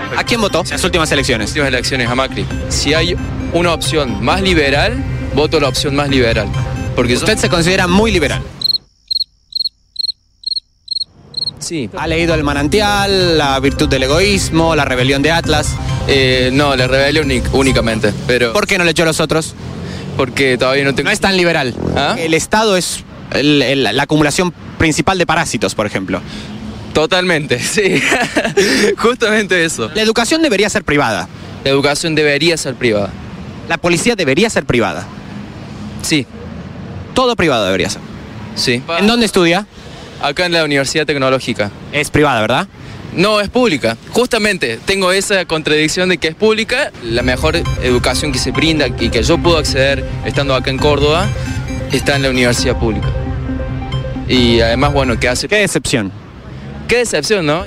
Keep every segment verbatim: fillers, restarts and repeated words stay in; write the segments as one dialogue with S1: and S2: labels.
S1: ¿A quién votó en las últimas elecciones?
S2: Últimas elecciones a Macri. Si hay una opción más liberal, voto la opción más liberal. Porque
S1: Usted
S2: yo...
S1: se considera muy liberal.
S2: Sí.
S1: ¿Ha leído El manantial, La virtud del egoísmo, La rebelión de Atlas?
S2: Eh, no, la rebelión únicamente, pero...
S1: ¿Por qué no leyó los otros?
S2: Porque todavía no tengo...
S1: No es tan liberal.
S2: ¿Ah?
S1: El Estado es el- el- la acumulación principal de parásitos, por ejemplo.
S2: Totalmente, sí. Justamente eso.
S1: La educación debería ser privada.
S2: La educación debería ser privada.
S1: La policía debería ser privada.
S2: Sí,
S1: Todo privado debería ser.
S2: sí.
S1: ¿En dónde estudia?
S2: Acá en la Universidad Tecnológica.
S1: Es privada, ¿verdad?
S2: No, es pública. Justamente tengo esa contradicción de que es pública. La mejor educación que se brinda y que yo puedo acceder estando acá en Córdoba está en la universidad pública. Y además, bueno, ¿qué hace?
S1: Qué decepción.
S2: Qué decepción, ¿no?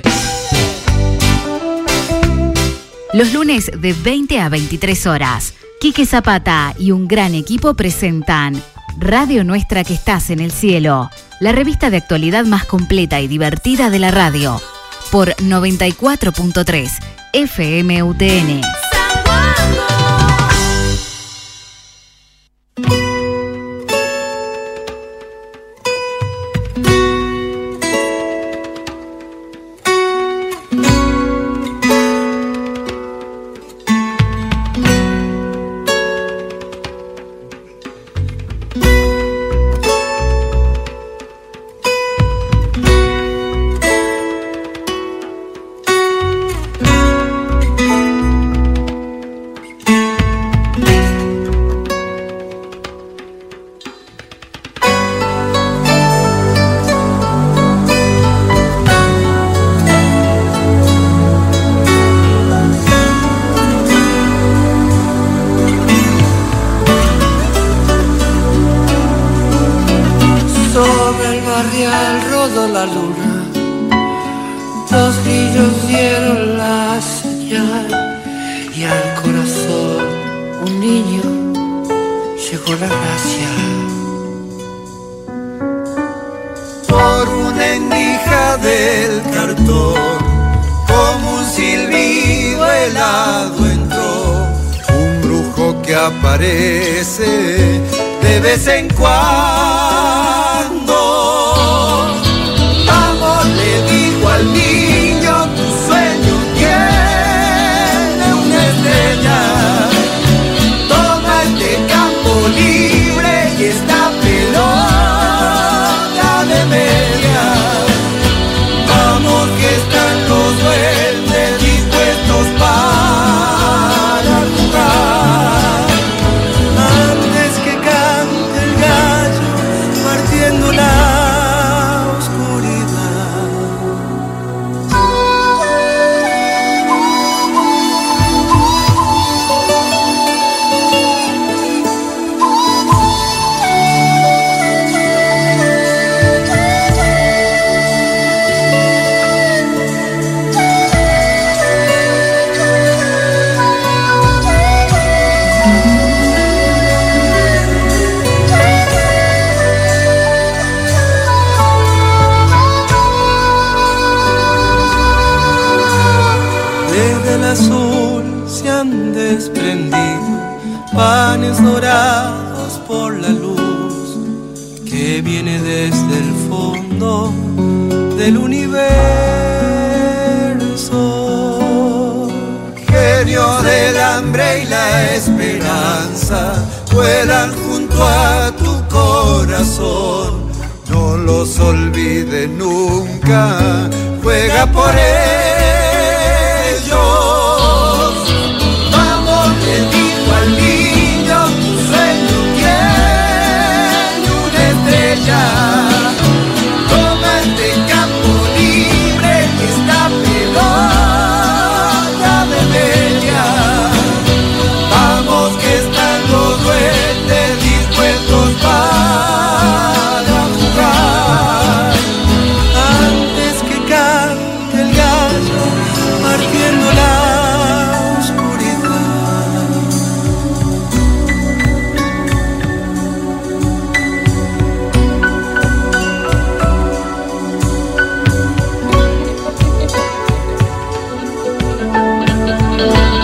S3: Los lunes de veinte a veintitrés horas, Quique Zapata y un gran equipo presentan Radio Nuestra que estás en el cielo, la revista de actualidad más completa y divertida de la radio, por noventa y cuatro punto tres F M U T N.
S4: Sobre el barrial rodó la luna, los grillos dieron la señal y al corazón un niño llegó la gracia. Por una endija del cartón, como un silbido helado entró un brujo que aparece de vez en cuando. Vamos, le digo al niño, tu sueño tiene una estrella. Toma este campo libre y esta pelota de media. Vamos que están los duendes dispuestos para jugar. Antes que cante el gallo partiendo la oscuridad. Desde el azul se han desprendido panes dorados por la luz que viene desde el fondo del universo. Genio del hambre y la esperanza vuelan junto a tu corazón. No los olvides nunca, juega por ellos. Vamos, le digo al niño, tu sueño tiene una estrella. Toma este campo libre y esta pelota de media. Vamos que están los duendes dispuestos para jugar. Antes que cante el gallo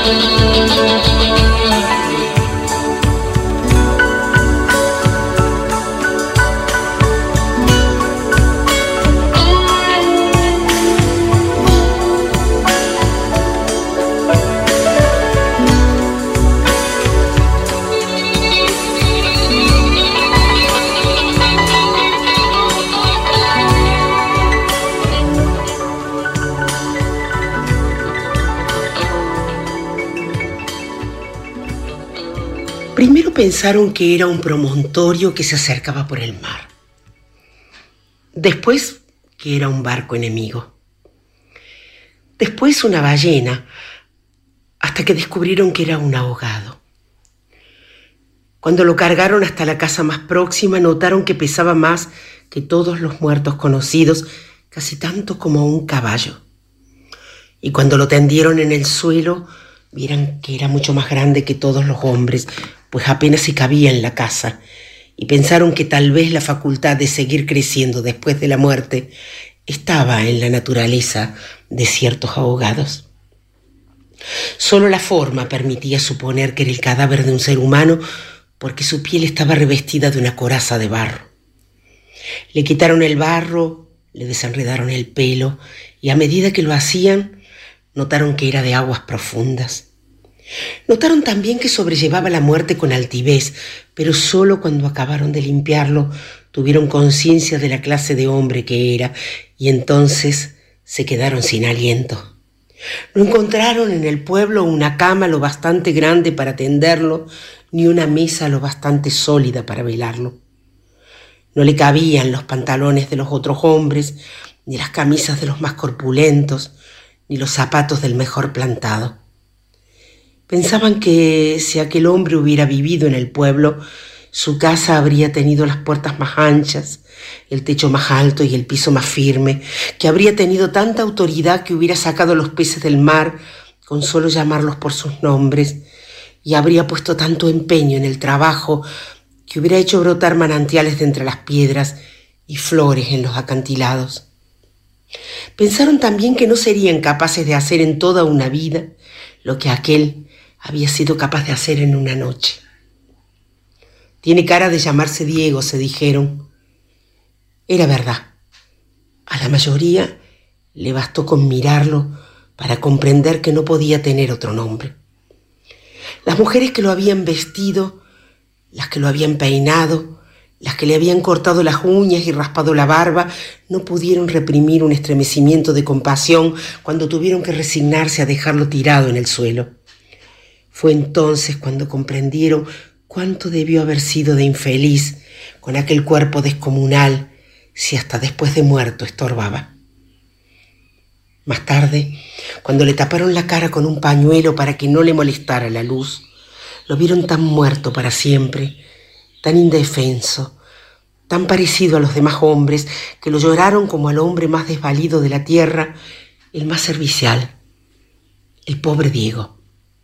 S5: Primero pensaron que era un promontorio que se acercaba por el mar. Después que era un barco enemigo. Después una ballena, hasta que descubrieron que era un ahogado. Cuando lo cargaron hasta la casa más próxima, notaron que pesaba más que todos los muertos conocidos, casi tanto como un caballo. Y cuando lo tendieron en el suelo, vieron que era mucho más grande que todos los hombres, pues apenas se cabía en la casa, y pensaron que tal vez la facultad de seguir creciendo después de la muerte estaba en la naturaleza de ciertos ahogados. Solo la forma permitía suponer que era el cadáver de un ser humano, porque su piel estaba revestida de una coraza de barro. Le quitaron el barro, le desenredaron el pelo, y a medida que lo hacían, notaron que era de aguas profundas. Notaron también que sobrellevaba la muerte con altivez, pero solo cuando acabaron de limpiarlo tuvieron conciencia de la clase de hombre que era, y entonces se quedaron sin aliento. No encontraron en el pueblo una cama lo bastante grande para tenderlo, ni una mesa lo bastante sólida para velarlo. No le cabían los pantalones de los otros hombres, ni las camisas de los más corpulentos, ni los zapatos del mejor plantado. Pensaban que si aquel hombre hubiera vivido en el pueblo, su casa habría tenido las puertas más anchas, el techo más alto y el piso más firme, que habría tenido tanta autoridad que hubiera sacado los peces del mar con solo llamarlos por sus nombres, y habría puesto tanto empeño en el trabajo que hubiera hecho brotar manantiales de entre las piedras y flores en los acantilados. Pensaron también que no serían capaces de hacer en toda una vida lo que aquel había sido capaz de hacer en una noche. Tiene cara de llamarse Diego, se dijeron. Era verdad. A la mayoría le bastó con mirarlo para comprender que no podía tener otro nombre. Las mujeres que lo habían vestido, las que lo habían peinado, las que le habían cortado las uñas y raspado la barba, no pudieron reprimir un estremecimiento de compasión cuando tuvieron que resignarse a dejarlo tirado en el suelo. Fue entonces cuando comprendieron cuánto debió haber sido de infeliz con aquel cuerpo descomunal, si hasta después de muerto estorbaba. Más tarde, cuando le taparon la cara con un pañuelo para que no le molestara la luz, lo vieron tan muerto para siempre, tan indefenso, tan parecido a los demás hombres, que lo lloraron como al hombre más desvalido de la tierra, el más servicial, el pobre Diego.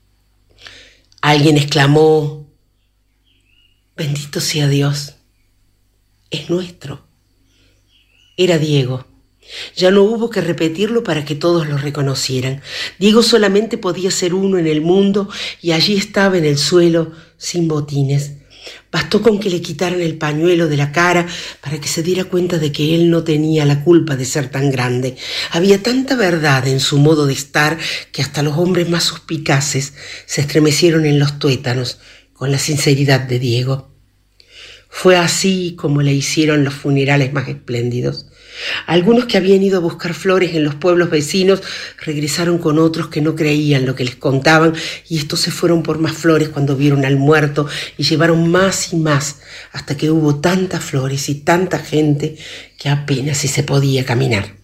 S5: Alguien exclamó: «Bendito sea Dios, es nuestro». Era Diego. Ya no hubo que repetirlo para que todos lo reconocieran. Diego solamente podía ser uno en el mundo, y allí estaba en el suelo, sin botines. Bastó con que le quitaran el pañuelo de la cara para que se diera cuenta de que él no tenía la culpa de ser tan grande. Había tanta verdad en su modo de estar que hasta los hombres más suspicaces se estremecieron en los tuétanos con la sinceridad de Diego. Fue así como le hicieron los funerales más espléndidos. Algunos que habían ido a buscar flores en los pueblos vecinos regresaron con otros que no creían lo que les contaban, y estos se fueron por más flores cuando vieron al muerto y llevaron más y más hasta que hubo tantas flores y tanta gente que apenas si se podía caminar.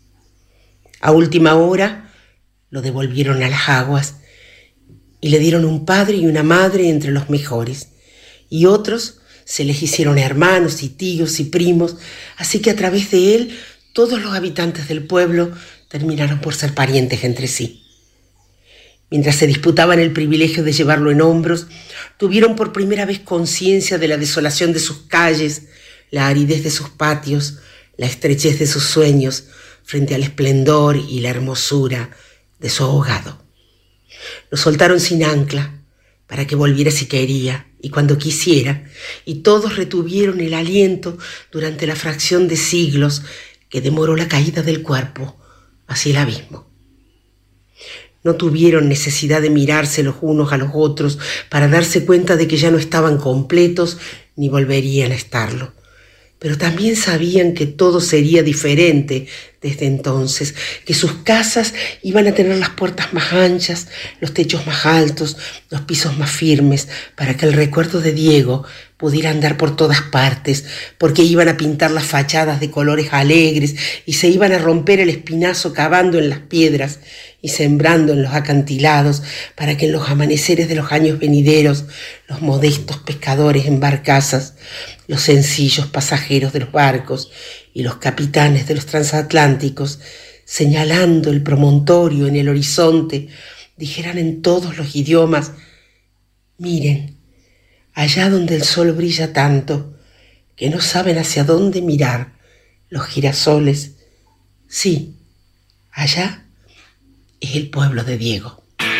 S5: A última hora lo devolvieron a las aguas y le dieron un padre y una madre entre los mejores, y otros se les hicieron hermanos y tíos y primos, así que a través de él todos los habitantes del pueblo terminaron por ser parientes entre sí. Mientras se disputaban el privilegio de llevarlo en hombros, tuvieron por primera vez conciencia de la desolación de sus calles, la aridez de sus patios, la estrechez de sus sueños frente al esplendor y la hermosura de su ahogado. Lo soltaron sin ancla, para que volviera si quería y cuando quisiera, y todos retuvieron el aliento durante la fracción de siglos que demoró la caída del cuerpo hacia el abismo. No tuvieron necesidad de mirarse los unos a los otros para darse cuenta de que ya no estaban completos ni volverían a estarlo. Pero también sabían que todo sería diferente desde entonces, que sus casas iban a tener las puertas más anchas, los techos más altos, los pisos más firmes, para que el recuerdo de Diego pudiera andar por todas partes, porque iban a pintar las fachadas de colores alegres y se iban a romper el espinazo cavando en las piedras y sembrando en los acantilados, para que en los amaneceres de los años venideros los modestos pescadores en barcazas, los sencillos pasajeros de los barcos y los capitanes de los transatlánticos, señalando el promontorio en el horizonte, dijeran en todos los idiomas: miren, allá donde el sol brilla tanto que no saben hacia dónde mirar los girasoles, sí, allá es el pueblo de Diego.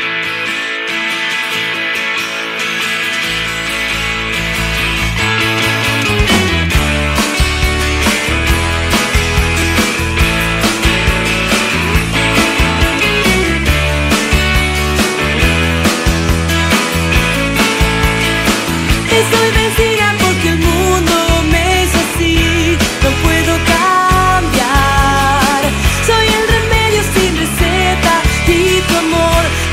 S6: Estoy vencida porque el mundo me es así, no puedo cambiar. Soy el remedio sin receta y tu amor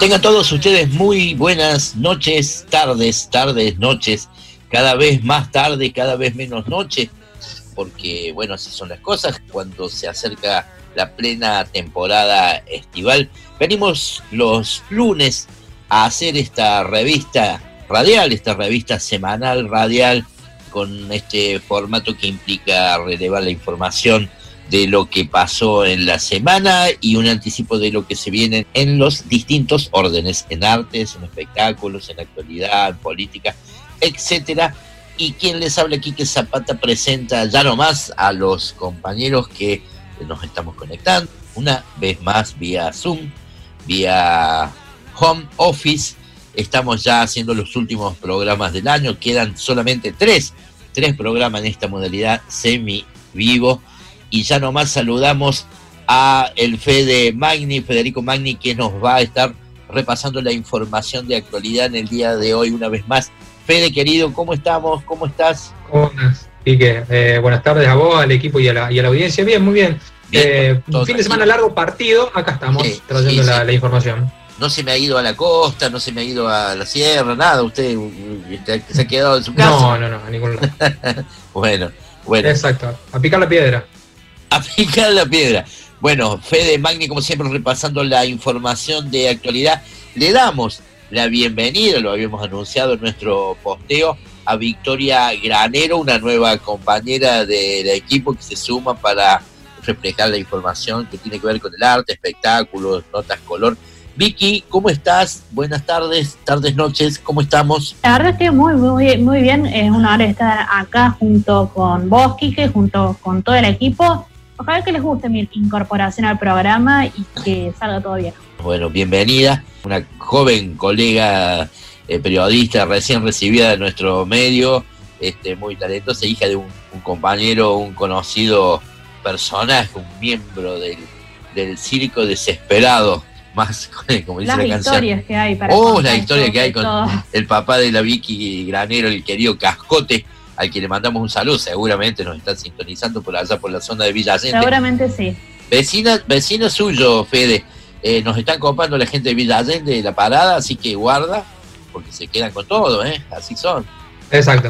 S7: Tengan todos ustedes muy buenas noches, tardes, tardes, noches, cada vez más tarde, cada vez menos noche, porque bueno, así son las cosas cuando se acerca la plena temporada estival. Venimos los lunes a hacer esta revista radial, esta revista semanal radial, con este formato que implica relevar la información de lo que pasó en la semana y un anticipo de lo que se viene en los distintos órdenes, en artes, en espectáculos, en actualidad, en política, etcétera. Y quien les habla aquí, que Zapata, presenta ya nomás a los compañeros que nos estamos conectando, una vez más vía Zoom, vía Home Office. Estamos ya haciendo los últimos programas del año, quedan solamente tres, tres programas en esta modalidad semi-vivo. Y ya nomás saludamos a el Fede Magni, Federico Magni, que nos va a estar repasando la información de actualidad en el día de hoy una vez más. Fede, querido, ¿cómo estamos? ¿Cómo estás?
S8: ¿Cómo estás, Quique? Eh, buenas tardes a vos, al equipo y a la, y a la audiencia. Bien, muy bien. bien eh, un fin de semana largo, partido, acá estamos sí, trayendo sí, la, sí. la información.
S7: No se me ha ido a la costa, no se me ha ido a la sierra, nada. Usted se ha quedado en su casa.
S8: No, no, no, a ningún lado.
S7: bueno, bueno.
S8: Exacto, a picar la piedra.
S7: A picar la piedra. Bueno, Fede Magni, como siempre, repasando la información de actualidad. Le damos la bienvenida, lo habíamos anunciado en nuestro posteo, a Victoria Granero, una nueva compañera del equipo que se suma para reflejar la información que tiene que ver con el arte, espectáculos, notas, color. Vicky, ¿cómo estás? Buenas tardes, tardes, noches, ¿cómo estamos?
S9: La verdad estoy muy, muy, muy bien. Es una hora de estar acá junto con vos, Quique, junto con todo el equipo. Ojalá que les guste mi incorporación al programa y que salga todo bien.
S7: Bueno, bienvenida, una joven colega eh, periodista recién recibida de nuestro medio, este, muy talentosa, hija de un, un compañero, un conocido personaje, un miembro del, del circo Desesperado, más como dice
S9: las
S7: la canción.
S9: Las historias que hay para
S7: Oh, la historia que hay con
S9: todo.
S7: El papá de la Vicky Granero, el querido Cascote, al que le mandamos un saludo, seguramente nos están sintonizando por allá por la zona de Villa Allende.
S9: Seguramente sí.
S7: Vecina, vecino suyo, Fede, eh, nos están copando la gente de Villa Allende de la parada, así que guarda, porque se quedan con todo, ¿eh? Así son.
S8: Exacto.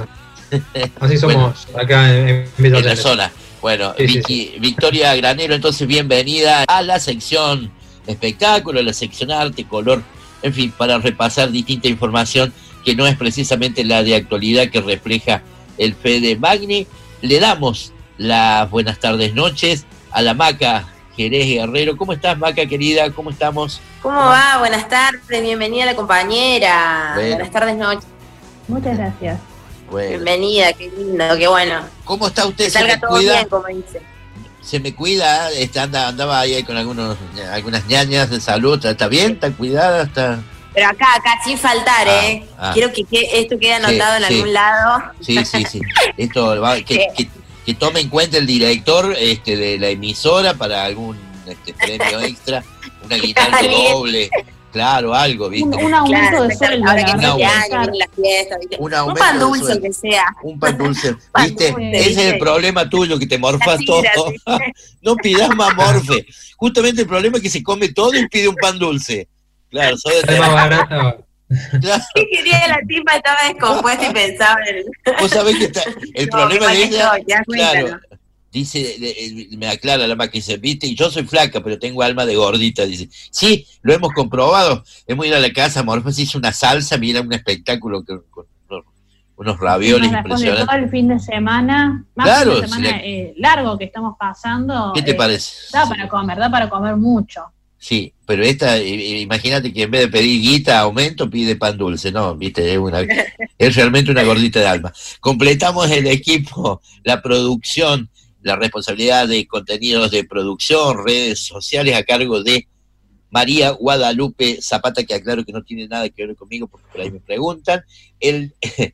S8: Así somos bueno, acá en, en Villa Allende.
S7: En la zona. Bueno,
S8: sí,
S7: Vicky,
S8: sí, sí.
S7: Victoria Granero, entonces bienvenida a la sección espectáculo, a la sección arte, color, en fin, para repasar distinta información que no es precisamente la de actualidad que refleja el Fede Magni. Le damos las buenas tardes, noches a la Maca Jerez Guerrero. ¿Cómo estás, Maca, querida? ¿Cómo estamos?
S10: ¿Cómo va? Buenas tardes, bienvenida a la compañera.
S7: Bueno.
S10: Buenas tardes, noches.
S9: Muchas gracias.
S7: Bueno.
S10: Bienvenida, qué lindo, qué bueno.
S7: ¿Cómo está usted?
S10: Que salga
S7: ¿Se me
S10: todo
S7: cuida?
S10: bien, como dice.
S7: Se me cuida, está, anda, andaba ahí con algunos, algunas ñañas de salud. ¿Está bien? ¿Está cuidada? ¿Está...?
S10: Pero acá, acá, sin faltar,
S7: Ah,
S10: ¿eh?
S7: ah.
S10: Quiero que, que esto quede anotado
S7: Sí,
S10: en
S7: sí.
S10: algún lado.
S7: Sí, sí, sí. Esto va, que, que, que tome en cuenta el director este, de la emisora para algún este, premio extra, un aguinaldo
S10: Bien.
S7: doble, claro, algo, ¿viste?
S9: Un, un aumento
S10: Claro,
S9: de sueldo.
S10: ahora que
S9: la
S10: es fin de
S9: verdad.
S10: año, viene la fiesta, ¿viste?
S7: Un
S10: Un
S7: aumento
S10: pan
S7: de
S10: dulce,
S7: sueldo.
S10: que sea.
S7: Un pan dulce,
S10: Pan
S7: ¿viste?
S10: dulce,
S7: Ese es el
S10: ¿viste?
S7: problema tuyo, que te morfas
S10: Así
S7: todo.
S10: era, así.
S7: No pidas más morfe. Justamente el problema es que se come todo y pide un pan dulce. Claro, soy de
S8: Es más barato.
S7: Claro.
S10: ¿Qué quería la tipa? Estaba descompuesta y pensaba en el...
S7: Vos sabés que está, el
S10: No,
S7: problema
S10: qué
S7: de
S10: mal
S7: ella,
S10: estoy, te das cuenta,
S7: claro,
S10: ¿no?
S7: dice, de- me aclara la más que dice, viste, y yo soy flaca, pero tengo alma de gordita, dice. Sí, lo hemos comprobado, hemos ido a la casa, Morfo se hizo una salsa, mira un espectáculo que, con unos, unos ravioles
S9: Nos responde
S7: impresionantes.
S9: todo el fin de semana, más
S7: Claro,
S9: fin de semana
S7: si la-
S9: eh, largo que estamos pasando.
S7: ¿Qué te
S9: eh,
S7: parece?
S9: Da para comer, da para comer mucho.
S7: Sí, pero esta, eh, eh, imagínate que en vez de pedir guita, aumento, pide pan dulce, ¿no? Viste, es, una, es realmente una gordita de alma. Completamos el equipo, la producción, la responsabilidad de contenidos de producción, redes sociales a cargo de María Guadalupe Zapata, que aclaro que no tiene nada que ver conmigo porque por ahí me preguntan. El,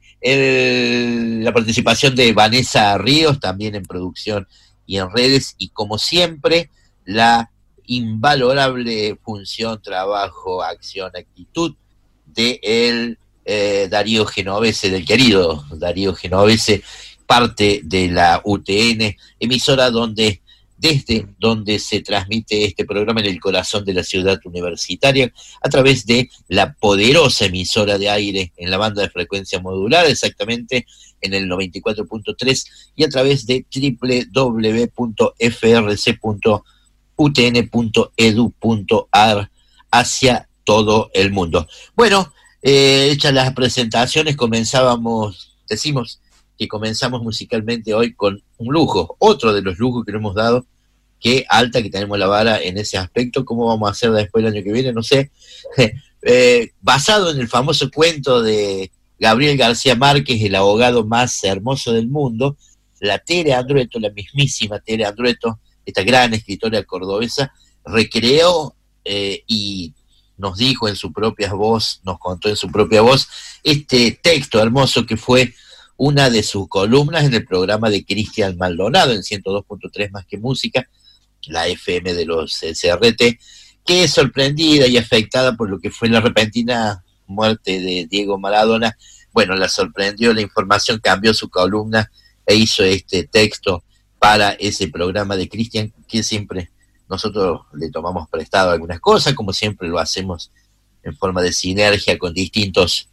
S7: el, la participación de Vanessa Ríos, también en producción y en redes, y como siempre, la invalorable función, trabajo, acción, actitud de el eh, Darío Genovese, del querido Darío Genovese, parte de la U T N, emisora donde desde donde se transmite este programa en el corazón de la ciudad universitaria, a través de la poderosa emisora de aire en la banda de frecuencia modulada, exactamente en el noventa y cuatro punto tres, y a través de doble u doble u doble u punto f r c punto u t n punto e d u punto a r hacia todo el mundo. Bueno, eh, hechas las presentaciones, comenzábamos, decimos que comenzamos musicalmente hoy con un lujo, otro de los lujos que nos hemos dado. Qué alta que tenemos la vara en ese aspecto. ¿Cómo vamos a hacer después el año que viene? No sé. Eh, basado en el famoso cuento de Gabriel García Márquez, el abogado más hermoso del mundo, la Tere Andrueto, la mismísima Tere Andrueto, esta gran escritora cordobesa, recreó eh, y nos dijo en su propia voz, nos contó en su propia voz, este texto hermoso que fue una de sus columnas en el programa de Cristian Maldonado en ciento dos punto tres Más que Música, la F M de los C R T, que sorprendida y afectada por lo que fue la repentina muerte de Diego Maradona, bueno, la sorprendió la información, cambió su columna e hizo este texto para ese programa de Cristian, que siempre nosotros le tomamos prestado algunas cosas, como siempre lo hacemos en forma de sinergia con distintos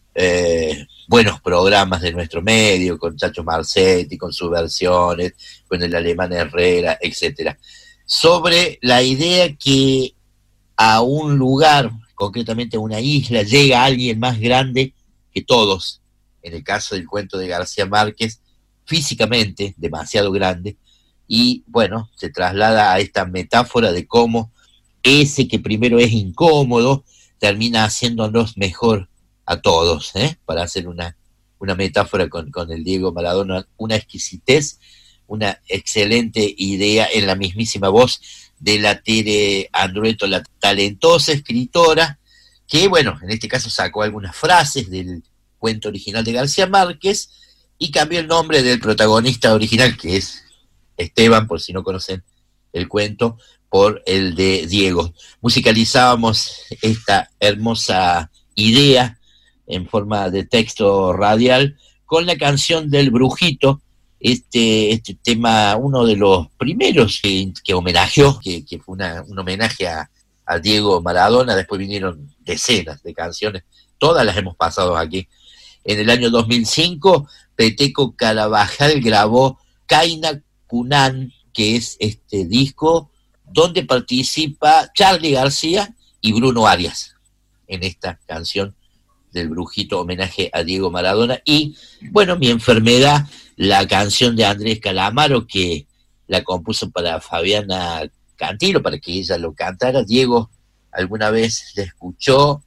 S7: eh, buenos programas de nuestro medio, con Chacho Marcetti, con sus versiones, con el Alemán Herrera, etcétera, sobre la idea que a un lugar, concretamente a una isla, llega alguien más grande que todos, en el caso del cuento de García Márquez, físicamente demasiado grande, y bueno, se traslada a esta metáfora de cómo ese que primero es incómodo termina haciéndonos mejor a todos, ¿eh? Para hacer una, una metáfora con, con el Diego Maradona, una exquisitez, una excelente idea en la mismísima voz de la Tere Andrueto, la talentosa escritora, que bueno, en este caso sacó algunas frases del cuento original de García Márquez y cambió el nombre del protagonista original, que es Esteban, por si no conocen el cuento, por el de Diego. Musicalizábamos esta hermosa idea en forma de texto radial con la canción del Brujito, este, este tema, uno de los primeros que, que homenajeó, que, que fue una, un homenaje a, a Diego Maradona. Después vinieron decenas de canciones, todas las hemos pasado aquí. En el año dos mil cinco, Peteco Carabajal grabó Kaina Kunan, que es este disco donde participa Charly García y Bruno Arias en esta canción del Brujito, homenaje a Diego Maradona. Y bueno, Mi Enfermedad, la canción de Andrés Calamaro, que la compuso para Fabiana Cantilo, para que ella lo cantara. Diego alguna vez la escuchó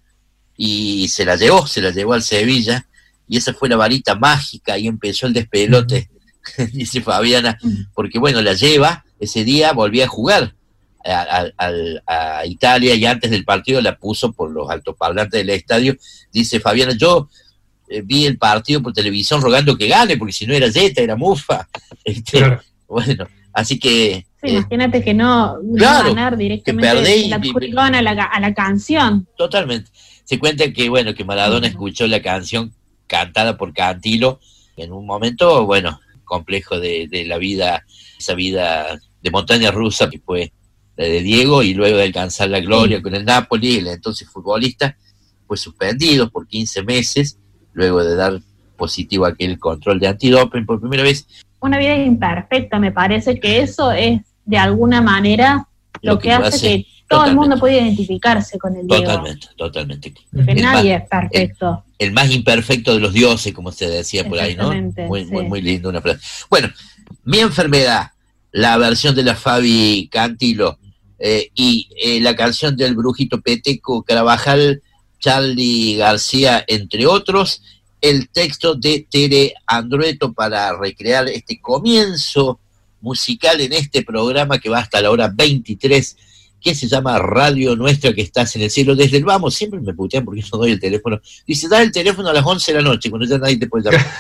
S7: y se la llevó, se la llevó al Sevilla, y esa fue la varita mágica, y empezó el despelote, dice Fabiana, porque bueno, la lleva, ese día volvía a jugar a, a, a Italia, y antes del partido la puso por los altoparlantes del estadio. Dice Fabiana, yo eh, vi el partido por televisión rogando que gane, porque si no era Zeta, era Mufa. Este, claro. Bueno, así que...
S9: Sí, eh, imagínate que no,
S7: claro,
S9: ganar directamente
S7: que perdé
S9: la
S7: y,
S9: a la, a la canción.
S7: Totalmente. Se cuenta que, bueno, que Maradona uh-huh. escuchó la canción cantada por Cantilo en un momento, bueno, complejo de, de la vida, esa vida de montaña rusa que fue la de Diego, y luego de alcanzar la gloria sí. con el Napoli, el entonces futbolista, fue suspendido por quince meses, luego de dar positivo a aquel control de antidoping por primera vez.
S9: Una vida imperfecta, me parece que eso es de alguna manera lo, lo que, que hace, hace que todo totalmente. el mundo pueda identificarse con el Diego.
S7: Totalmente, totalmente.
S9: Porque el nadie
S7: más,
S9: es perfecto.
S7: El, el más imperfecto de los dioses, como se decía por ahí, ¿no? Muy, sí. muy, muy lindo una frase. Bueno, Mi Enfermedad, la versión de la Fabi Cantilo, eh, y eh, la canción del Brujito, Peteco Carabajal, Charly García, entre otros, el texto de Tere Andrueto para recrear este comienzo musical en este programa que va hasta la hora veintitrés, que se llama Radio Nuestra que estás en el cielo. Desde el vamos, siempre me putean porque no doy el teléfono. Dice, da el teléfono a las once de la noche, cuando ya nadie te puede llamar.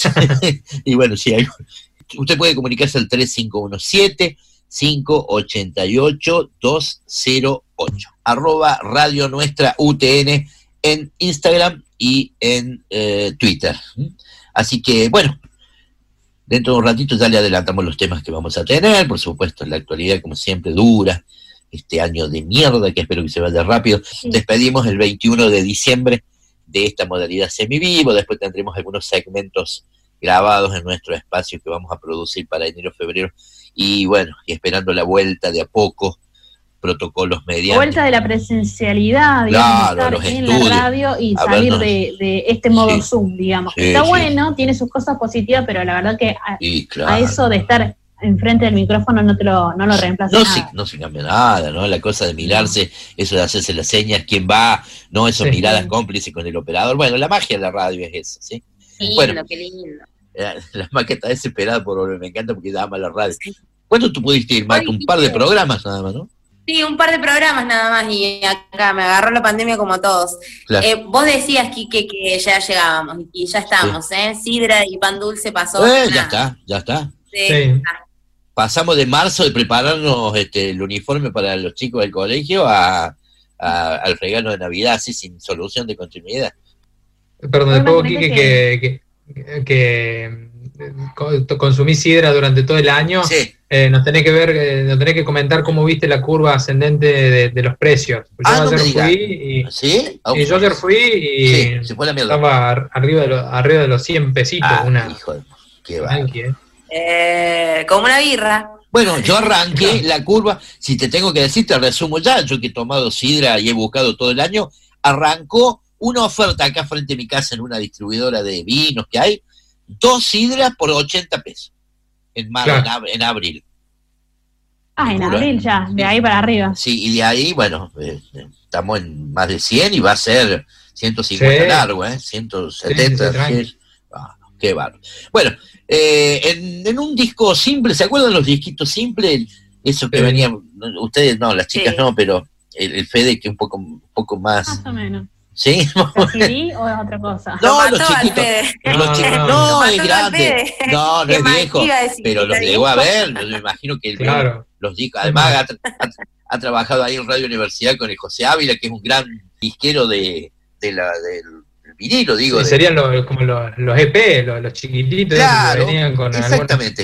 S7: Y bueno, sí, hay... usted puede comunicarse al tres cinco uno siete, cinco ocho ocho, dos cero ocho, arroba Radio Nuestra U T N en Instagram y en eh, Twitter. Así que, bueno, Dentro de un ratito ya le adelantamos los temas que vamos a tener, por supuesto, la actualidad como siempre dura, este año de mierda que espero que se vaya rápido. Sí. Despedimos el veintiuno de diciembre de esta modalidad semivivo, después tendremos algunos segmentos grabados en nuestro espacio que vamos a producir para enero, febrero, y bueno, y esperando la vuelta de a poco, protocolos mediante.
S9: Vuelta de la presencialidad, digamos,
S7: claro,
S9: estar en la radio y salir de, de este modo sí. Zoom, digamos. Sí, Está sí. bueno, tiene sus cosas positivas, pero la verdad que a, sí, claro. a eso de estar enfrente del micrófono no te lo, no lo reemplaza
S7: no
S9: nada.
S7: Se, no se cambia nada, ¿no? La cosa de mirarse, eso de hacerse las señas, quién va, no, esas sí. miradas cómplices con el operador. Bueno, la magia de la radio es eso, ¿sí?
S10: Lindo,
S7: bueno,
S10: qué lindo.
S7: La, la maqueta está desesperada por volver, me encanta porque ella ama la radio. Sí. ¿Cuánto tú pudiste ir, Marco? Un par de programas nada más, ¿no?
S10: Sí, un par de programas nada más y acá me agarró la pandemia como a todos. Claro. Eh, vos decías, Quique, que ya llegábamos y ya estamos, sí. ¿eh? Sidra y pan dulce pasó.
S7: Eh, ya está, ya está.
S9: Sí. sí.
S7: Pasamos de marzo de prepararnos este, el uniforme para los chicos del colegio a, a, al regalo de Navidad, así sin solución de continuidad.
S8: Perdón, después, Quique, que, que, que, que consumí sidra durante todo el año.
S7: Sí.
S8: Eh, nos tenés que ver, eh, nos tenés que comentar cómo viste la curva ascendente de, de los precios. Yo
S7: ah,
S8: ayer
S7: no me
S8: fui y,
S7: ¿Sí?
S8: y yo ayer fui y
S7: sí, se fue la mierda.
S8: Estaba arriba de, lo, arriba de los cien pesitos.
S7: Ah,
S8: una,
S7: hijo de... Qué va.
S10: Eh, como una birra.
S7: Bueno, yo arranqué la curva, si te tengo que decir, te resumo ya, yo que he tomado sidra y he buscado todo el año, arrancó una oferta acá frente a mi casa en una distribuidora de vinos que hay, dos sidras por ochenta pesos. En, mar, claro. en, ab, en abril.
S9: Ah, en abril ya, de ahí para arriba.
S7: Sí, y de ahí, bueno, eh, estamos en más de cien y va a ser ciento cincuenta sí. largo, ¿eh? ciento setenta. Sí, sí, ah, qué bárbaro. Bueno, eh, en, en un disco simple, ¿se acuerdan los disquitos simples? Eso que sí. venían, ustedes no, las chicas sí. no, pero el, el Fede que un poco, un poco más...
S9: Más o menos.
S7: ¿Sí?
S9: ¿C D o es otra cosa?
S7: No, los chiquitos. Los chiquitos no, no, no es grande. No, no es viejo. Pero los llegó a ver, me imagino que el
S8: claro.
S7: los discos. Además, ha, ha, ha trabajado ahí en Radio Universidad con el José Ávila, que es un gran disquero de, de la, del, del vinilo, digo.
S8: Sí,
S7: de,
S8: serían los, como los, los E P, los, los chiquititos
S7: claro,
S8: que venían con
S7: exactamente.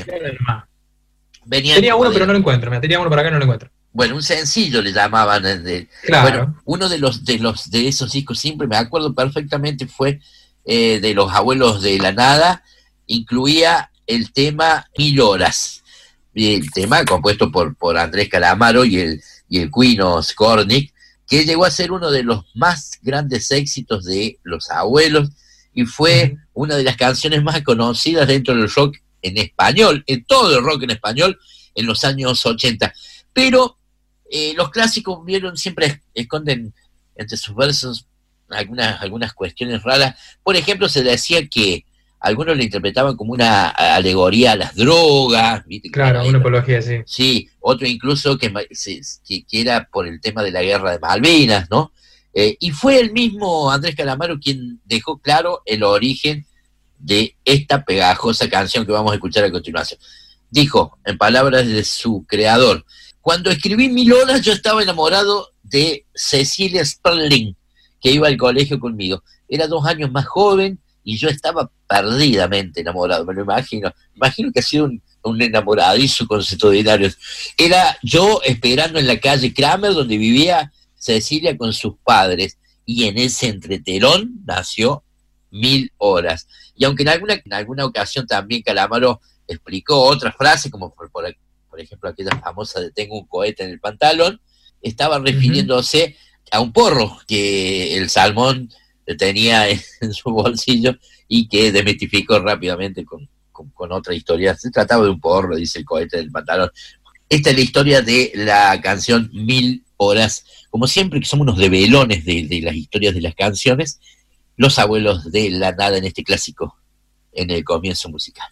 S8: Venían tenía uno, de, pero no lo encuentro. Me tenía uno para acá, no lo encuentro.
S7: Bueno, un sencillo le llamaban. De,
S8: claro.
S7: Bueno, uno de los de los de esos discos siempre me acuerdo perfectamente fue eh, de Los Abuelos de la Nada, incluía el tema Mil Horas, el tema compuesto por por Andrés Calamaro y el y el Cuino Skornik, que llegó a ser uno de los más grandes éxitos de Los Abuelos y fue uh-huh. una de las canciones más conocidas dentro del rock en español, en todo el rock en español en los años ochenta. Pero Eh, los clásicos vieron siempre esconden entre sus versos algunas algunas cuestiones raras. Por ejemplo, se decía que algunos le interpretaban como una alegoría a las drogas, ¿viste?
S8: Claro, una apología, sí.
S7: Sí, otro incluso que, que, que era por el tema de la guerra de Malvinas, ¿no? Eh, y fue el mismo Andrés Calamaro quien dejó claro el origen de esta pegajosa canción que vamos a escuchar a continuación. Dijo, en palabras de su creador: cuando escribí Mil Horas yo estaba enamorado de Cecilia Sperling, que iba al colegio conmigo. Era dos años más joven y yo estaba perdidamente enamorado, me lo imagino. Imagino que ha sido un, un enamoradizo consuetudinario. Era yo esperando en la calle Kramer, donde vivía Cecilia con sus padres, y en ese entretelón nació Mil Horas. Y aunque en alguna, en alguna ocasión también Calamaro explicó otras frases, como por, por por ejemplo aquella famosa de tengo un cohete en el pantalón, estaba refiriéndose uh-huh. a un porro que el Salmón tenía en, en su bolsillo y que desmitificó rápidamente con, con, con otra historia. Se trataba de un porro, dice el cohete del pantalón. Esta es la historia de la canción Mil Horas. Como siempre que somos unos develones de, de las historias de las canciones, Los Abuelos de la Nada en este clásico, en el comienzo musical.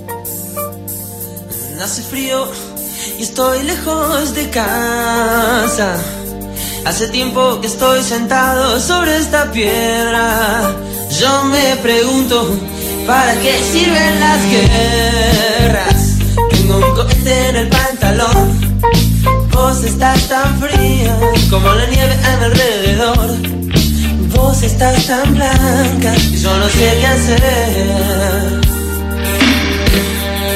S6: Hace frío y estoy lejos de casa. Hace tiempo que estoy sentado sobre esta piedra. Yo me pregunto, ¿para qué sirven las guerras? Tengo un cohete en el pantalón. Vos estás tan fría como la nieve a mi alrededor. Vos estás tan blanca y yo no sé qué hacer.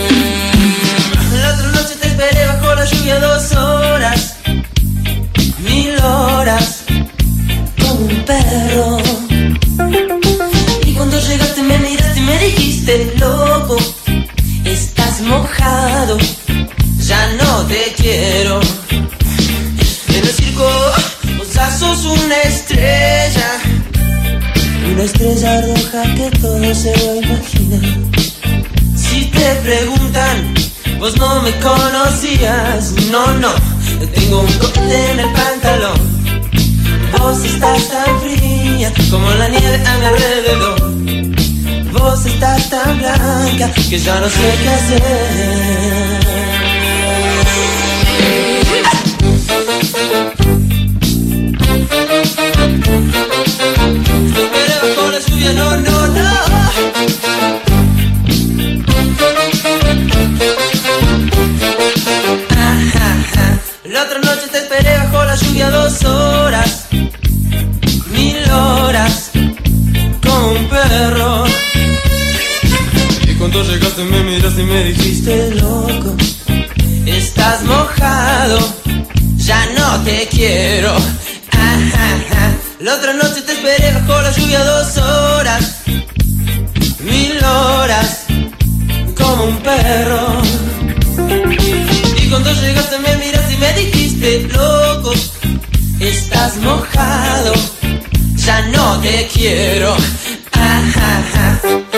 S6: la estrella roja que todo se lo imagina. Si te preguntan, vos no me conocías, no, no, tengo un corte en el pantalón. Vos estás tan fría como la nieve a mi alrededor. Vos estás tan blanca que ya no sé qué hacer. Pero bajo la lluvia, no, no, no. La otra noche te esperé bajo la lluvia dos horas, mil horas, como un perro. Y cuando llegaste me miraste y me dijiste, loco, estás mojado, ya no te quiero. La otra noche te esperé bajo la lluvia dos horas, mil horas, como un perro. Y cuando llegaste me miraste y me dijiste, loco, estás mojado, ya no te quiero. Ah, ah, ah.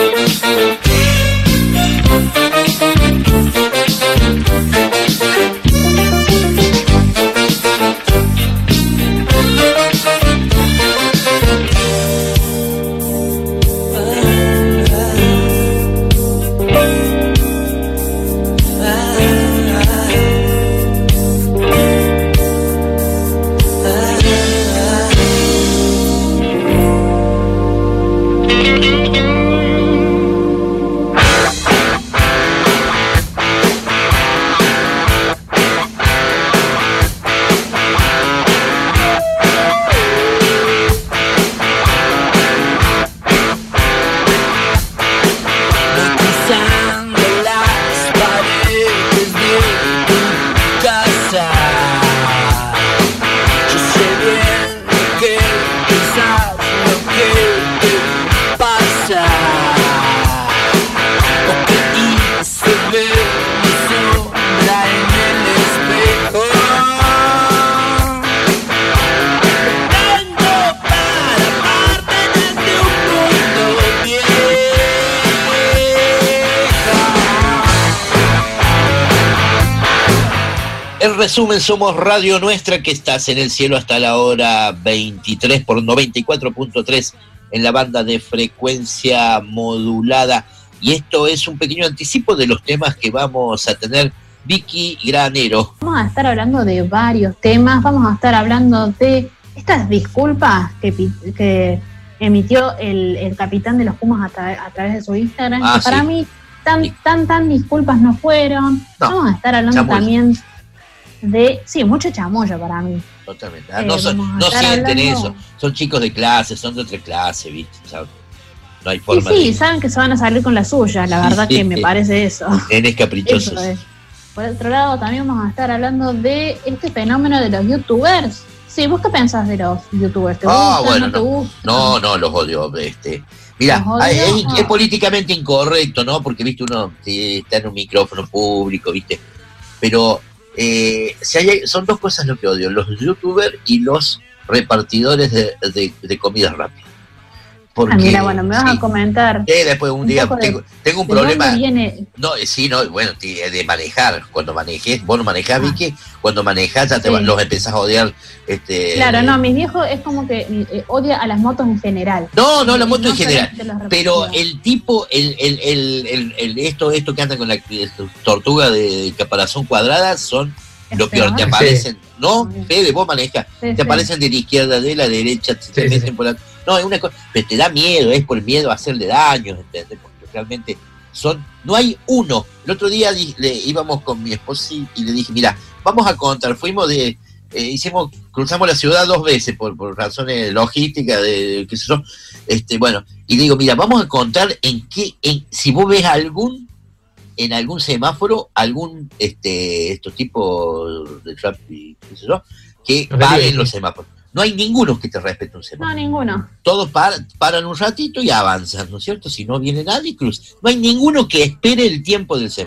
S7: En resumen, somos Radio Nuestra, que estás en el cielo hasta la hora veintitrés por noventa y cuatro punto tres en la banda de frecuencia modulada. Y esto es un pequeño anticipo de los temas que vamos a tener. Vicky Granero.
S9: Vamos a estar hablando de varios temas. Vamos a estar hablando de estas disculpas que, que emitió el, el capitán de los Pumas a, tra- a través de su Instagram.
S7: Ah,
S9: que para
S7: sí.
S9: mí tan, tan, tan disculpas no fueron.
S7: No,
S9: vamos a estar hablando
S7: chamuyo.
S9: también de... Sí, mucho chamuyo para mí.
S7: Totalmente. Ah,
S9: Eh,
S7: no son,
S9: vamos a
S7: no
S9: estar
S7: sienten
S9: hablando-
S7: eso. Son chicos de clase, son de otra clase, ¿viste? O sea, no hay
S9: Sí,
S7: forma
S9: sí,
S7: de...
S9: saben que se van a salir con la suya. La verdad que me parece eso.
S7: Nenes caprichosos.
S9: Eso es. Por otro lado, también vamos a estar hablando de este fenómeno de los youtubers. Sí, ¿vos qué pensás de los youtubers? ¿Te
S7: Ah,
S9: gustan,
S7: bueno,
S9: no te
S7: no.
S9: gustan?
S7: No, no, los odio. Este. Mira,
S9: ¿Los odio?
S7: es, es
S9: Ah.
S7: políticamente incorrecto, ¿no? Porque, viste, uno eh, está en un micrófono público, viste. Pero eh, si hay, son dos cosas lo que odio: los youtubers y los repartidores de, de, de comida rápida. Porque,
S9: Ah, mira, bueno, me vas
S7: sí,
S9: a comentar.
S7: eh, después un,
S9: un
S7: día
S9: poco de-
S7: tengo, tengo un
S9: ¿de dónde
S7: problema.
S9: viene?
S7: No, eh, sí, no, bueno, t- de manejar. Cuando manejes, vos no manejás,
S9: Ah.
S7: Vicky, cuando manejás ya te
S9: Sí.
S7: va- los empezás a odiar. Este,
S9: Claro, no, mis viejos es como que eh, odia a las motos en general.
S7: No, no, la
S9: Y
S7: moto en general.
S9: solamente los
S7: Pero
S9: repartidores.
S7: el tipo, el, el, el, el, el- esto, esto que anda con la tortuga de caparazón cuadrada son
S9: Es
S7: lo peor.
S9: peor.
S7: Te aparecen, ¿no?
S9: Sí.
S7: Fede, vos manejas.
S9: Sí,
S7: Te
S9: sí.
S7: aparecen de la izquierda, de la derecha, te, te
S8: Sí, sí,
S7: meten
S8: sí.
S7: por la... No, es una cosa, pero te da miedo, es por miedo a hacerle daño, ¿entendés? Porque realmente son, no hay uno. El otro día di- le íbamos con mi esposa y, y le dije, mira, vamos a contar, fuimos de, eh, hicimos, cruzamos la ciudad dos veces por, por razones logísticas, de, de qué sé yo, este, bueno, y le digo, mira, vamos a contar en qué, en, si vos ves algún, en algún semáforo, algún, este, estos tipos de trap y qué sé yo, que
S8: Los
S7: paren
S8: delivery.
S7: los semáforos. No hay ninguno que te respete un semáforo.
S9: No, ninguno.
S7: Todos par- paran un ratito y avanzan, ¿no es cierto? Si no viene nadie, cruz. No hay ninguno que espere el tiempo del semáforo.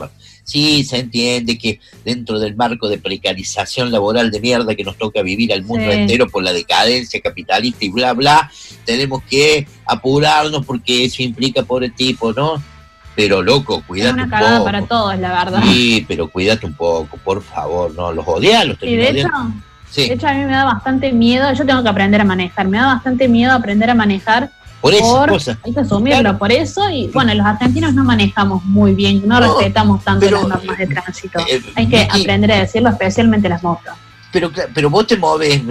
S7: Sí, se entiende que dentro del marco de precarización laboral de mierda que nos toca vivir al mundo sí. entero por la decadencia capitalista y bla, bla, tenemos que apurarnos porque eso implica pobre tipo, ¿no? Pero loco, cuídate un poco. Es una cagada
S9: para todos, la verdad.
S7: Sí, pero cuídate un poco, por favor, ¿no? Los odias, los
S9: terminas sí, de hecho, sí. de hecho, a mí me da bastante miedo, yo tengo que aprender a manejar, me da bastante miedo aprender a manejar. Por eso, por, cosa. Hay que asumirlo, claro. por eso, y bueno, los argentinos no manejamos muy bien, no, no respetamos tanto pero, las normas de tránsito. Eh, hay que Vicky, aprender a decirlo, especialmente las motos.
S7: Pero pero vos te moves,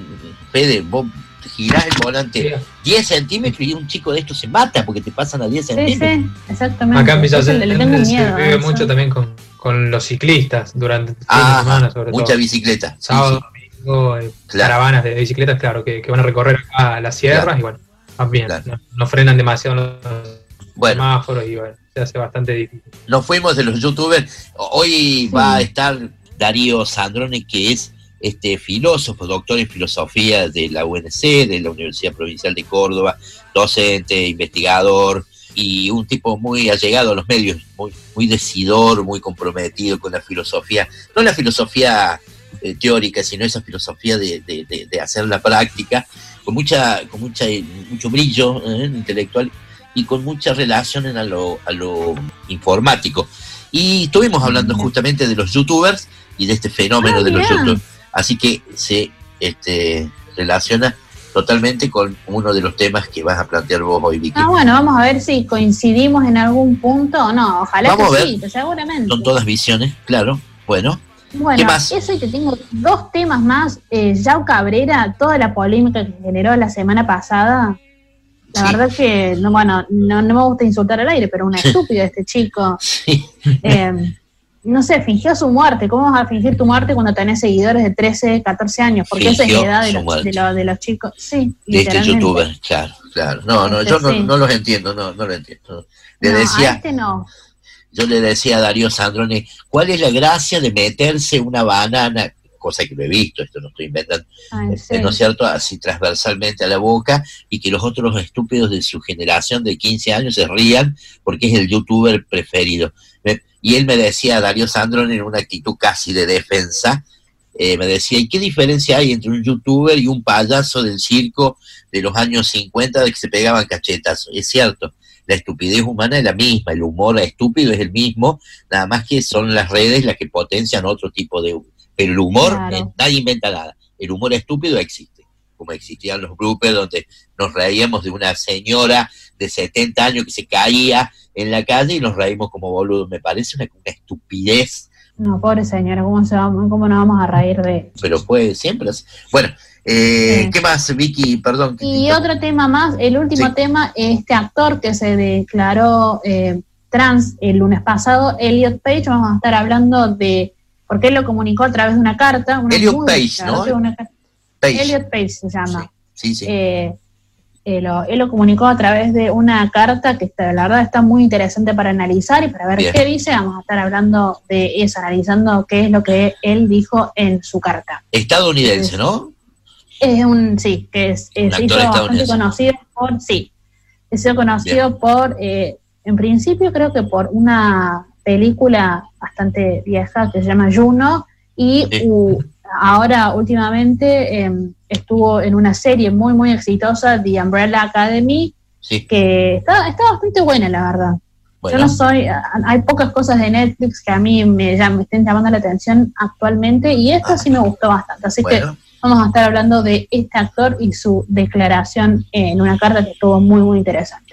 S7: Fede, vos girás el volante diez centímetros y un chico de estos se mata porque te pasan a diez centímetros.
S9: Sí, sí, exactamente.
S8: Acá en Villa se, le tengo se miedo vive mucho también con, con los ciclistas durante el fin
S7: ah,
S8: de semana, sobre
S7: mucha
S8: todo.
S7: Mucha bicicleta.
S8: Sábado, sí, sí. domingo, eh, claro. Caravanas de bicicletas, claro, que, que van a recorrer acá a las sierras claro. y bueno. También, claro. no, no frenan demasiado los bueno, semáforos y bueno, se hace bastante difícil.
S7: Nos fuimos de los youtubers. Hoy sí. va a estar Darío Sandrone, que es este filósofo, doctor en filosofía de la U N C, de la Universidad Provincial de Córdoba, docente, investigador y un tipo muy allegado a los medios, muy, muy decidor, muy comprometido con la filosofía, no la filosofía eh, teórica, sino esa filosofía de, de, de, de hacer la práctica. Con mucha, con mucha, mucho brillo eh, intelectual y con mucha relación en a lo, a lo informático. Y estuvimos hablando justamente de los youtubers y de este fenómeno ah, de los youtubers. Así que se este, relaciona totalmente con uno de los temas que vas a plantear vos hoy, Vicky.
S9: Ah, bueno, vamos a ver si coincidimos en algún punto o no. Ojalá
S7: vamos
S9: que
S7: a ver.
S9: sí, seguramente.
S7: Son todas visiones, claro. Bueno.
S9: Bueno, eso y te tengo dos temas más. Eh, Yao Cabrera, toda la polémica que generó la semana pasada, la sí. verdad que, no, bueno, no, no me gusta insultar al aire, pero un estúpido este chico.
S7: Sí.
S9: Eh, no sé, fingió su muerte. ¿Cómo vas a fingir tu muerte cuando tenés seguidores de trece, catorce años? Porque esa es la edad de los, de, los, de los chicos. Sí,
S7: de este youtuber, claro, claro. No, no, este, yo no, sí. no los entiendo, no, no lo entiendo. Le
S9: no,
S7: decía...
S9: a este no.
S7: Yo le decía a Darío Sandrone, ¿cuál es la gracia de meterse una banana, cosa que lo he visto, esto no estoy inventando, Ay, sí. ¿no es cierto?, así transversalmente a la boca, y que los otros estúpidos de su generación de quince años se rían porque es el youtuber preferido? Y él me decía, Darío Sandrone, en una actitud casi de defensa, eh, me decía, ¿y qué diferencia hay entre un youtuber y un payaso del circo de los años cincuenta de que se pegaban cachetazos? Es cierto. La estupidez humana es la misma, el humor estúpido es el mismo, nada más que son las redes las que potencian otro tipo de humor. Pero el humor, claro. eh, nadie inventa nada. El humor estúpido existe, como existían los bloopers donde nos reíamos de una señora de setenta años que se caía en la calle y nos reímos como boludo. Me parece una, una estupidez.
S9: No, pobre señora, ¿cómo, se va, ¿cómo nos vamos a reír de...?
S7: Pero puede siempre... Bueno... Eh, sí. ¿Qué más, Vicky? Perdón.
S9: Y otro tema más, el último sí. tema, este actor que se declaró eh, trans el lunes pasado, Elliot Page, vamos a estar hablando de, porque él lo comunicó a través de una carta. Una
S7: Elliot Page, ¿no?
S9: Una, Page. Elliot Page se llama.
S7: Sí, sí. sí.
S9: Eh, él, lo, él lo comunicó a través de una carta que está, la verdad está muy interesante para analizar y para ver Bien. qué dice. Vamos a estar hablando de eso, analizando qué es lo que él dijo en su carta.
S7: Estadounidense, Entonces, ¿no?
S9: Es un, sí, que es, es se hizo bastante conocido por, sí, se hizo conocido Bien. por, eh, en principio creo que por una película bastante vieja que se llama Juno, y sí. uh, ahora últimamente eh, estuvo en una serie muy muy exitosa, The Umbrella Academy, sí. que está, está bastante buena, la verdad. Bueno. Yo no soy, hay pocas cosas de Netflix que a mí me, ya me estén llamando la atención actualmente, y esta ah. sí me gustó bastante, así bueno. que vamos a estar hablando de este actor y su declaración en una carta que estuvo muy, muy interesante.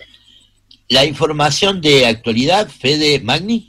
S7: La información de actualidad, Fede Magni.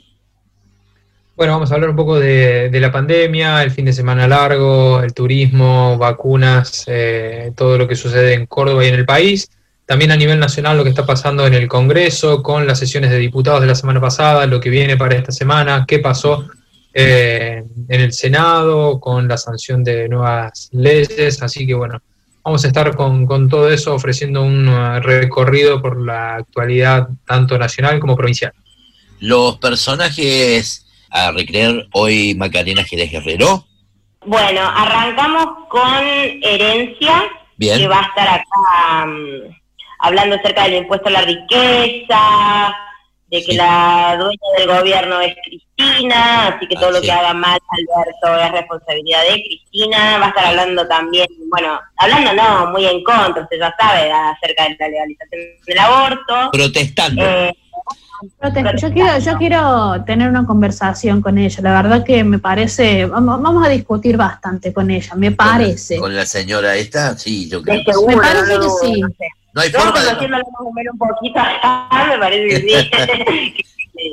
S8: Bueno, vamos a hablar un poco de, de la pandemia, el fin de semana largo, el turismo, vacunas, eh, todo lo que sucede en Córdoba y en el país. También a nivel nacional lo que está pasando en el Congreso, con las sesiones de diputados de la semana pasada, lo que viene para esta semana, qué pasó Eh, en el Senado, con la sanción de nuevas leyes, así que bueno, vamos a estar con, con todo eso ofreciendo un uh, recorrido por la actualidad tanto nacional como provincial.
S7: Los personajes a recrear hoy, Macarena Jerez Guerrero.
S10: Bueno, arrancamos con Herencia, Bien. que va a estar acá um, hablando acerca del impuesto a la riqueza, de que
S7: sí.
S10: la dueña del gobierno es Cristina, así que todo
S7: Ah,
S10: lo
S7: sí.
S10: que haga mal Alberto es responsabilidad de Cristina. Va a estar hablando también, bueno, hablando no, muy en contra, usted ya sabe, acerca de la legalización del aborto.
S7: Protestando.
S10: Eh,
S9: Protesto. Yo quiero, yo quiero tener una conversación con ella. La verdad que me parece, vamos, vamos a discutir bastante con ella, me parece.
S7: Con la señora esta, sí, yo creo
S10: de
S7: que sí.
S10: seguro,
S9: Me parece
S10: no,
S9: que
S10: no,
S9: sí.
S10: no sé.
S7: No hay
S10: Yo
S7: forma de...
S10: conociéndola más o menos un poquito acá, me parece que sí.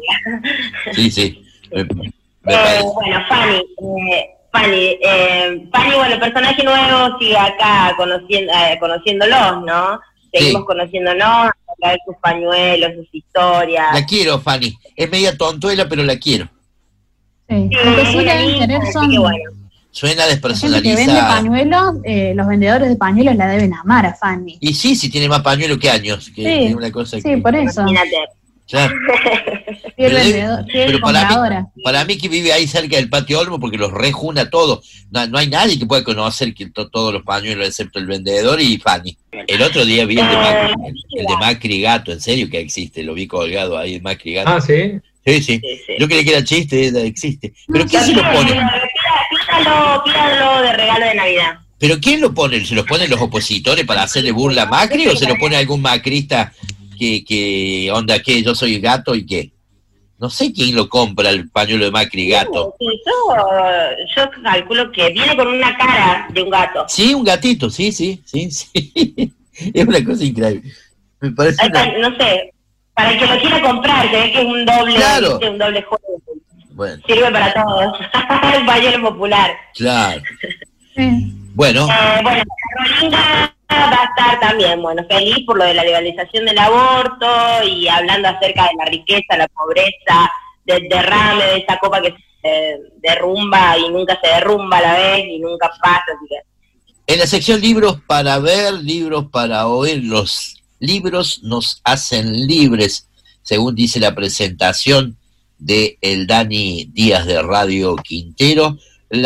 S7: Sí, sí. Me, me
S10: Eh,
S7: parece.
S10: bueno, Fanny, eh, Fanny, eh, Fanny, bueno, el personaje nuevo sigue acá conociendo, eh, conociéndolos, ¿no? Seguimos
S7: Sí.
S10: conociéndonos a través de sus pañuelos, sus historias.
S7: La quiero, Fanny. Es media tontuela, pero la quiero.
S9: Sí.
S10: Sí,
S9: Lo que sí
S10: una
S9: deben
S10: linda,
S9: tener
S10: así
S9: son
S10: que bueno.
S7: Suena
S9: la gente que vende
S7: despersonalizada.
S9: pañuelos, eh, los vendedores de pañuelos la deben amar a Fanny.
S7: Y sí, si tiene más pañuelo que años. Que
S9: Sí,
S7: es una cosa
S9: sí,
S7: que...
S9: por eso.
S10: Imagínate.
S7: Claro.
S9: Fiel
S7: Pero debe-
S9: vendedor, fiel
S7: pero para
S9: compradora.
S7: mí, para mí que vive ahí cerca del Patio Olmo, porque los rejuna todo. No, no hay nadie que pueda conocer que to- todos los pañuelos, excepto el vendedor y Fanny. El otro día vi el de Macri, el, el de Macri Gato, en serio que existe, lo vi colgado ahí, el Macri Gato.
S8: Ah, sí.
S7: Sí, sí.
S10: Sí, sí.
S7: Yo creí que era chiste, era- existe. Pero
S9: No,
S7: ¿quién se lo pone?
S10: Pídalo, pídalo de regalo de Navidad.
S7: ¿Pero quién lo pone? ¿Se lo ponen los opositores para hacerle burla a Macri o se lo pone algún macrista que, que onda, que yo soy gato y qué? No sé quién lo compra el pañuelo de Macri Gato.
S10: Sí, yo, yo calculo que viene con una cara de un gato.
S7: Sí, un gatito, sí, sí, sí, sí. Es una cosa increíble. Me parece
S10: Hay
S7: una...
S10: pa- No sé, para el que lo quiera comprar, se ve que es un doble,
S7: Claro.
S10: ¿viste? Un doble juego.
S7: Bueno,
S10: Sirve para todos. El pañuelo popular.
S7: claro.
S9: Sí.
S7: Bueno,
S10: Eh, bueno, Carolina va a estar también, bueno, feliz por lo de la legalización del aborto y hablando acerca de la riqueza, la pobreza, del derrame, de esa copa que se derrumba y nunca se derrumba a la vez y nunca pasa, así que...
S7: en la sección libros para ver, libros para oír, los libros nos hacen libres, según dice la presentación de el Dani Díaz de Radio Quintero,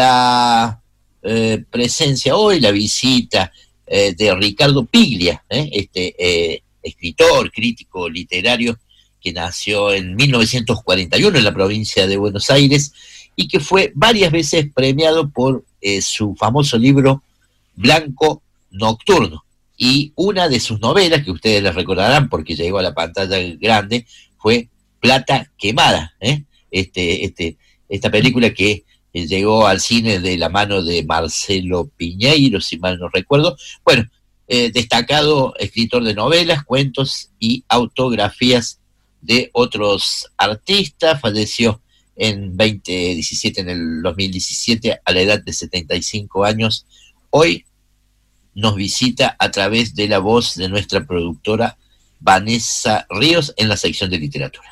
S7: la eh, presencia hoy, la visita eh, de Ricardo Piglia, eh, este eh, escritor, crítico literario que nació en mil novecientos cuarenta y uno en la provincia de Buenos Aires y que fue varias veces premiado por eh, su famoso libro Blanco Nocturno. Y una de sus novelas, que ustedes las recordarán porque llegó a la pantalla grande, fue Plata Quemada, ¿eh? este, este, esta película que eh, llegó al cine de la mano de Marcelo Piñeiro, si mal no recuerdo. Bueno, eh, destacado escritor de novelas, cuentos y autografías de otros artistas, falleció en veinte diecisiete, en el dos mil diecisiete, a la edad de setenta y cinco años. Hoy nos visita a través de la voz de nuestra productora Vanessa Ríos en la sección de literatura.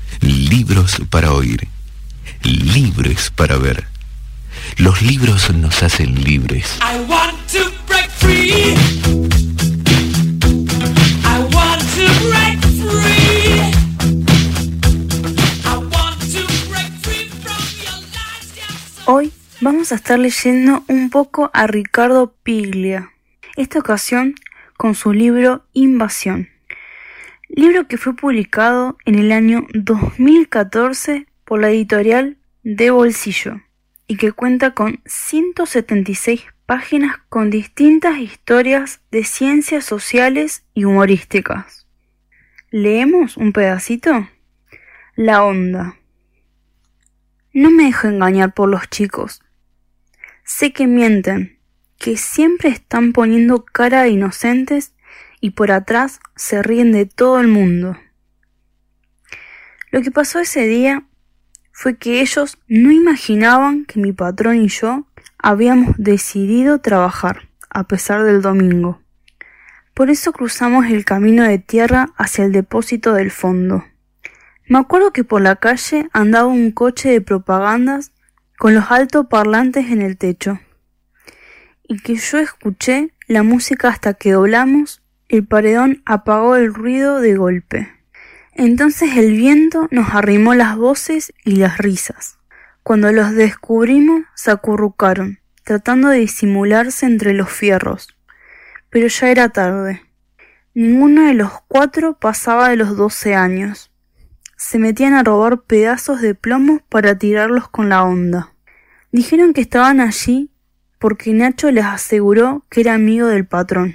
S11: Libros para oír, libres para ver. Los libros nos hacen libres.
S4: I want to break free. I want to break free. I want to break free from your lies.
S12: Hoy vamos a estar leyendo un poco a Ricardo Piglia, esta ocasión con su libro Invasión, libro que fue publicado en el año dos mil catorce por la editorial De Bolsillo y que cuenta con ciento setenta y seis páginas con distintas historias de ciencias sociales y humorísticas. ¿Leemos un pedacito? La onda. No me dejo engañar por los chicos. Sé que mienten, que siempre están poniendo cara de inocentes y por atrás se ríen de todo el mundo. Lo que pasó ese día fue que ellos no imaginaban que mi patrón y yo habíamos decidido trabajar, a pesar del domingo. Por eso cruzamos el camino de tierra hacia el depósito del fondo. Me acuerdo que por la calle andaba un coche de propagandas con los altoparlantes en el techo, y que yo escuché la música hasta que doblamos, el paredón apagó el ruido de golpe. Entonces el viento nos arrimó las voces y las risas. Cuando los descubrimos, se acurrucaron, tratando de disimularse entre los fierros. Pero ya era tarde. Ninguno de los cuatro pasaba de los doce años. se metían a robar pedazos de plomo para tirarlos con la honda. Dijeron que estaban allí porque Nacho les aseguró que era amigo del patrón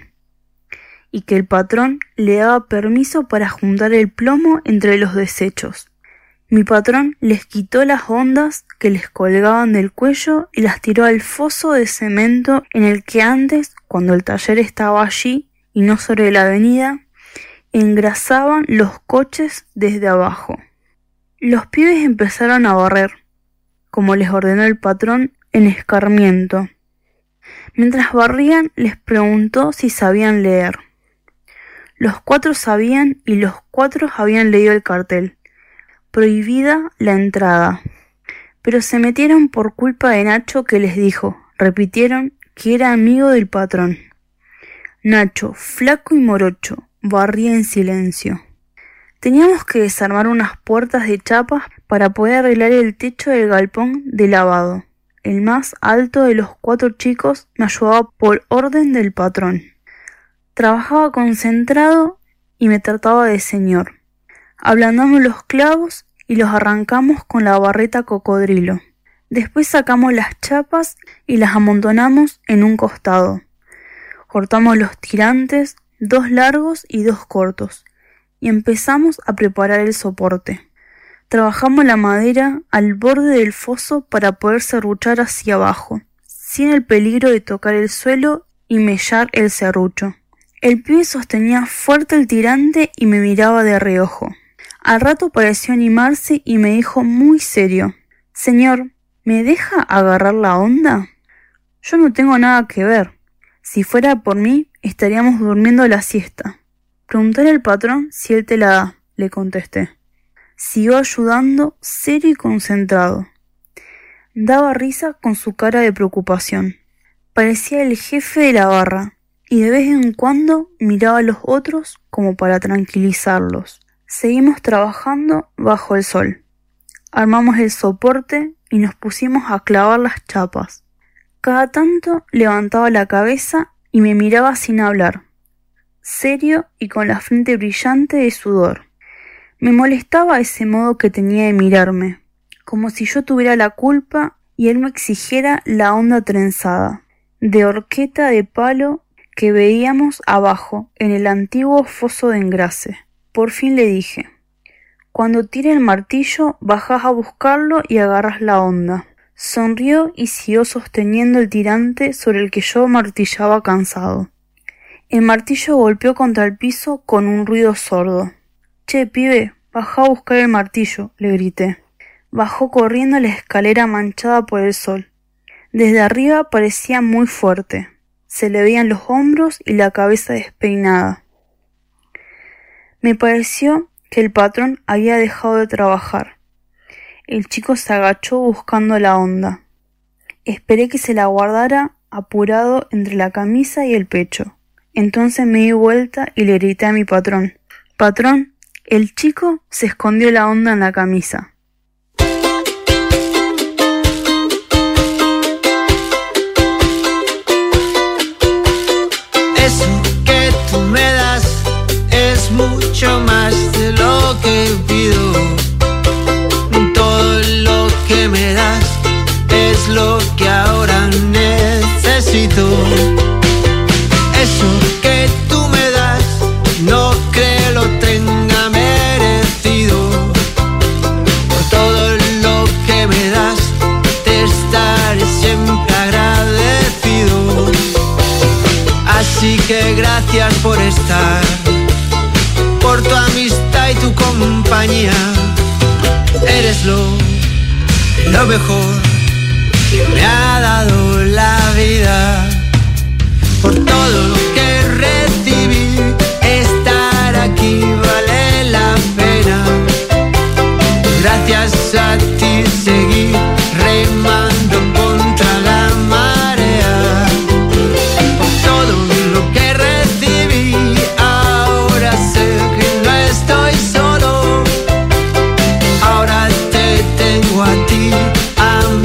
S12: y que el patrón le daba permiso para juntar el plomo entre los desechos. Mi patrón les quitó las hondas que les colgaban del cuello y las tiró al foso de cemento en el que antes, cuando el taller estaba allí y no sobre la avenida, engrasaban los coches desde abajo. Los pibes empezaron a barrer, como les ordenó el patrón, en escarmiento. Mientras barrían, les preguntó si sabían leer. Los cuatro sabían y los cuatro habían leído el cartel: prohibida la entrada. Pero se metieron por culpa de Nacho, que les dijo, repitieron, que era amigo del patrón. Nacho, flaco y morocho, barría en silencio. Teníamos que desarmar unas puertas de chapas para poder arreglar el techo del galpón de lavado. El más alto de los cuatro chicos me ayudaba por orden del patrón. Trabajaba concentrado y me trataba de señor. Ablandamos los clavos y los arrancamos con la barreta cocodrilo. Después sacamos las chapas y las amontonamos en un costado. Cortamos los tirantes, dos largos y dos cortos, y empezamos a preparar el soporte. Trabajamos la madera al borde del foso para poder serruchar hacia abajo, sin el peligro de tocar el suelo y mellar el serrucho. El pibe sostenía fuerte el tirante y me miraba de reojo. Al rato pareció animarse y me dijo muy serio: «Señor, ¿me deja agarrar la honda? Yo no tengo nada que ver. Si fuera por mí, estaríamos durmiendo la siesta. Preguntale al patrón si él te la da», le contesté. Siguió ayudando, serio y concentrado. Daba risa con su cara de preocupación. Parecía el jefe de la barra, y de vez en cuando miraba a los otros como para tranquilizarlos. Seguimos trabajando bajo el sol. Armamos el soporte y nos pusimos a clavar las chapas. Cada tanto levantaba la cabeza y me miraba sin hablar, serio y con la frente brillante de sudor. Me molestaba ese modo que tenía de mirarme, como si yo tuviera la culpa y él me exigiera la honda trenzada, de horqueta de palo que veíamos abajo en el antiguo foso de engrase. Por fin le dije: «Cuando tire el martillo, bajás a buscarlo y agarras la honda». Sonrió y siguió sosteniendo el tirante sobre el que yo martillaba cansado. El martillo golpeó contra el piso con un ruido sordo. «Che, pibe, baja a buscar el martillo», le grité. Bajó corriendo la escalera manchada por el sol. Desde arriba parecía muy fuerte. Se le veían los hombros y la cabeza despeinada. Me pareció que el patrón había dejado de trabajar. El chico se agachó buscando la honda. Esperé que se la guardara apurado entre la camisa y el pecho. Entonces me di vuelta y le grité a mi patrón: «Patrón, el chico se escondió la honda en la camisa».
S4: Eso que tú me das es mucho más de lo que pido. Todo lo que me das es lo que ahora necesito. Eso que tú me das no creo lo tenga merecido. Por todo lo que me das te estaré siempre agradecido. Así que gracias por estar, por tu amistad y tu compañía. Eres lo, lo mejor que me ha dado la vida. Por todo lo que recibí, estar aquí vale la pena. Gracias a ti seguí remando contra la marea. Por todo lo que recibí, ahora sé que no estoy solo. Ahora te tengo a ti, a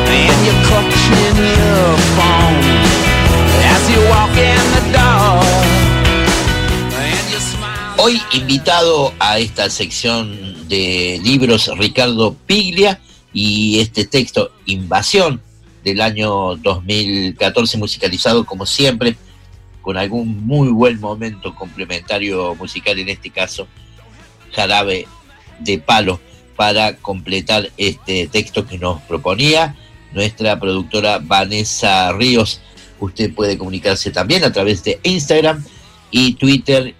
S4: and you're clutching your phone as you walk in the door.
S7: Hoy invitado a esta sección de libros Ricardo Piglia y este texto Invasión del año dos mil catorce, musicalizado como siempre con algún muy buen momento complementario musical, en este caso Jarabe de Palo, para completar este texto que nos proponía nuestra productora Vanessa Ríos. Usted puede comunicarse también a través de Instagram y Twitter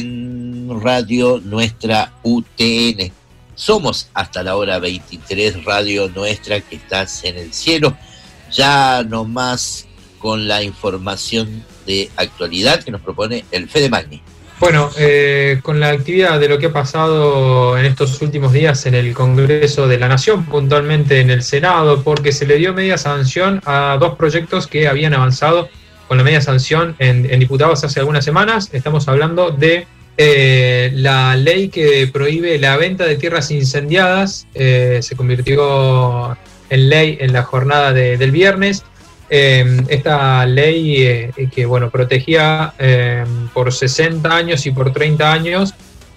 S7: en Radio Nuestra U T N. Somos hasta la hora veintitrés, Radio Nuestra, que estás en el cielo. Ya nomás con la información de actualidad que nos propone el Fede Magni.
S8: Bueno, eh, con la actividad de lo que ha pasado en estos últimos días en el Congreso de la Nación, puntualmente en el Senado, porque se le dio media sanción a dos proyectos que habían avanzado con la media sanción en, en diputados hace algunas semanas. Estamos hablando de eh, la ley que prohíbe la venta de tierras incendiadas. Eh, se convirtió en ley en la jornada de, del viernes. Eh, esta ley eh, que bueno protegía eh, por sesenta años y por treinta años,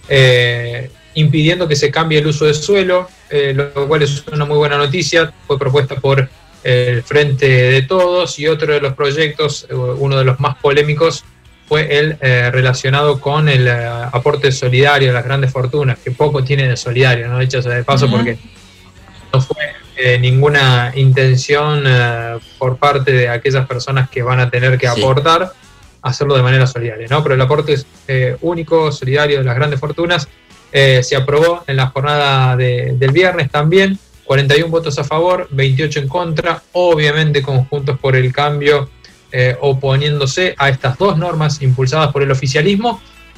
S8: eh, impidiendo que se cambie el uso de suelo, eh, lo cual es una muy buena noticia. Fue propuesta por el Frente de Todos, y otro de los proyectos, uno de los más polémicos, fue el eh, relacionado con el eh, aporte solidario de las grandes fortunas, que poco tiene de solidario, ¿no? Dicho sea de paso, uh-huh. porque no fue eh, ninguna intención eh, por parte de aquellas personas que van a tener que sí. aportar, hacerlo de manera solidaria, ¿no? Pero el aporte es, eh, único, solidario de las grandes fortunas, eh, se aprobó en la jornada de, del viernes también. cuarenta y uno votos a favor, veintiocho en contra, obviamente con Juntos por el Cambio eh, oponiéndose a estas dos normas impulsadas por el oficialismo.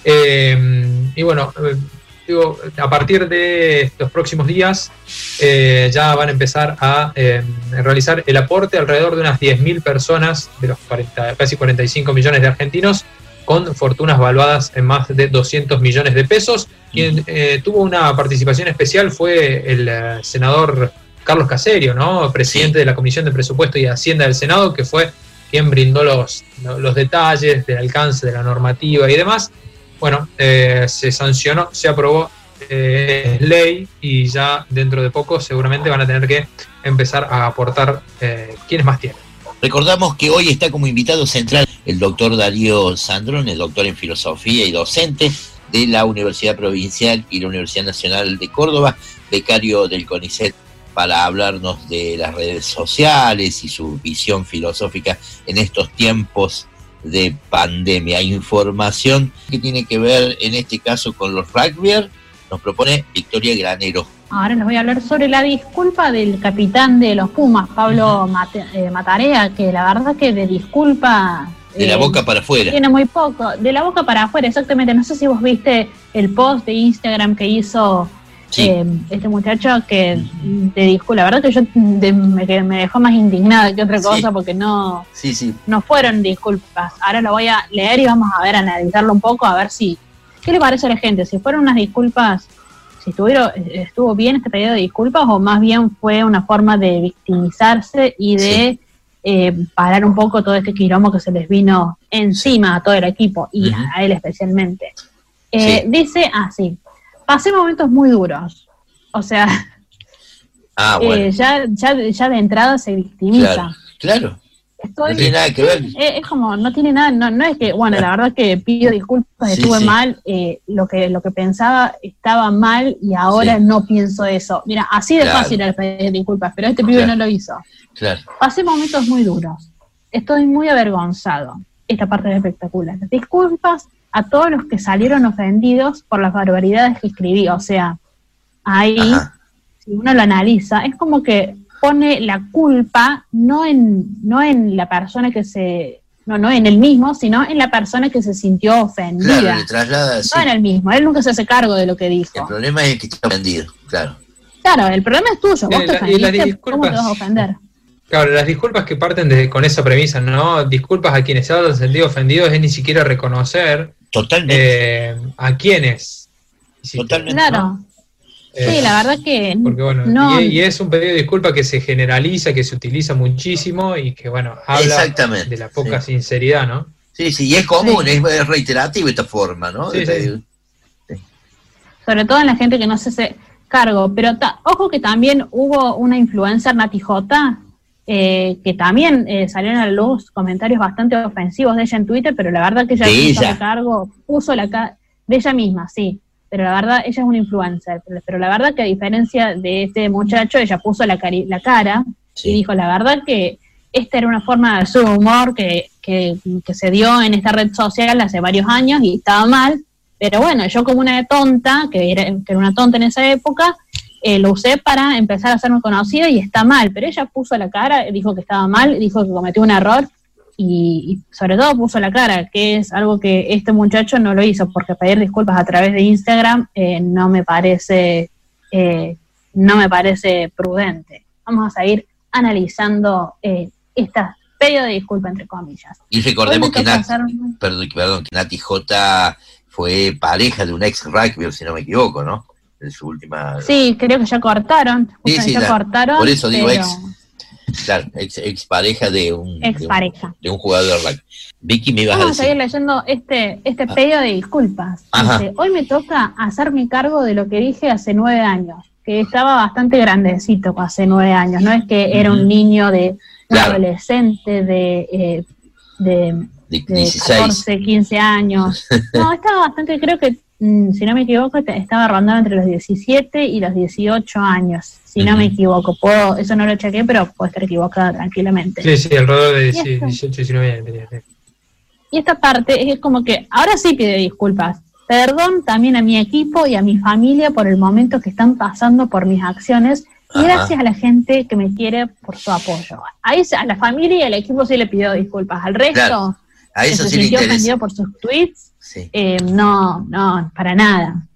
S8: Eh, y bueno, eh, digo, a partir de los próximos días eh, ya van a empezar a eh, realizar el aporte alrededor de unas diez mil personas, de los cuarenta, casi cuarenta y cinco millones de argentinos, con fortunas valuadas en más de doscientos millones de pesos. Quien eh, tuvo una participación especial fue el eh, senador Carlos Caserio, ¿no? Presidente de la Comisión de Presupuesto y Hacienda del Senado, que fue quien brindó los, los detalles del alcance de la normativa y demás. Bueno, eh, se sancionó, se aprobó, eh, ley, y ya dentro de poco seguramente van a tener que empezar a aportar eh, quienes más tienen.
S7: Recordamos que hoy está como invitado central el doctor Darío Sandrón, el doctor en filosofía y docente de la Universidad Provincial y la Universidad Nacional de Córdoba, becario del CONICET, para hablarnos de las redes sociales y su visión filosófica en estos tiempos de pandemia. Información que tiene que ver en este caso con los rugbyers, nos propone Victoria Granero.
S9: Ahora les voy a hablar sobre la disculpa del capitán de los Pumas, Pablo Mate, eh, Matarea, que la verdad que de disculpa...
S7: De la boca para afuera.
S9: Tiene muy poco. De la boca para afuera, exactamente. No sé si vos viste el post de Instagram que hizo sí. eh, este muchacho que te disculpa. La verdad que yo de, me, que me dejó más indignada que otra cosa, sí. porque no,
S7: sí, sí.
S9: no fueron disculpas. Ahora lo voy a leer y vamos a ver, analizarlo un poco, a ver si... ¿Qué le parece a la gente? Si fueron unas disculpas, si estuvieron, estuvo bien este pedido de disculpas, o más bien fue una forma de victimizarse y de... Sí. Eh, parar un poco todo este quilombo que se les vino encima a todo el equipo y uh-huh. a él especialmente. Eh, sí. Dice así: pasé momentos muy duros. O sea,
S7: ah, bueno.
S9: eh, ya, ya, ya de entrada se victimiza.
S7: Claro, claro.
S9: Estoy,
S7: no tiene nada que ver.
S9: Eh, es como, no tiene nada, no, no es que, bueno, la verdad que pido disculpas, sí, estuve sí. mal, eh, lo que lo que pensaba estaba mal y ahora sí. no pienso eso. Mira, así de claro. fácil era pedir disculpas, pero este pibe claro. no lo hizo.
S7: Claro.
S9: Pasé momentos muy duros. Estoy muy avergonzado. Esta parte es espectacular. Disculpas a todos los que salieron ofendidos por las barbaridades que escribí. O sea, ahí, Ajá. si uno lo analiza, es como que pone la culpa no en no en la persona que se... No, no en el mismo, sino en la persona que se sintió ofendida.
S7: Claro, le traslada, sí.
S9: No en el mismo. Él nunca se hace cargo de lo que dijo.
S7: El problema es el que está ofendido, claro.
S9: Claro, el problema es tuyo. Vos
S8: eh,
S9: te
S8: la,
S9: ofendiste, ¿cómo te vas a ofender?
S8: Claro, las disculpas que parten de, con esa premisa, ¿no? Disculpas a quienes se han sentido ofendidos es ni siquiera reconocer
S7: Totalmente.
S8: Eh, a quienes.
S7: Totalmente.
S9: Claro.
S7: ¿no?
S8: Eh,
S9: sí, la verdad que
S8: porque bueno,
S9: no,
S8: y, y es un pedido de disculpa que se generaliza, que se utiliza muchísimo y que bueno, habla de la poca sí. sinceridad, ¿no?
S7: Sí, sí, y es común, sí. es reiterativo esta forma, ¿no?
S8: Sí, sí.
S9: Sí. Sobre todo en la gente que no se hace cargo, pero ta, ojo que también hubo una influencer, Nati J, eh, que también eh, salieron a la luz comentarios bastante ofensivos de ella en Twitter, pero la verdad que ella
S7: de
S9: puso
S7: ella.
S9: a cargo, puso la cara de ella misma, sí, pero la verdad, ella es una influencer, pero, pero la verdad que a diferencia de este muchacho, ella puso la, cari la cara sí. y dijo, la verdad que esta era una forma de su humor que, que, que se dio en esta red social hace varios años y estaba mal, pero bueno, yo como una tonta, que era, que era una tonta en esa época, eh, lo usé para empezar a hacerme conocida y está mal, pero ella puso la cara, dijo que estaba mal, dijo que cometió un error y, y sobre todo puso la cara, que es algo que este muchacho no lo hizo, porque pedir disculpas a través de Instagram eh, no me parece eh, no me parece prudente. Vamos a seguir analizando eh, esta pedido de disculpa entre comillas.
S7: Y recordemos que Nat, hacer... perdón, perdón, que Nati J fue pareja de un ex rugby, si no me equivoco, ¿no? En su última...
S9: Sí, creo que ya cortaron.
S7: Sí, sí,
S9: ya
S7: la,
S9: cortaron.
S7: Por eso digo
S9: pero...
S7: ex. Claro, ex, ex pareja de un,
S9: ex
S7: de,
S9: pareja.
S7: Un, de un jugador de rugby. Vicky, me ibas
S9: Vamos
S7: a decir.
S9: Vamos a seguir leyendo este, este
S7: ah.
S9: pedido de disculpas. Dice, hoy me toca hacerme cargo de lo que dije hace nueve años, que estaba bastante grandecito hace nueve años, no es que era un niño de un claro. adolescente de, eh, de, de, de catorce, quince años. No, estaba bastante, creo que, mm, si no me equivoco, estaba rondando entre los diecisiete y los dieciocho años. Si no me equivoco, puedo, eso no lo chequé, pero puedo estar equivocada tranquilamente.
S8: Sí, sí, alrededor de dieciocho, diecinueve años tenía.
S9: Y esta parte es como que, ahora sí pide disculpas. Perdón también a mi equipo y a mi familia por el momento que están pasando por mis acciones. Y Ajá. gracias a la gente que me quiere por su apoyo. Ahí a la familia y al equipo sí le pidió disculpas. Al resto,
S7: claro. a eso
S9: que
S7: sí
S9: se
S7: le
S9: sintió
S7: interesa.
S9: ofendido por sus tweets,
S7: sí.
S9: eh, no, no, para nada.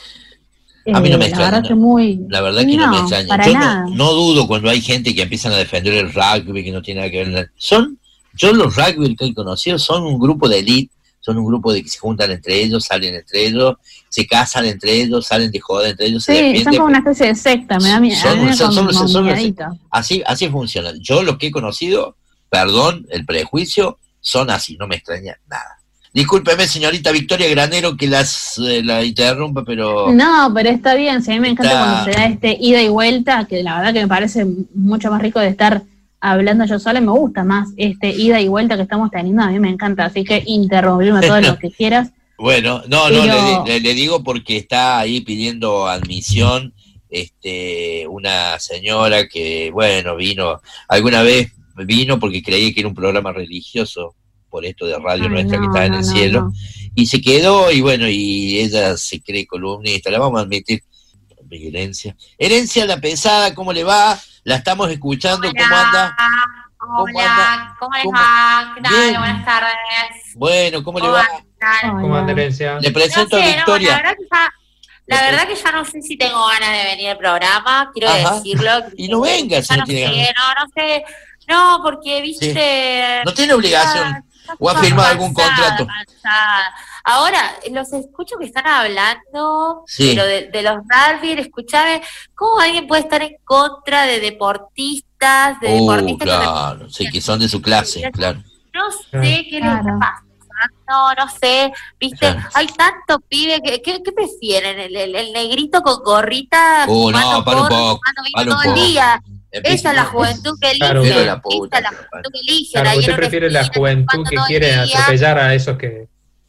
S7: A mí no me
S9: eh,
S7: extraña.
S9: La verdad que, muy...
S7: la verdad que no, no me extraña.
S9: Para
S7: yo
S9: nada.
S7: No, no dudo cuando hay gente que empiezan a defender el rugby, que no tiene nada que ver. Son, yo los rugby que he conocido son un grupo de elite, son un grupo de que se juntan entre ellos, salen entre ellos, se casan entre ellos, salen de joda entre ellos.
S9: Sí,
S7: se
S9: son como una especie de secta, me da miedo.
S7: Son, son, son, son, son, así, así funciona. Yo lo que he conocido, perdón, el prejuicio, son así, no me extraña nada. Discúlpeme, señorita Victoria Granero, que las eh, la interrumpa, pero...
S9: No, pero está bien, sí, a mí me encanta
S7: está...
S9: cuando se da este ida y vuelta, que la verdad que me parece mucho más rico de estar hablando yo sola, me gusta más este ida y vuelta que estamos teniendo, a mí me encanta, así que interrumpirme todo lo que quieras.
S7: Bueno, no,
S9: pero...
S7: no, le, le, le digo porque está ahí pidiendo admisión este una señora que, bueno, vino, alguna vez vino porque creía que era un programa religioso, por esto de Radio Ay, Nuestra no, que está en no, el cielo, no. y se quedó, y bueno, y ella se cree columnista, la vamos a admitir, Herencia. Herencia la pesada, ¿cómo le va? La estamos escuchando,
S13: Hola.
S7: ¿cómo anda?
S13: ¿Cómo Hola, anda? ¿cómo les va? ¿Qué tal? Bien. Buenas tardes.
S7: Bueno, ¿cómo le va?
S8: ¿Cómo anda, Herencia?
S7: Le presento
S13: no sé,
S7: a Victoria.
S13: No, la verdad que ya... La verdad que ya no sé si tengo ganas de venir al programa, quiero Ajá. decirlo.
S7: Y no venga si no tiene ganas.
S13: No, no sé, no, porque, viste...
S7: Sí. No tiene obligación. ¿O ha firmado algún contrato?
S13: Cansada. Ahora, los escucho que están hablando
S7: sí.
S13: de, lo de, de los rugby, escuchame, ¿cómo alguien puede estar en contra de deportistas, de
S7: uh,
S13: deportistas
S7: claro,
S13: que,
S7: sí, que son de su clase, claro.
S13: No sé qué les pasa. No, no sé, viste, claro. Hay tanto pibe, que, ¿qué, qué prefieren? ¿El, el, el negrito con gorrita?
S7: Uh, no, para un poco, para un
S13: todo
S7: poco.
S13: el día. Esa es la juventud que elige.
S8: Claro,
S13: Esa
S7: la puta,
S13: es la juventud que elige.
S8: Claro, usted prefiere la juventud que quiere atropellar a esos que...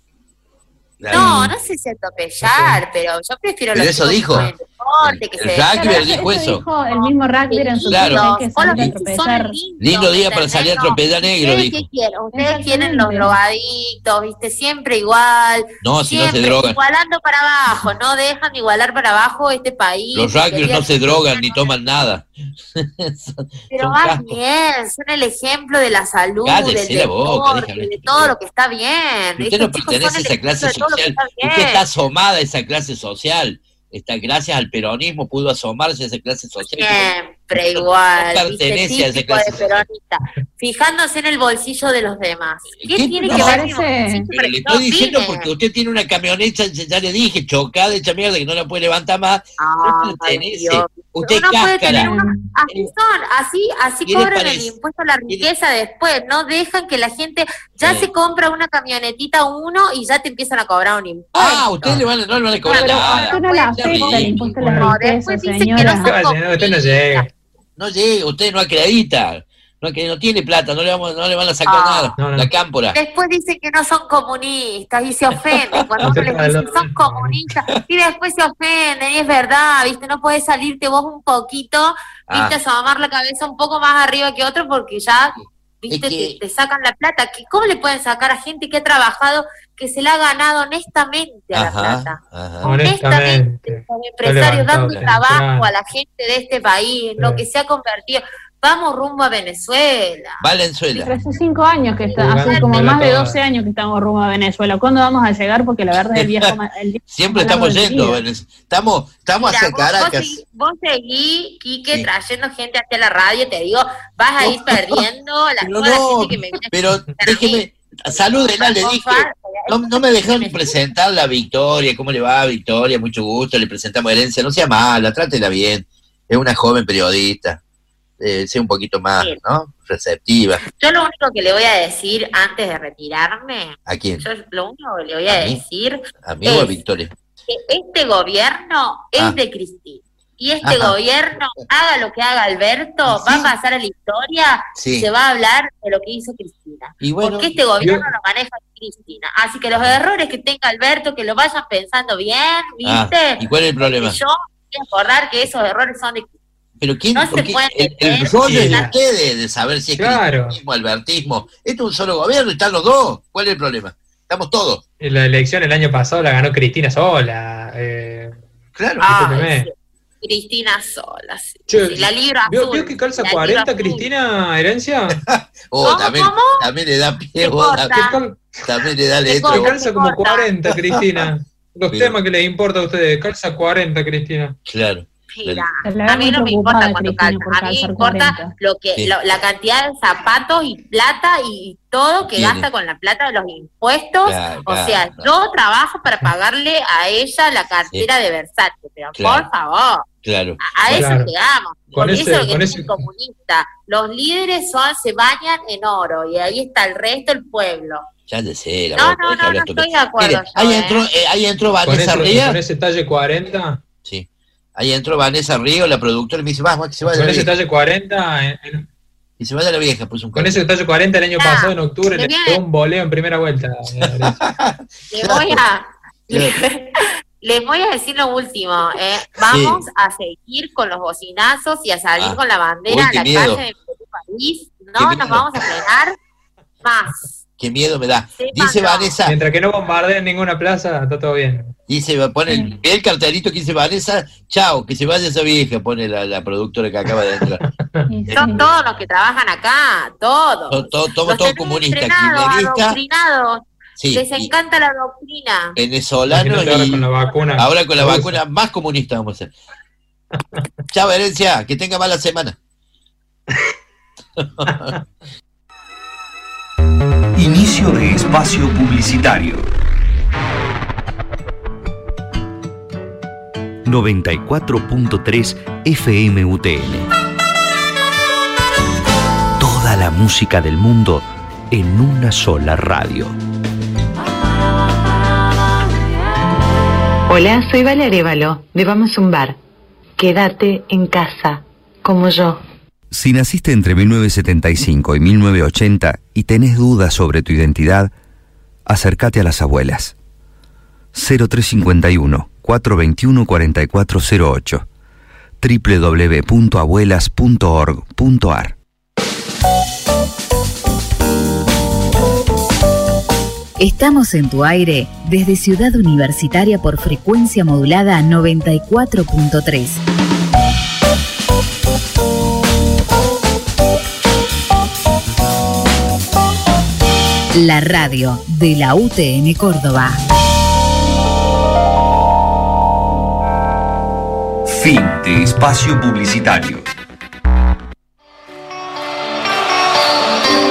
S13: No, no sé si atropellar, pero yo prefiero
S7: pero
S13: los
S7: eso dijo.
S13: El deporte, que
S7: el
S13: se
S7: rugby
S9: eso
S7: dijo eso.
S9: Dijo el mismo rugby en su
S7: claro.
S9: que sale a atropellar.
S7: Lindo día para salir a atropellar negro,
S13: ¿Ustedes
S7: dijo.
S13: qué quieren? Ustedes quieren los drogadictos, viste, siempre igual.
S7: No, si
S13: siempre
S7: no se drogan.
S13: Igualando para abajo, no dejan de igualar para abajo este país.
S7: Los rugbyers no se drogan ni toman nada.
S13: Pero más cascos. Bien, son el ejemplo de la salud,
S7: Cállese
S13: del
S7: la
S13: deporte,
S7: boca,
S13: de todo lo que está bien.
S7: Usted no pertenece a esa clase social. Usted está asomada a esa clase social. Está, gracias al peronismo pudo asomarse a esa clase social.
S13: Siempre igual.
S7: No pertenece a esa clase
S13: de peronista. fijándose en el bolsillo de los demás. ¿Qué,
S7: ¿Qué
S13: tiene
S7: no,
S13: que ver?
S7: Pero, pero le estoy diciendo porque usted tiene una camioneta, ya le dije, chocada, hecha mierda, que no la puede levantar más.
S13: Ah,
S7: no pertenece.
S13: Dios.
S7: Usted
S13: Uno puede
S7: cáscara.
S13: tener una, así son, así, así
S7: ¿Qué le
S13: cobran el
S7: parece?
S13: impuesto a la riqueza después, no dejan que la gente ya
S7: Sí.
S13: se compra una camionetita uno y ya te empiezan a cobrar un impuesto.
S7: Ah, usted le van, no le van a cobrar
S9: Pero
S7: nada.
S9: a usted no le afecta el impuesto a la
S13: No,
S9: riqueza,
S13: después dicen que
S9: señora.
S13: no son
S8: No, usted no llega.
S7: No llega, usted no acredita. No, que no tiene plata, no le, vamos, no le van a sacar
S13: Ah.
S7: nada.
S8: No, no.
S7: La cámpora.
S13: Después dice que no son comunistas y se ofenden cuando uno les dice son comunistas y después se ofenden y es verdad, viste, no podés salirte vos un poquito, viste,
S7: Ah.
S13: asomar la cabeza un poco más arriba que otro porque ya, viste,
S7: Es que-
S13: te, te sacan la plata. ¿Qué- ¿Cómo le pueden sacar a gente que ha trabajado, que se la ha ganado honestamente a la plata?
S7: ajá.
S8: Honestamente.
S13: Como empresarios
S8: levantado,
S13: dando trabajo
S8: claro.
S13: a la gente de este país, lo que se ha convertido. Vamos rumbo a Venezuela.
S7: Valenzuela.
S9: Pero hace cinco años que está,
S8: Jugando
S9: hace como
S8: la
S9: más de
S8: toda.
S9: doce años que estamos rumbo a Venezuela. ¿Cuándo vamos a llegar? Porque la verdad es el viejo ma- el viejo
S7: Siempre
S9: más largo
S7: estamos
S9: de mi
S7: yendo,
S9: vida.
S7: Venez- estamos, estamos
S13: Mira,
S7: hacia
S13: vos, vos
S7: Caracas.
S13: seguí, vos seguí, Quique,
S7: Sí.
S13: trayendo gente hacia la radio, te digo, vas a ir perdiendo la,
S7: Pero
S13: toda la
S7: no,
S13: gente que me viene a
S7: pero
S13: visitar a mí.
S7: déjeme, salúdenla, le
S13: Vos
S7: dije.
S13: vas,
S7: No, no me dejaron presentar la Victoria. ¿Cómo le va, Victoria? Mucho gusto, le presentamos Herencia. No sea mala, trátela bien. Es una joven periodista. Eh, sea un poquito más,
S13: Sí.
S7: ¿no? Receptiva.
S13: Yo lo único que le voy a decir antes de retirarme,
S7: ¿A quién?
S13: yo lo único que le voy a,
S7: ¿A mí?
S13: decir
S7: ¿A mí o a
S13: es
S7: Victoria?
S13: que este gobierno es
S7: Ah.
S13: de Cristina. Y este
S7: Ajá.
S13: gobierno, haga lo que haga Alberto,
S7: Sí.
S13: va a pasar a la historia,
S7: Sí.
S13: se va a hablar de lo que hizo Cristina.
S7: Y bueno,
S13: Porque este gobierno
S8: yo-
S13: lo maneja Cristina. Así que los errores que tenga Alberto, que lo vayan pensando bien,
S7: Ah,
S13: ¿viste?
S7: ¿y cuál es el problema?
S13: Que yo voy a acordar que esos errores son de Cristina.
S7: Pero quién,
S13: no se
S7: porque
S13: pueden
S7: el, el
S13: meter
S7: rol es
S8: en
S7: de
S8: la-
S7: ustedes de saber si es
S8: Claro.
S7: cristianismo, albertismo. Esto es un solo gobierno y están los dos. ¿Cuál es el problema? Estamos todos.
S8: En la elección el año pasado la ganó Cristina sola. Eh,
S7: Claro.
S13: Ah,
S8: discúlpeme.
S13: sí. Cristina sola, sí.
S8: Che,
S13: Sí, la libro
S8: ¿Vio,
S13: azul.
S8: vio que calza
S13: la libro
S8: cuarenta
S13: azul.
S8: Cristina, Herencia?
S7: Oh,
S13: ¿Cómo,
S7: también,
S13: cómo?
S7: también le da pie,
S13: ¿Qué
S7: vos,
S13: cosa?
S8: Que cal-
S7: también le da
S13: ¿Qué
S7: letra.
S8: que
S13: cosa?
S8: calza como
S13: importa?
S8: cuarenta, Cristina. Los
S7: Pero-
S8: temas que les importa a ustedes. Calza cuarenta, Cristina.
S7: Claro.
S13: Mira,
S9: La
S13: a mí
S9: veo
S13: no
S9: muy
S13: me importa
S9: preocupada,
S13: cuánto
S9: Cristina,
S13: calza,
S9: por
S13: a mí me
S9: calzar
S13: importa
S9: cuarenta.
S13: lo que,
S7: Sí.
S13: lo- la cantidad de zapatos y plata y todo que
S7: Tiene.
S13: gasta con la plata de los impuestos.
S7: Claro,
S13: O
S7: claro,
S13: sea,
S7: claro.
S13: yo trabajo para pagarle a ella la cartera de Versace, pero
S7: Claro.
S13: por favor,
S7: Claro.
S13: a eso
S8: Claro.
S13: llegamos.
S8: Con
S13: Por
S8: ese-
S13: eso es lo que
S8: con
S13: es
S8: ese-
S13: el comunista. Los líderes son, se bañan en oro y ahí está el resto, el pueblo.
S7: Ya de sé, la
S13: No,
S7: boca,
S13: no,
S7: deja
S13: no,
S7: hablar
S13: no
S7: tú.
S13: estoy de acuerdo
S7: Mire,
S13: yo,
S7: ahí
S13: ¿eh?
S7: entró, eh, ahí entró
S8: Con
S7: Vanessa
S8: ese,
S7: Ríos.
S8: con ese talle cuarenta.
S7: Sí. Ahí entró Vanessa Ríos, la productora, y me dice, vamos, que se vaya
S8: Con
S7: la
S8: ese
S7: vieja.
S8: talle cuarenta. en- en-
S7: Y se vaya la vieja, puso un
S8: con
S7: cartel.
S8: ese talle cuarenta el año
S13: Ah,
S8: pasado, en octubre,
S13: qué
S8: le
S13: bien.
S8: pegó un voleo en primera vuelta.
S13: Les voy a, les voy a decir lo último. eh. Vamos a seguir con los bocinazos y a salir
S7: Ah.
S13: con la bandera
S7: Uy,
S13: a
S7: qué
S13: la
S7: miedo.
S13: calle de mi país.
S7: Qué
S13: No nos
S7: miedo.
S13: vamos a frenar más.
S7: Qué miedo me da.
S13: Sepan
S7: Dice
S13: no.
S7: Vanessa,
S8: Mientras que no bombardeen ninguna plaza, está todo bien.
S7: dice, pone el, ve el cartelito que dice Vanessa, chao, que se vaya esa vieja, pone la, la productora que acaba de entrar.
S9: Sí, sí.
S13: Son todos los que trabajan acá, todos.
S7: Todo, todo,
S13: Los
S7: todo, todo
S13: tenés
S7: comunista,
S13: entrenados,
S7: kirchnerista,
S13: adoctrinados.
S7: sí,
S13: Les
S7: y
S13: encanta la doctrina.
S7: venezolano
S8: Imagínate ahora
S7: y
S8: con la vacuna.
S7: ahora con la
S8: rusa.
S7: vacuna más comunista vamos a ser. Chao, Herencia, que tenga mala semana.
S11: Inicio de espacio publicitario. noventa y cuatro punto tres F M U T N. Toda la música del mundo en una sola radio.
S14: Hola, soy Valeria Évalo, de Vamos a un Bar. Quédate en casa, como yo.
S11: Si naciste entre mil novecientos setenta y cinco y mil novecientos ochenta y tenés dudas sobre tu identidad, acércate a las abuelas. cero tres cincuenta y uno, cuatrocientos veintiuno, cuarenta y cuatro cero ocho doble u doble u doble u punto abuelas punto org punto a r.
S3: Estamos en tu aire desde Ciudad Universitaria por frecuencia modulada noventa y cuatro punto tres. La radio de la U T N Córdoba.
S11: Fin de espacio publicitario.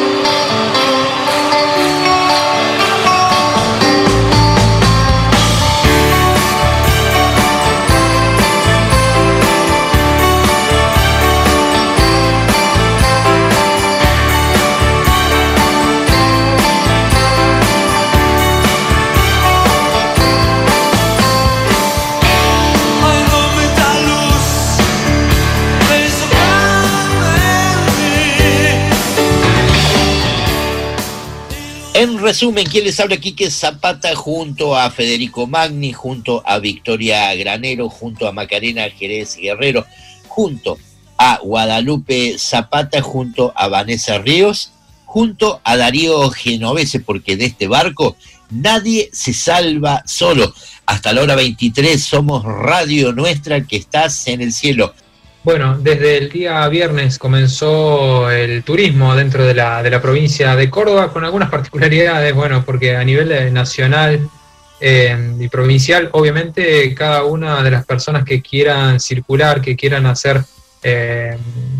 S7: En resumen, ¿quién les habla? Quique Zapata junto a Federico Magni, junto a Victoria Granero, junto a Macarena Jerez Guerrero, junto a Guadalupe Zapata, junto a Vanessa Ríos, junto a Darío Genovese, porque de este barco nadie se salva solo. Hasta la hora veintitrés somos Radio Nuestra, que estás en el cielo.
S8: Bueno, desde el día viernes comenzó el turismo dentro de la, de la provincia de Córdoba, con algunas particularidades, bueno, porque a nivel nacional eh, y provincial, obviamente cada una de las personas que quieran circular, que quieran hacer eh,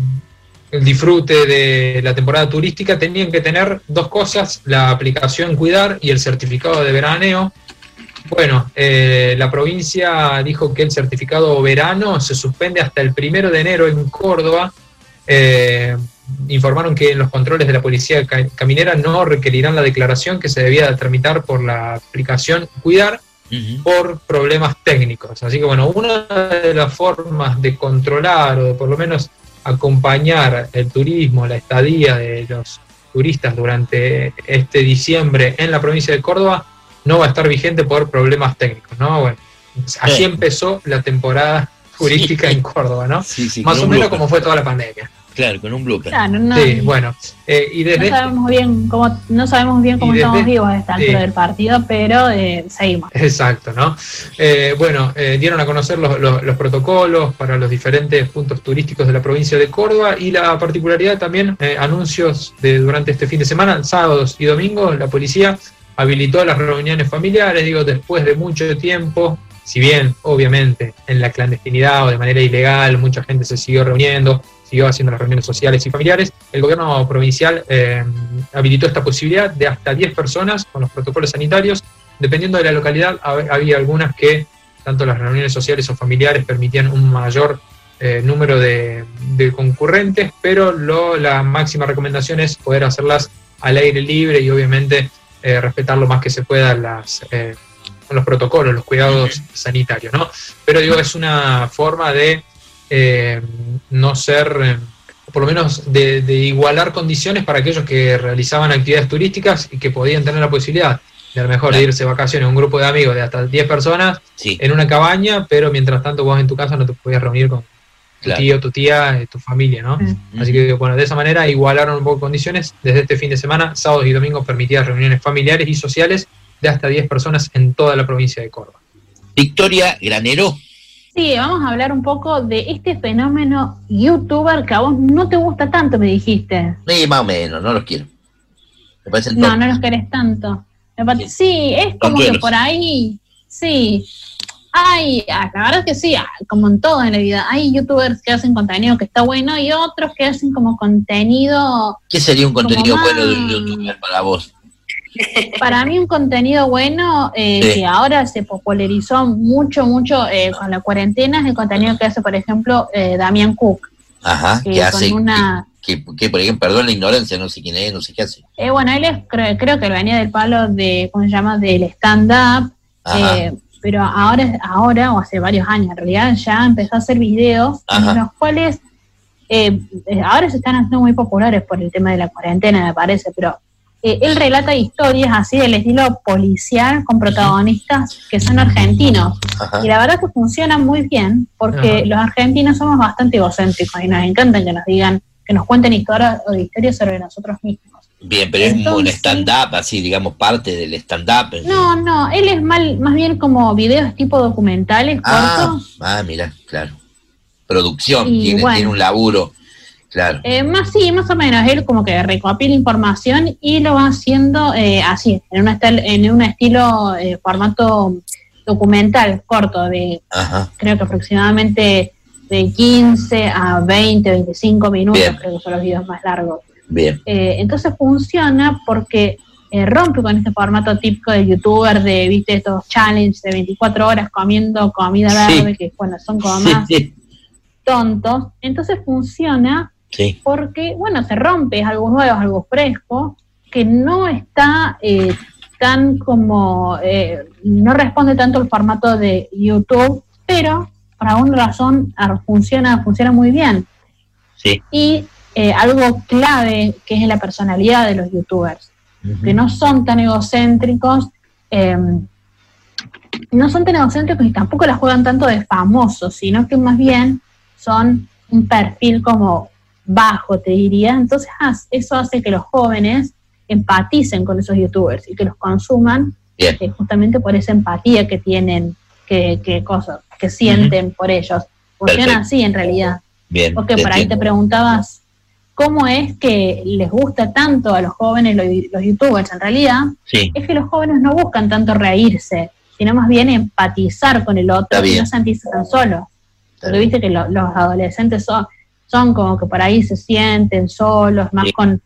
S8: el disfrute de la temporada turística, tenían que tener dos cosas: la aplicación Cuidar y el certificado de veraneo. Bueno, eh, la provincia dijo que el certificado verano se suspende hasta el primero de enero en Córdoba. Eh, informaron que en los controles de la policía caminera no requerirán la declaración que se debía tramitar por la aplicación Cuidar uh-huh. por problemas técnicos. Así que bueno, una de las formas de controlar o de por lo menos acompañar el turismo, la estadía de los turistas durante este diciembre en la provincia de Córdoba no va a estar vigente por problemas técnicos, ¿no? Bueno, así sí. empezó la temporada turística sí. en Córdoba, ¿no? Sí, sí, más o menos como fue toda la pandemia.
S7: Claro, con un blooper.
S9: Claro, no,
S8: sí, bueno. Eh, y desde
S9: no sabemos bien cómo, no sabemos bien cómo estamos vivos a esta altura sí. del partido, pero eh, seguimos.
S8: Exacto, ¿no? Eh, bueno, eh, dieron a conocer los, los, los protocolos para los diferentes puntos turísticos de la provincia de Córdoba, y la particularidad también, eh, anuncios de durante este fin de semana, sábados y domingos, la policía habilitó las reuniones familiares, digo, después de mucho tiempo, si bien obviamente en la clandestinidad o de manera ilegal mucha gente se siguió reuniendo, siguió haciendo las reuniones sociales y familiares, el gobierno provincial eh, habilitó esta posibilidad de hasta diez personas con los protocolos sanitarios. Dependiendo de la localidad, había algunas que tanto las reuniones sociales o familiares permitían un mayor eh, número de, de concurrentes, pero lo, la máxima recomendación es poder hacerlas al aire libre y obviamente Eh, respetar lo más que se pueda las, eh, los protocolos, los cuidados uh-huh. sanitarios, ¿no? Pero digo, es una forma de eh, no ser, eh, por lo menos de, de igualar condiciones para aquellos que realizaban actividades turísticas y que podían tener la posibilidad de a lo mejor claro. irse de vacaciones a un grupo de amigos de hasta diez personas sí. en una cabaña, pero mientras tanto vos en tu casa no te podías reunir con tu claro. tío, tu tía, tu familia, ¿no? Uh-huh. Así que, bueno, de esa manera igualaron un poco condiciones. Desde este fin de semana, sábados y domingos, permitidas reuniones familiares y sociales de hasta diez personas en toda la provincia de Córdoba.
S7: Victoria Granero.
S9: Sí, vamos a hablar un poco de este fenómeno youtuber que a vos no te gusta tanto, me dijiste.
S7: Sí, más o menos, no los quiero. Me parecen
S9: no, no los querés tanto. Me parece, sí. sí, es como que por ahí, sí... Hay, la verdad es que sí, como en todo en la vida, hay youtubers que hacen contenido que está bueno y otros que hacen como contenido...
S7: ¿Qué sería un contenido más... bueno de un youtuber para vos?
S9: Para mí un contenido bueno eh, sí. que ahora se popularizó mucho, mucho eh, con la cuarentena es el contenido que hace, por ejemplo, eh, Damián Cook.
S7: Ajá, ¿qué hace? Una... Que, que, por ejemplo, perdón la ignorancia, no sé quién es, no sé qué hace.
S9: Eh, bueno, él es, creo, creo que venía del palo de, ¿cómo se llama?, del stand-up. Eh, pero ahora, ahora, o hace varios años en realidad, ya empezó a hacer videos Ajá. en los cuales eh, ahora se están haciendo muy populares por el tema de la cuarentena, me parece, pero eh, él relata historias así del estilo policial con protagonistas que son argentinos. Ajá. Y la verdad que funciona muy bien, porque Ajá. los argentinos somos bastante egocéntricos y nos encantan que nos digan, que nos cuenten historias o historias sobre nosotros mismos.
S7: Bien, pero Entonces, es un stand-up, así, digamos, parte del stand-up.
S9: No, no, él es mal, más bien como videos tipo documentales,
S7: ah,
S9: cortos.
S7: Ah, mira, claro. Producción,
S9: y
S7: tiene,
S9: bueno,
S7: tiene un laburo, claro.
S9: Eh, más sí, más o menos, él como que recopila información y lo va haciendo eh, así, en, una estel, en un estilo, eh, formato documental, corto, de Ajá. creo que aproximadamente de quince a veinte, veinticinco minutos, Bien. creo que son los videos más largos.
S7: Bien.
S9: Eh, entonces funciona porque eh, rompe con este formato típico de youtuber, de, viste, estos challenges de veinticuatro horas comiendo comida verde, sí. que bueno, son como más sí. tontos. Entonces funciona sí. porque, bueno, se rompe, es algo nuevo, es algo fresco, que no está eh, tan como, eh, no responde tanto al formato de YouTube, pero por alguna razón funciona, funciona muy bien.
S7: Sí.
S9: Y Eh, algo clave que es la personalidad de los youtubers. uh-huh. que no son tan egocéntricos, eh, no son tan egocéntricos y tampoco la juegan tanto de famosos, sino que más bien son un perfil como bajo, te diría. Entonces eso hace que los jóvenes empaticen con esos youtubers y que los consuman eh, justamente por esa empatía que tienen, que, que cosas, que sienten uh-huh. por ellos. Funciona Perfecto. Así en realidad.
S7: Bien,
S9: porque por ahí te preguntabas cómo es que les gusta tanto a los jóvenes los, los youtubers. En realidad
S7: sí.
S9: es que los jóvenes no buscan tanto reírse, sino más bien empatizar con el otro y no sentirse tan solos. Porque viste que lo, los adolescentes son, son como que por ahí se sienten solos, más sí. con...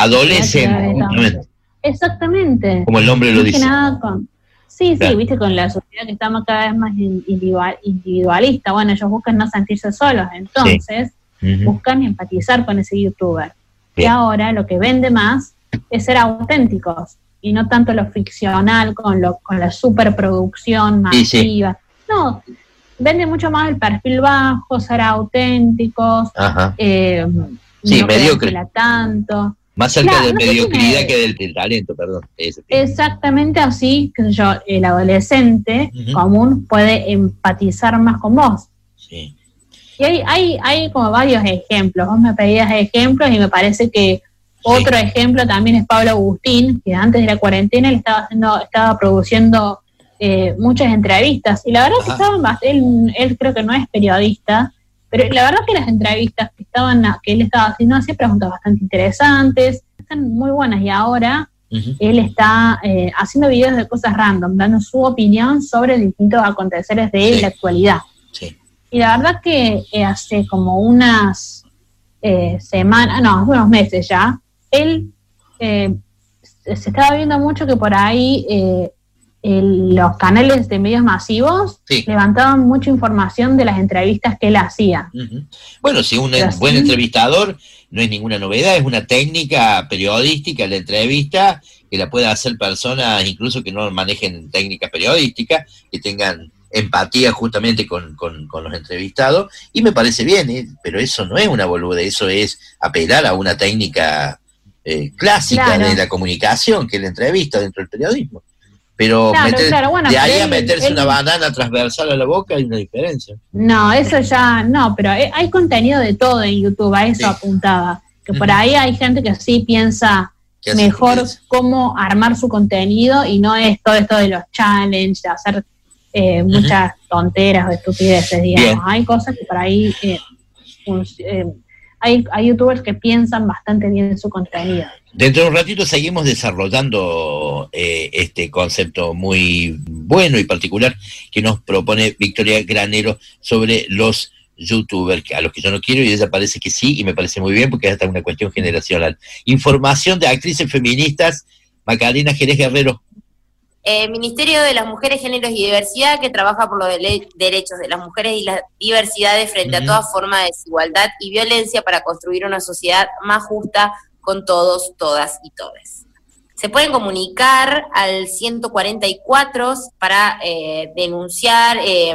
S7: Adolescentes.
S9: Exactamente.
S7: Como el nombre lo dice.
S9: Nada con, sí, claro. sí, viste, con la sociedad que estamos cada vez más individual, individualista. Bueno, ellos buscan no sentirse solos, entonces sí. uh-huh. buscan empatizar con ese youtuber. Bien. Y ahora lo que vende más es ser auténticos y no tanto lo ficcional con, lo, con la superproducción masiva. Sí, sí. No, vende mucho más el perfil bajo, ser auténticos, eh,
S7: sí,
S9: no
S7: mediocre.
S9: Tanto.
S7: Más cerca
S9: claro,
S7: de
S9: no
S7: mediocridad
S9: tiene...
S7: que del, del talento, perdón. Ese.
S9: Exactamente así, que yo, el adolescente uh-huh. común puede empatizar más con vos.
S7: Sí.
S9: Y hay, hay, hay como varios ejemplos. Vos me pedías ejemplos y me parece que otro sí. ejemplo también es Pablo Agustín, que antes de la cuarentena él estaba haciendo, estaba produciendo eh, muchas entrevistas. Y la verdad Ajá. que estaban más, él, él creo que no es periodista, pero la verdad que las entrevistas que estaban que él estaba haciendo hacía preguntas bastante interesantes, están muy buenas, y ahora uh-huh. él está eh, haciendo videos de cosas random, dando su opinión sobre distintos aconteceres de sí. la actualidad.
S7: Sí.
S9: Y la verdad que eh, hace como unas eh, semanas, no, hace unos meses ya, él eh, se estaba viendo mucho que por ahí eh, El, los canales de medios masivos sí. levantaban mucha información de las entrevistas que él hacía.
S7: Uh-huh. Bueno, si un Pero buen sí. entrevistador no es ninguna novedad, es una técnica periodística la entrevista que la puede hacer personas incluso que no manejen técnicas periodísticas, que tengan empatía justamente con, con, con los entrevistados, y me parece bien, ¿eh? Pero eso no es una boluda, eso es apelar a una técnica eh, clásica claro. de la comunicación, que es la entrevista dentro del periodismo. Pero
S9: claro,
S7: meter,
S9: claro, bueno,
S7: de ahí
S9: él,
S7: a meterse
S9: él,
S7: una banana transversal a la boca hay una diferencia.
S9: No, eso ya, no, pero hay contenido de todo en YouTube, a eso sí. apuntaba. Que por uh-huh. ahí hay gente que sí piensa mejor cómo armar su contenido y no es todo esto de los challenges, de hacer eh, uh-huh. muchas tonteras o estupideces, digamos. Bien. Hay cosas que por ahí... Eh, un, eh, Hay, hay youtubers que piensan bastante bien su contenido.
S7: Dentro de un ratito seguimos desarrollando eh, este concepto muy bueno y particular que nos propone Victoria Granero sobre los youtubers, a los que yo no quiero, y ella parece que sí, y me parece muy bien porque es hasta una cuestión generacional. Información de actrices feministas, Macarena Jerez Guerrero.
S13: Eh, Ministerio de las Mujeres, Géneros y Diversidad, que trabaja por los de derechos de las mujeres y las diversidades frente uh-huh. a toda forma de desigualdad y violencia para construir una sociedad más justa con todos, todas y todes. Se pueden comunicar al ciento cuarenta y cuatro para eh, denunciar eh,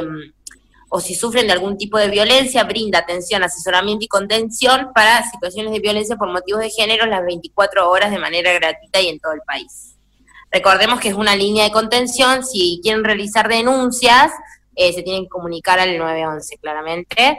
S13: o si sufren de algún tipo de violencia, brinda atención, asesoramiento y contención para situaciones de violencia por motivos de género las veinticuatro horas de manera gratuita y en todo el país. Recordemos que es una línea de contención, si quieren realizar denuncias, eh, se tienen que comunicar al nueve once, claramente.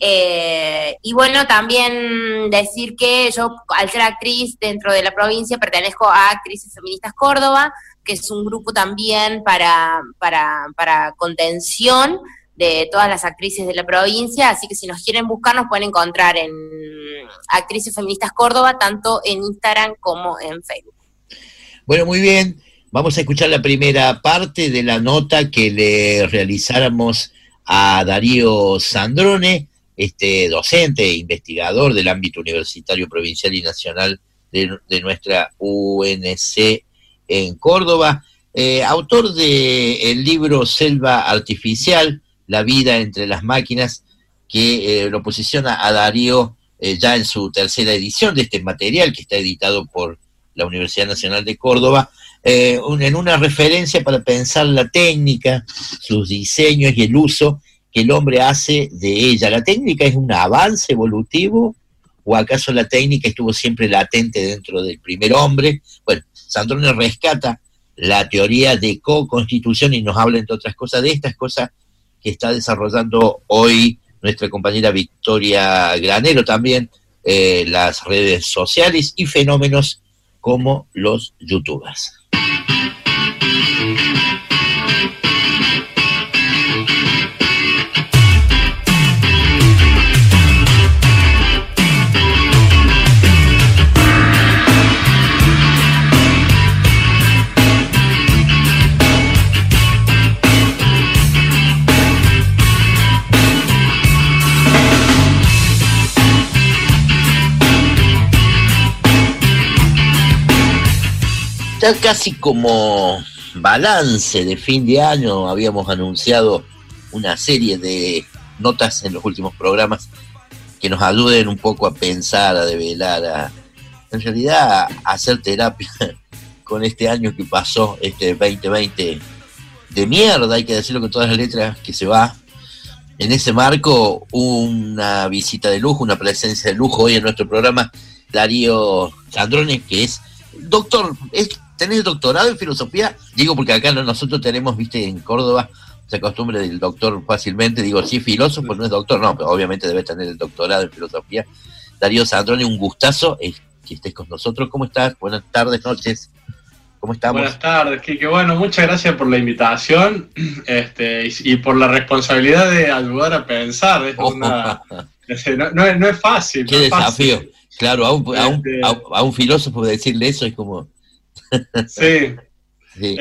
S13: Eh, y bueno, también decir que yo, al ser actriz dentro de la provincia, pertenezco a Actrices Feministas Córdoba, que es un grupo también para, para, para contención de todas las actrices de la provincia, así que si nos quieren buscar nos pueden encontrar en Actrices Feministas Córdoba, tanto en Instagram como en Facebook.
S7: Bueno, muy bien. Vamos a escuchar la primera parte de la nota que le realizáramos a Darío Sandrone, este docente e investigador del ámbito universitario, provincial y nacional de, de nuestra U N C en Córdoba, eh, autor del libro Selva Artificial, la vida entre las máquinas, que eh, lo posiciona a Darío eh, ya en su tercera edición de este material, que está editado por la Universidad Nacional de Córdoba, eh, un, en una referencia para pensar la técnica, sus diseños y el uso que el hombre hace de ella. ¿La técnica es un avance evolutivo o acaso la técnica estuvo siempre latente dentro del primer hombre. Bueno, Sandrone rescata la teoría de co-constitución y nos habla, entre otras cosas, de estas cosas que está desarrollando hoy nuestra compañera Victoria Granero también, eh, las redes sociales y fenómenos como los youtubers. Casi como balance de fin de año, habíamos anunciado una serie de notas en los últimos programas que nos ayuden un poco a pensar, a develar, a, en realidad a hacer terapia con este año que pasó, este veinte veinte de mierda, hay que decirlo con todas las letras, que se va. En ese marco, una visita de lujo, una presencia de lujo hoy en nuestro programa, Darío Sandrone, que es doctor, es ¿tenés doctorado en filosofía? Digo porque acá nosotros tenemos, viste, en Córdoba, esa costumbre del doctor fácilmente, digo, sí, filósofo, no es doctor, no, pero obviamente debe tener el doctorado en filosofía. Darío Sandrone, un gustazo eh, que estés con nosotros. ¿Cómo estás? Buenas tardes, noches. ¿Cómo estamos?
S15: Buenas tardes, Quique. Bueno, muchas gracias por la invitación este, y, y por la responsabilidad de ayudar a pensar. Es oh, una, este, no, no, es, no es fácil.
S7: Qué
S15: no
S7: desafío.
S15: Fácil.
S7: Claro, a un, a, un, a, a un filósofo decirle eso es como...
S15: Sí. sí,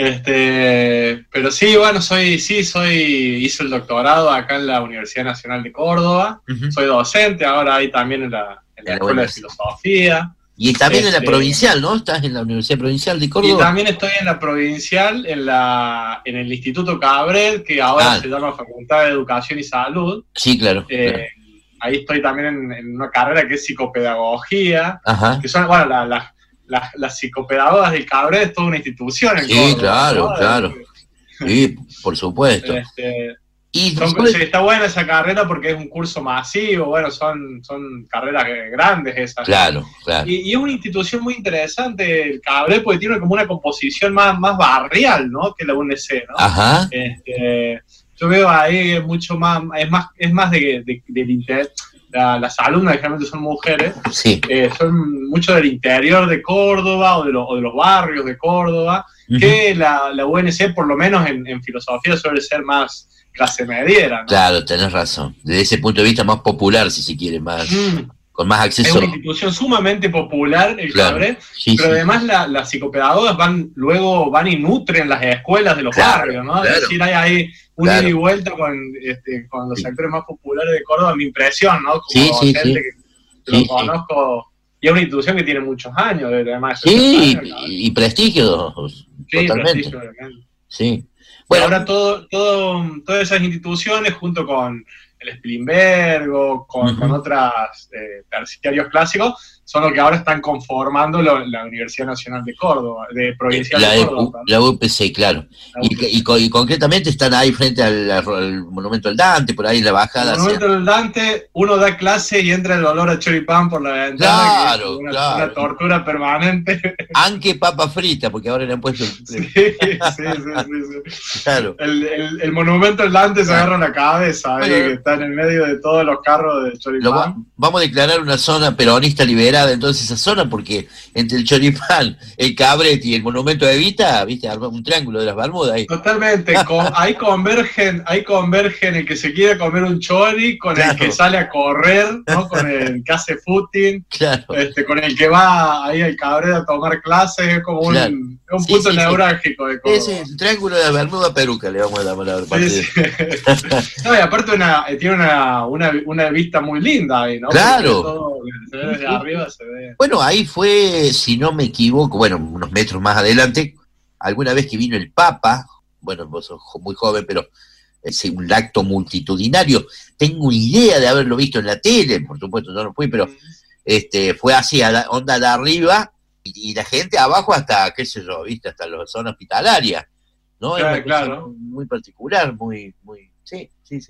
S15: este, pero sí, bueno, soy, sí, soy, hice el doctorado acá en la Universidad Nacional de Córdoba, uh-huh. Soy docente ahora ahí también en la, en la Escuela de Filosofía.
S7: Y también este, en la provincial, ¿no? Estás en la Universidad Provincial de Córdoba.
S15: Y también estoy en la provincial, en la en el Instituto Cabrel, que ahora ah. se llama Facultad de Educación y Salud.
S7: Sí, claro.
S15: Eh,
S7: claro.
S15: Ahí estoy también en, en una carrera que es psicopedagogía,
S7: Ajá.
S15: que son, bueno, las la, la, la psicopedagogas del Cabrel es toda una institución en
S7: Sí,
S15: Córdoba,
S7: claro,
S15: ¿no?
S7: claro. Sí, por supuesto.
S15: Este,
S7: y
S15: son, sí, está buena esa carrera porque es un curso masivo, bueno, son, son carreras grandes esas.
S7: Claro, claro.
S15: Y, y es una institución muy interesante el Cabrel porque tiene como una composición más, más barrial, ¿no? Que la U N C, ¿no?
S7: Ajá.
S15: Este, yo veo ahí mucho más, es más, es más de, de, del interés. La, las alumnas generalmente son mujeres,
S7: sí.
S15: eh, son mucho del interior de Córdoba o de, lo, o de los barrios de Córdoba, uh-huh. que la, la U N C, por lo menos en, en filosofía, suele ser más clase mediera, ¿no?
S7: Claro, tenés razón. Desde ese punto de vista más popular, si se quiere, más mm. con más acceso.
S15: Es una institución sumamente popular, el
S7: claro.
S15: Cabrel,
S7: sí,
S15: pero
S7: sí.
S15: además la, las psicopedagogas van luego van y nutren las escuelas de los
S7: claro,
S15: barrios, ¿no?
S7: Claro.
S15: Es decir, hay ahí un
S7: claro.
S15: ida y vuelta con, este, con los sí. sectores más populares de Córdoba, mi impresión, ¿no? Como
S7: sí, sí,
S15: docente
S7: sí.
S15: que
S7: sí,
S15: lo conozco, sí. y es una institución que tiene muchos años, además.
S7: Sí,
S15: años,
S7: y, y prestigio,
S15: sí,
S7: totalmente.
S15: Prestigio, obviamente.
S7: Sí.
S15: Bueno, ahora todo, todo, todas esas instituciones, junto con el Spilimbergo, con, uh-huh. con otras eh, terciarios clásicos, son los que ahora están conformando lo, la Universidad Nacional de Córdoba, de Provincial
S7: la,
S15: de Córdoba.
S7: La U P C, claro. Y, y, y concretamente están ahí frente al, al Monumento al Dante, por ahí en la bajada.
S15: El Monumento al Dante, uno da clase y entra el olor a choripán por la ventana.
S7: Claro,
S15: que es una,
S7: claro.
S15: una tortura permanente.
S7: Aunque papa frita, porque ahora le han puesto...
S15: sí, sí, sí, sí, sí.
S7: Claro.
S15: El, el, el Monumento al Dante se agarra la cabeza, bueno, ahí, que está en el medio de todos los carros de choripán.
S7: Va, vamos a declarar una zona peronista liberada entonces esa zona, porque entre el choripán, el Cabret y el Monumento de Evita, viste, un triángulo de las Bermudas ahí.
S15: Totalmente, con, ahí convergen, ahí convergen el que se quiere comer un chori con claro. el que sale a correr, ¿no? Con el que hace footing,
S7: claro.
S15: este, con el que va ahí al Cabret a tomar clases, es como claro. un, un sí, punto sí, neurálgico sí. de Córdoba.
S7: Sí, sí, el triángulo de la Bermuda Peruca, le vamos a dar la
S15: sí, sí. No, y aparte una, tiene una, una, una vista muy linda ahí, ¿no?
S7: Claro.
S15: Todo, se ve desde arriba, se ve.
S7: Bueno, ahí fue, si no me equivoco, bueno, unos metros más adelante, alguna vez que vino el Papa, bueno, vos sos muy joven, pero es un acto multitudinario, tengo idea de haberlo visto en la tele, por supuesto yo no fui, pero este fue así, a la, onda de arriba, y, y la gente abajo hasta, qué sé yo, viste, hasta la zona hospitalaria, ¿no?
S15: Claro,
S7: es una
S15: claro.
S7: cosa muy particular, muy, muy, sí, sí, sí.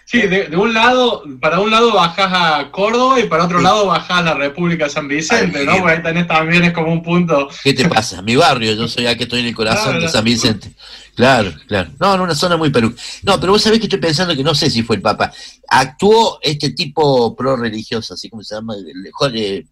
S15: Sí, de, de un lado, para un lado bajás a Córdoba y para otro sí. lado bajás a la República de San Vicente, Ay, ¿no? Porque ahí tenés también, es como un punto.
S7: ¿Qué te pasa? Mi barrio, yo soy aquí, estoy en el corazón claro, de San Vicente. Claro, claro. No, en una zona muy perú. No, pero vos sabés que estoy pensando que no sé si fue el Papa. Actuó este tipo pro-religioso, así como se llama, el, el,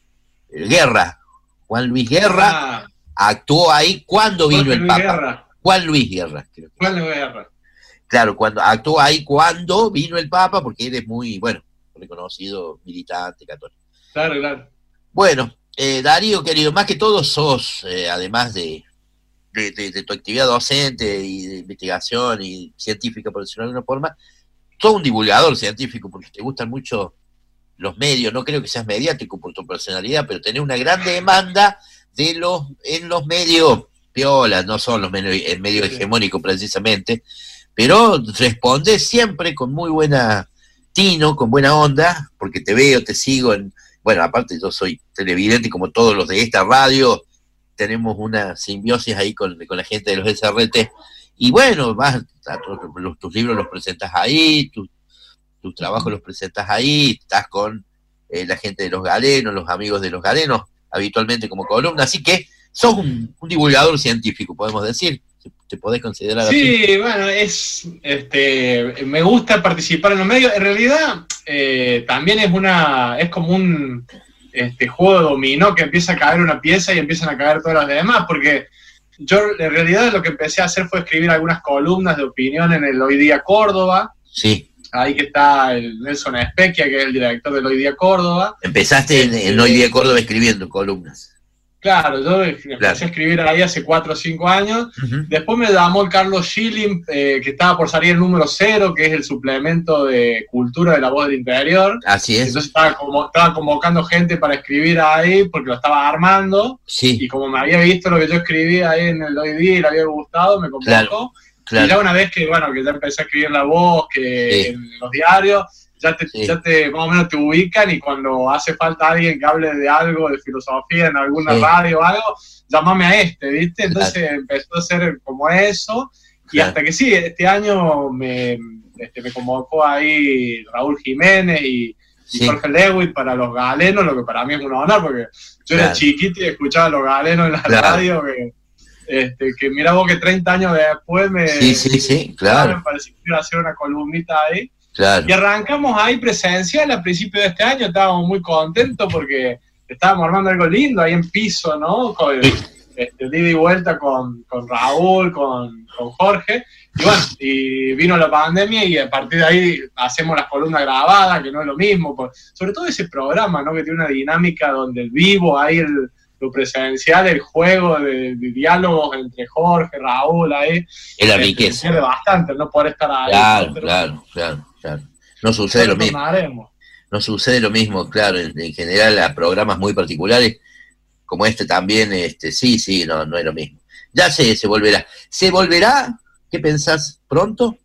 S7: el Guerra, Juan Luis Guerra, ah. actuó ahí cuando vino Juan el Papa. Guerra. Juan Luis Guerra, creo que.
S15: Juan Luis Guerra.
S7: Claro, cuando actuó ahí cuando vino el Papa, porque él es muy, bueno, reconocido militante católico.
S15: Claro, claro.
S7: Bueno, eh, Darío, querido, más que todo sos, eh, además de, de, de, de tu actividad docente y de investigación y científica, por decirlo de alguna forma, sos un divulgador científico, porque te gustan mucho los medios. No creo que seas mediático por tu personalidad, pero tenés una gran demanda de los en los medios piolas, no son los medios, el medio hegemónico precisamente, pero responde siempre con muy buena tino, con buena onda, porque te veo, te sigo, en, bueno, aparte yo soy televidente como todos los de esta radio, tenemos una simbiosis ahí con, con la gente de los S R T, y bueno, vas, los, tus libros los presentas ahí, tus, tus trabajos los presentas ahí, estás con eh, la gente de los galenos, los amigos de los galenos, habitualmente como columna, así que sos un, un divulgador científico, podemos decir. ¿Te podés considerar
S15: sí,
S7: así?
S15: Sí, bueno, es, este, me gusta participar en los medios. En realidad, eh, también es una, es como un este, juego de dominó que empieza a caer una pieza y empiezan a caer todas las demás, porque yo en realidad lo que empecé a hacer fue escribir algunas columnas de opinión en el Hoy Día Córdoba.
S7: Sí.
S15: Ahí que está el Nelson Especchia, que es el director del Hoy Día Córdoba.
S7: Empezaste en, en Hoy Día Córdoba escribiendo columnas.
S15: Claro, yo empecé claro. a escribir ahí hace cuatro o cinco años. Uh-huh. Después me llamó el Carlos Schilling, eh, que estaba por salir el número cero, que es el suplemento de cultura de La Voz del Interior.
S7: Así es.
S15: Entonces estaba, como, estaba convocando gente para escribir ahí, porque lo estaba armando.
S7: Sí.
S15: Y como me había visto lo que yo escribía ahí en el Hoy Día y le había gustado, me convocó.
S7: Claro, claro.
S15: Y ya una vez que, bueno, que ya empecé a escribir La Voz, que sí. en los diarios... Ya te, sí. ya te, más o menos te ubican, y cuando hace falta alguien que hable de algo, de filosofía en alguna sí. radio o algo, llámame a este, ¿viste? Entonces claro. empezó a ser como eso, y claro. hasta que sí, este año me, este, me convocó ahí Raúl Jiménez y, sí. y Jorge Lewitt para los galenos, lo que para mí es un honor, porque yo claro. era chiquito y escuchaba a los galenos en la claro. radio, que, este, que mira vos que treinta años después me,
S7: sí, sí, sí, claro.
S15: me pareció que iba a hacer una columnita ahí.
S7: Claro.
S15: Y arrancamos ahí presencial a principios de este año, estábamos muy contentos porque estábamos armando algo lindo ahí en piso, ¿no? Con, este, de ida y vuelta con, con Raúl, con, con Jorge, y bueno, y vino la pandemia y a partir de ahí hacemos las columnas grabadas, que no es lo mismo, por, sobre todo ese programa, ¿no? Que tiene una dinámica donde el vivo, ahí el, lo presencial, el juego de, de diálogos entre Jorge, Raúl, ahí.
S7: Es la riqueza.
S15: Se pierde bastante, no poder estar ahí.
S7: Claro, pero, claro, claro. Claro. No sucede lo mismo. No sucede lo mismo, claro. En, en general, a programas muy particulares, como este también, este, sí, sí, no, no es lo mismo. Ya se, se volverá. ¿Se volverá? ¿Qué pensás? ¿Pronto?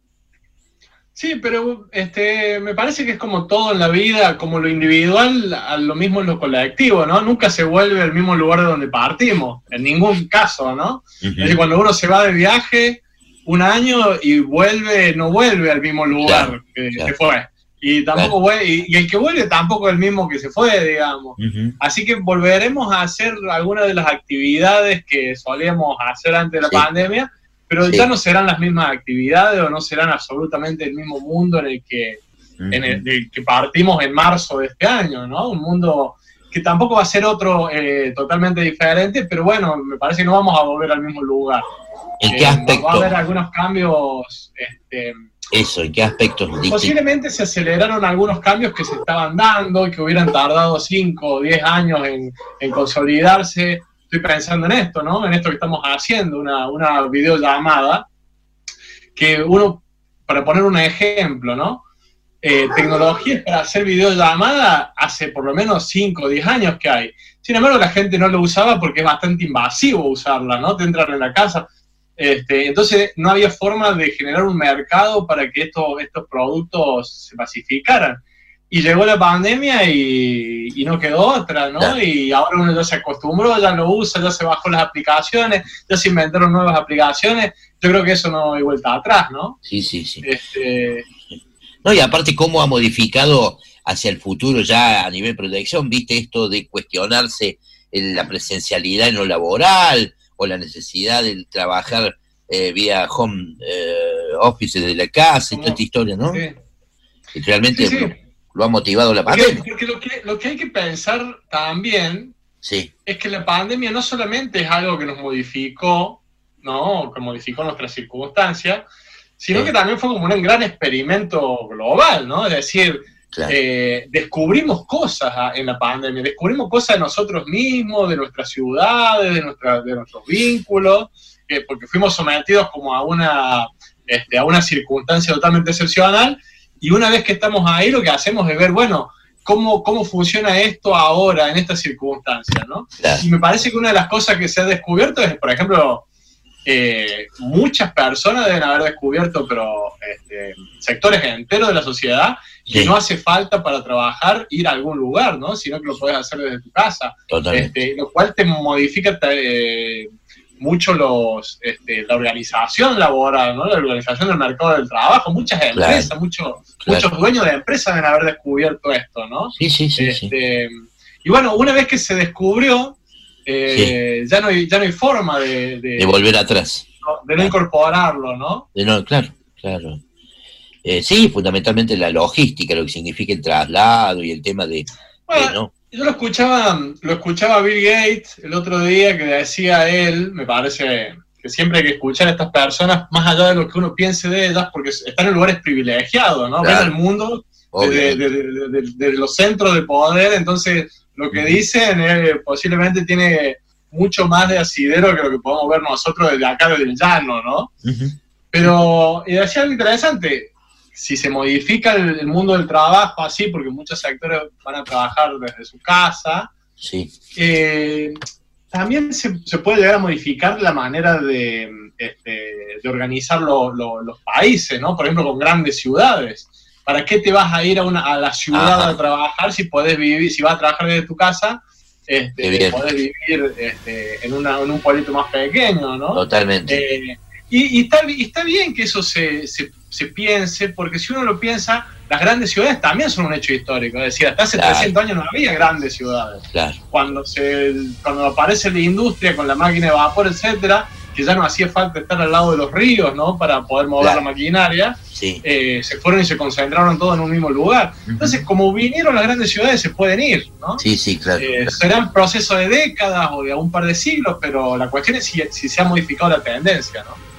S15: Sí, pero este, me parece que es como todo en la vida, como lo individual, a lo mismo en lo colectivo, ¿no? Nunca se vuelve al mismo lugar de donde partimos, en ningún caso, ¿no? Uh-huh. Es decir, cuando uno se va de viaje un año y vuelve, no vuelve al mismo lugar claro, que, claro. que fue. Y tampoco claro. vuelve, y, y el que vuelve tampoco es el mismo que se fue, digamos. Uh-huh. Así que volveremos a hacer algunas de las actividades que solíamos hacer antes de la sí. pandemia, pero sí. ya no serán las mismas actividades o no serán absolutamente el mismo mundo en el que, uh-huh. en el, el que partimos en marzo de este año, ¿no? Un mundo que tampoco va a ser otro eh, totalmente diferente, pero bueno, me parece que no vamos a volver al mismo lugar.
S7: ¿En qué aspecto?
S15: Eh, va a haber algunos cambios. Este,
S7: Eso, ¿en qué aspectos?
S15: Posiblemente se aceleraron algunos cambios que se estaban dando y que hubieran tardado cinco o diez años en, en consolidarse. Estoy pensando en esto, ¿no? En esto que estamos haciendo, una, una videollamada, que uno, para poner un ejemplo, ¿no? Eh, tecnologías para hacer videollamada hace por lo menos cinco o diez años que hay. Sin embargo, la gente no lo usaba porque es bastante invasivo usarla, ¿no? Te entran en la casa. Este, entonces no había forma de generar un mercado para que estos, estos productos se masificaran. Y llegó la pandemia y, y no quedó otra, ¿no? Claro. Y ahora uno ya se acostumbró, ya lo usa, ya se bajó las aplicaciones, ya se inventaron nuevas aplicaciones. Yo creo que eso no hay vuelta atrás, ¿no?
S7: Sí, sí, sí.
S15: Este,
S7: No, y aparte cómo ha modificado hacia el futuro ya a nivel de protección, viste esto de cuestionarse en la presencialidad en lo laboral o la necesidad de trabajar eh, vía home eh, office desde la casa y toda esta historia, ¿no?
S15: Sí.
S7: Y realmente
S15: Sí, sí.
S7: Lo, lo ha motivado la
S15: Porque,
S7: pandemia.
S15: porque lo, que, lo que hay que pensar también
S7: Sí.
S15: es que la pandemia no solamente es algo que nos modificó, ¿no? Que modificó nuestras circunstancias, sino
S7: Sí.
S15: que también fue como un gran experimento global, ¿no? Es decir,
S7: Claro.
S15: eh, descubrimos cosas ah, en la pandemia, descubrimos cosas de nosotros mismos, de nuestras ciudades, de, nuestra, de nuestros vínculos, eh, porque fuimos sometidos como a una, este, a una circunstancia totalmente excepcional, y una vez que estamos ahí lo que hacemos es ver, bueno, cómo, cómo funciona esto ahora en esta circunstancia, ¿no?
S7: Claro.
S15: Y me parece que una de las cosas que se ha descubierto es, por ejemplo, eh, muchas personas deben haber descubierto, pero este, sectores enteros de la sociedad, que
S7: Sí.
S15: no hace falta para trabajar ir a algún lugar, ¿no? Sino que lo puedes hacer desde tu casa.
S7: Totalmente.
S15: Este, lo cual te modifica eh, mucho los este, la organización laboral, ¿no? La organización del mercado del trabajo. Muchas empresas,
S7: Claro.
S15: muchos,
S7: Claro.
S15: muchos dueños de empresas deben haber descubierto esto, ¿no?
S7: Sí, sí, sí, sí.
S15: Este, y bueno, una vez que se descubrió, eh, ya, no hay, ya no hay forma de, de,
S7: De volver atrás.
S15: de no incorporarlo, ¿no?
S7: De no, claro, claro. Eh, sí, fundamentalmente la logística, lo que significa el traslado y el tema de...
S15: Bueno,
S7: de, ¿no?
S15: yo lo escuchaba, lo escuchaba Bill Gates el otro día, que decía él, me parece que siempre hay que escuchar a estas personas, más allá de lo que uno piense de ellas, porque están en lugares privilegiados, ¿no?
S7: Claro.
S15: Ven el mundo desde de, de, de, de, de los centros de poder, entonces lo que dicen eh, posiblemente tiene mucho más de asidero que lo que podemos ver nosotros desde acá, desde el llano, ¿no?
S7: Uh-huh.
S15: Pero, y decía algo interesante, si se modifica el, el mundo del trabajo así, porque muchos sectores van a trabajar desde su casa,
S7: Sí.
S15: eh, también se, se puede llegar a modificar la manera de, este, de organizar lo, lo, los países, ¿no? Por ejemplo, con grandes ciudades. ¿Para qué te vas a ir a, una, a la ciudad Ajá. a trabajar si podés vivir, si vas a trabajar desde tu casa, este, podés vivir este, en, una, en un pueblito más pequeño, ¿no?
S7: Totalmente.
S15: Eh, y, y, está, y está bien que eso se, se, se piense, porque si uno lo piensa, las grandes ciudades también son un hecho histórico. Es decir, hasta hace claro. trescientos años no había grandes ciudades.
S7: Claro.
S15: Cuando, se, cuando aparece la industria con la máquina de vapor, etcétera, que ya no hacía falta estar al lado de los ríos, ¿no? Para poder mover claro. la maquinaria,
S7: sí.
S15: eh, se fueron y se concentraron todos en un mismo lugar. Uh-huh. Entonces, como vinieron las grandes ciudades, se pueden ir, ¿no?
S7: Sí, sí, claro.
S15: Eh, serán procesos de décadas o de un par de siglos, pero la cuestión es si, si se ha modificado la tendencia, ¿no?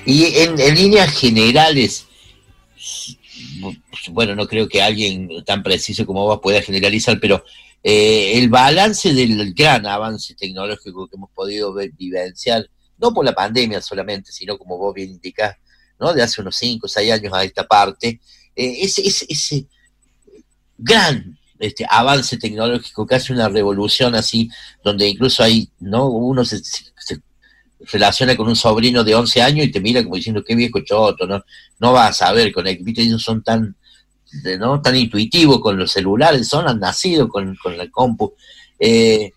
S7: Y en, en líneas generales, bueno, no creo que alguien tan preciso como vos pueda generalizar, pero eh, el balance del gran avance tecnológico que hemos podido ver, vivenciar, no por la pandemia solamente, sino como vos bien indicás, ¿no? De hace unos cinco o seis años a esta parte, eh, ese, ese, ese gran este, avance tecnológico que hace una revolución así, donde incluso hay, ¿no? Uno se, se relaciona con un sobrino de once años y te mira como diciendo, qué viejo choto, ¿no? No vas a saber con el, ¿viste? Ellos son tan, ¿no? Tan intuitivos con los celulares, son, han nacido con, con la compu. Eh,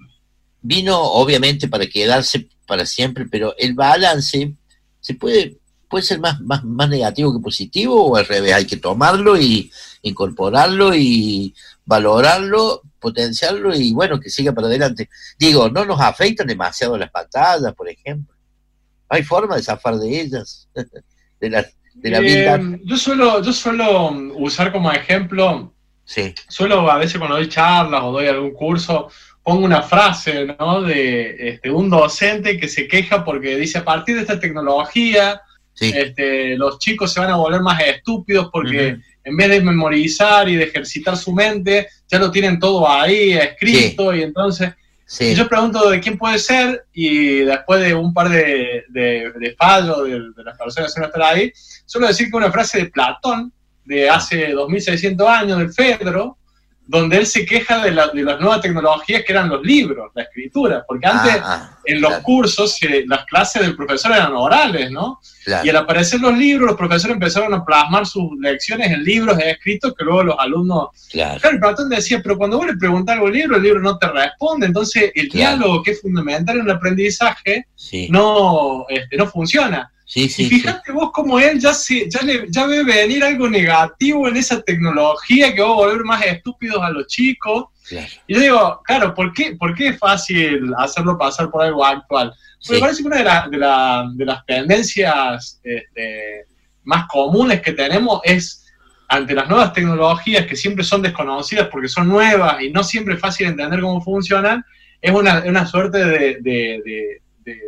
S7: vino obviamente para quedarse para siempre, pero el balance se puede, puede ser más, más, más negativo que positivo, o al revés, hay que tomarlo y incorporarlo y valorarlo, potenciarlo y bueno, que siga para adelante. Digo, no nos afectan demasiado las pantallas, por ejemplo. ¿Hay forma de zafar de ellas? de la, de la
S15: eh, yo suelo, yo suelo usar como ejemplo,
S7: sí.
S15: Suelo a veces cuando doy charlas o doy algún curso, pongo una frase, ¿no? De este, un docente que se queja porque dice, a partir de esta tecnología, sí. este, los chicos se van a volver más estúpidos porque uh-huh. en vez de memorizar y de ejercitar su mente, ya lo tienen todo ahí escrito, sí. y entonces sí. y yo pregunto de quién puede ser, y después de un par de, de, de fallos de, de las personas que van a estar ahí, suelo decir que una frase de Platón, de hace dos mil seiscientos años, del Fedro, donde él se queja de, la, de las nuevas tecnologías que eran los libros, la escritura, porque antes
S7: ah,
S15: en los
S7: claro.
S15: cursos eh, las clases del profesor eran orales, ¿no?
S7: Claro.
S15: Y al aparecer los libros, los profesores empezaron a plasmar sus lecciones en libros escritos que luego los alumnos...
S7: Claro,
S15: claro, y Platón decía, pero cuando vos le preguntás algo al libro, el libro no te responde, entonces el claro. diálogo, que es fundamental en el aprendizaje,
S7: sí.
S15: no, este, no funciona.
S7: Sí, sí,
S15: y fíjate sí. vos como él ya, se, ya, le, ya ve venir algo negativo en esa tecnología que va a volver más estúpidos a los chicos.
S7: Claro.
S15: Y yo digo, claro, ¿por qué, ¿por qué es fácil hacerlo pasar por algo actual? Sí. Me parece que una de, la, de, la, de las tendencias este, más comunes que tenemos es, ante las nuevas tecnologías que siempre son desconocidas porque son nuevas y no siempre es fácil entender cómo funcionan, es una, una suerte de... de, de, de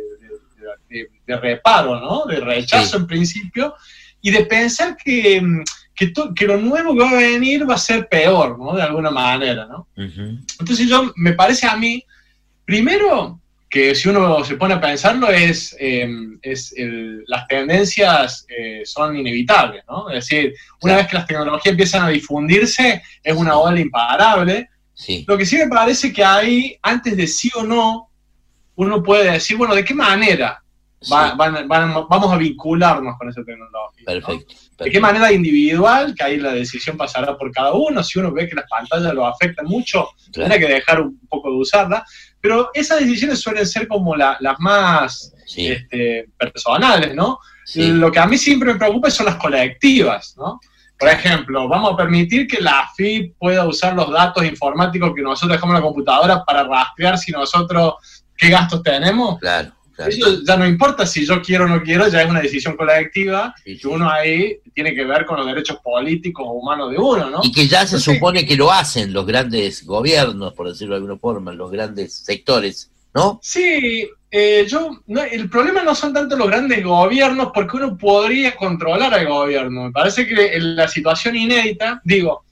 S15: De, de reparo, ¿no? De rechazo sí. en principio, y de pensar que, que, to, que lo nuevo que va a venir va a ser peor, ¿no? De alguna manera, ¿no?
S7: Uh-huh.
S15: Entonces yo, me parece a mí, primero, que si uno se pone a pensarlo, es, eh, es el, las tendencias eh, son inevitables, ¿no? Es decir, una sí. vez que las tecnologías empiezan a difundirse, es una ola imparable.
S7: Sí.
S15: Lo que sí me parece que ahí, antes de sí o no, uno puede decir, bueno, ¿de qué manera va, sí. van, van, vamos a vincularnos con esa tecnología?
S7: Perfecto,
S15: ¿no?
S7: perfecto.
S15: ¿De qué manera individual? Que ahí la decisión pasará por cada uno. Si uno ve que las pantallas lo afectan mucho, claro. tendrá que dejar un poco de usarla. Pero esas decisiones suelen ser como la, las más sí. este, personales, ¿no? Sí. Lo que a mí siempre me preocupa son las colectivas, ¿no? Por ejemplo, vamos a permitir que la A F I P pueda usar los datos informáticos que nosotros dejamos en la computadora para rastrear si nosotros... ¿qué gastos tenemos?
S7: Claro, claro.
S15: Eso ya no importa si yo quiero o no quiero, ya es una decisión colectiva y que uno ahí tiene que ver con los derechos políticos o humanos de uno, ¿no?
S7: Y que ya se Entonces, supone que lo hacen los grandes gobiernos, por decirlo de alguna forma, los grandes sectores, ¿no?
S15: Sí, eh, yo no, el problema no son tanto los grandes gobiernos, porque uno podría controlar al gobierno. Me parece que en la situación inédita, digo,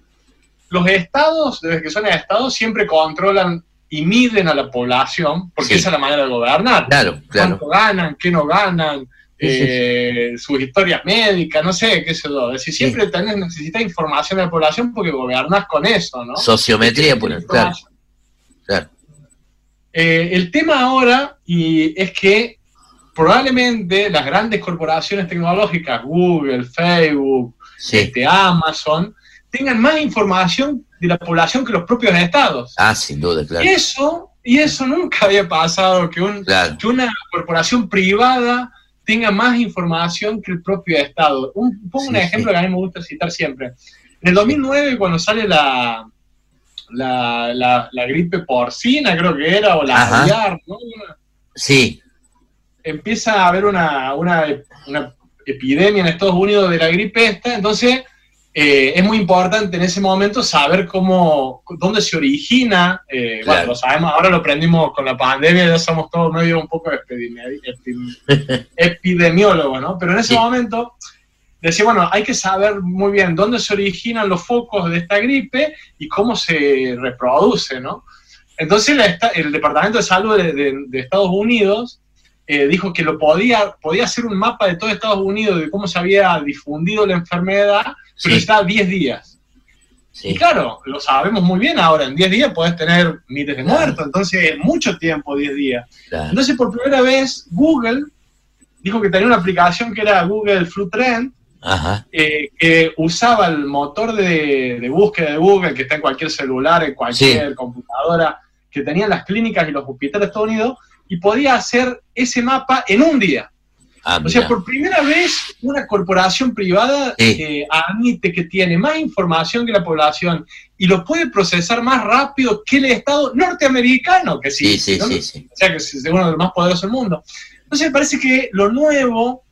S15: los estados, desde que son estados, siempre controlan y miden a la población, porque sí. esa es la manera de gobernar.
S7: Claro, claro.
S15: Cuánto ganan, qué no ganan,
S7: sí,
S15: eh, sí. sus historias médicas, no sé, qué sé yo. Es decir, siempre
S7: sí.
S15: tenés, necesitas información de la población porque gobernás con eso, ¿no?
S7: Sociometría, por claro. claro.
S15: Eh, el tema ahora y es que probablemente las grandes corporaciones tecnológicas, Google, Facebook,
S7: sí.
S15: este, Amazon, tengan más información de la población que los propios estados.
S7: Ah, sin duda, claro.
S15: Y eso, y eso nunca había pasado, que, un,
S7: claro.
S15: que una corporación privada tenga más información que el propio estado. Un, pongo sí, un ejemplo sí. que a mí me gusta citar siempre. En el dos mil nueve, cuando sale la, la, la, la gripe porcina, creo que era, o la aviar, ¿no?
S7: Sí.
S15: Empieza a haber una, una, una epidemia en Estados Unidos de la gripe esta, entonces eh, es muy importante en ese momento saber cómo, dónde se origina, eh, claro. Bueno, lo sabemos, ahora lo aprendimos con la pandemia, ya somos todos medio un poco epidemi- epidemi- epidemiólogos, ¿no? Pero en ese sí. momento decía, bueno, hay que saber muy bien dónde se originan los focos de esta gripe y cómo se reproduce, ¿no? Entonces la, el Departamento de Salud de, de, de Estados Unidos eh, dijo que lo podía, podía hacer un mapa de todo Estados Unidos de cómo se había difundido la enfermedad, sí. pero estaba diez días. Sí. Y claro, lo sabemos muy bien ahora, en diez días podés tener miles de muertos, claro. entonces mucho tiempo, diez días. Claro. Entonces por primera vez Google dijo que tenía una aplicación que era Google Flu Trend, Ajá. Eh, que usaba el motor de, de búsqueda de Google, que está en cualquier celular, en cualquier sí. computadora, que tenían las clínicas y los hospitales de Estados Unidos, y podía hacer ese mapa en un día. Ah, o sea, por primera vez una corporación privada sí. eh, admite que tiene más información que la población y lo puede procesar más rápido que el Estado norteamericano, que sí, sí, sí, ¿no? sí, sí. O sea, que es uno de los más poderosos del mundo. Entonces me parece que lo nuevo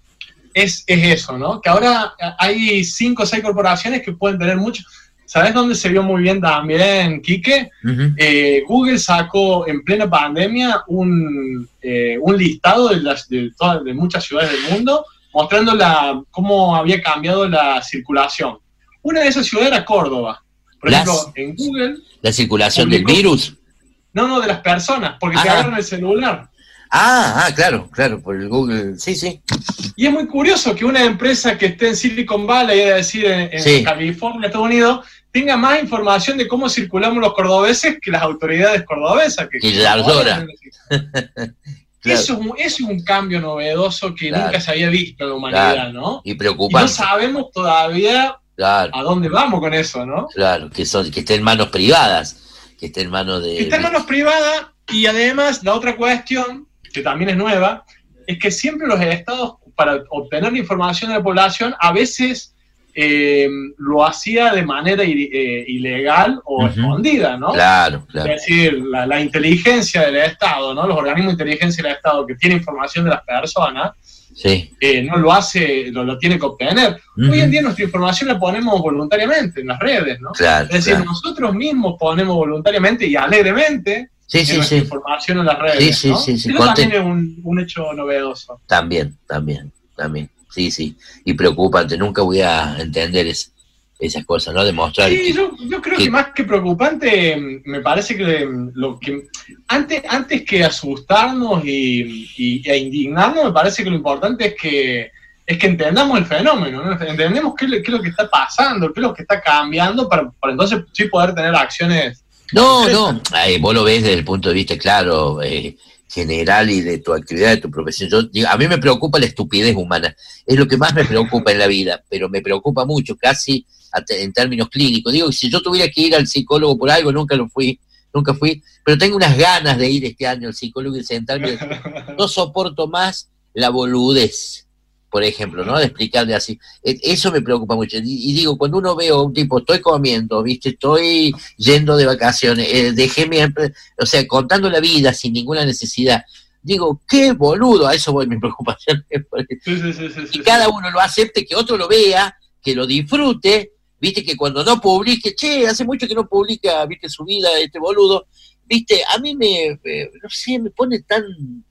S15: es, es eso, ¿no? Que ahora hay cinco o seis corporaciones que pueden tener mucho. ¿Sabes dónde se vio muy bien también, Quique? Uh-huh. Eh, Google sacó en plena pandemia un, eh, un listado de, las, de, todas, de muchas ciudades del mundo mostrando la, cómo había cambiado la circulación. Una de esas ciudades era Córdoba. Por las, ejemplo, en Google...
S7: ¿La circulación publicó, del virus?
S15: No, no, de las personas, porque Ajá. te agarran el celular.
S7: Ah, ah, claro, claro, por el Google, sí, sí.
S15: Y es muy curioso que una empresa que esté en Silicon Valley, es decir, en, en sí. California, Estados Unidos, tenga más información de cómo circulamos los cordobeses que las autoridades cordobesas. Que,
S7: y la Ardora.
S15: Claro. Eso, es un, eso es un cambio novedoso que claro. nunca se había visto en la humanidad, claro. ¿no?
S7: Y preocupante.
S15: Y no sabemos todavía claro. a dónde vamos con eso, ¿no?
S7: Claro, que, son, que esté en manos privadas, que esté en manos de...
S15: Que esté en manos privadas, y además la otra cuestión, que también es nueva, es que siempre los estados, para obtener la información de la población, a veces eh, lo hacía de manera ir, eh, ilegal o uh-huh. escondida, ¿no?
S7: Claro, claro.
S15: Es decir, la, la inteligencia del Estado, ¿no? Los organismos de inteligencia del Estado que tienen información de las personas,
S7: sí.
S15: eh, no lo hace, lo, lo tiene que obtener. Uh-huh. Hoy en día nuestra información la ponemos voluntariamente en las redes, ¿no?
S7: Claro,
S15: es decir,
S7: claro.
S15: nosotros mismos ponemos voluntariamente y alegremente
S7: sí, sí,
S15: nuestra
S7: sí.
S15: información en las redes,
S7: sí,
S15: ¿no?
S7: sí, sí, sí.
S15: Eso también es un, un hecho novedoso.
S7: También, también, también. Sí, sí. Y preocupante. Nunca voy a entender es, esas cosas, ¿no? Demostrar.
S15: Sí,
S7: que,
S15: yo, yo creo que, que más que preocupante, me parece que lo que antes, antes que asustarnos y, y, e indignarnos, me parece que lo importante es que es que entendamos el fenómeno, ¿no? Entendemos qué, qué es lo que está pasando, qué es lo que está cambiando, para, para entonces sí poder tener acciones.
S7: No, no, Ay, vos lo ves desde el punto de vista, claro, eh, general y de tu actividad, de tu profesión. Yo, digo, a mí me preocupa la estupidez humana, es lo que más me preocupa en la vida, pero me preocupa mucho, casi en términos clínicos. Digo, si yo tuviera que ir al psicólogo por algo, nunca lo fui, nunca fui, pero tengo unas ganas de ir este año al psicólogo y sentarme. No soporto más la boludez, por ejemplo, ¿no? De explicarle así. Eso me preocupa mucho. Y, y digo, cuando uno ve a un tipo, estoy comiendo, ¿viste? Estoy yendo de vacaciones, eh, dejé mi... O sea, contando la vida sin ninguna necesidad. Digo, qué boludo, a eso voy mi preocupación.
S15: Sí, sí, sí, sí,
S7: y
S15: sí,
S7: cada
S15: sí.
S7: uno lo acepte, que otro lo vea, que lo disfrute, ¿viste? Que cuando no publique, che, hace mucho que no publica, ¿viste? Su vida, este boludo, ¿viste? A mí me, eh, no sé, me pone tan...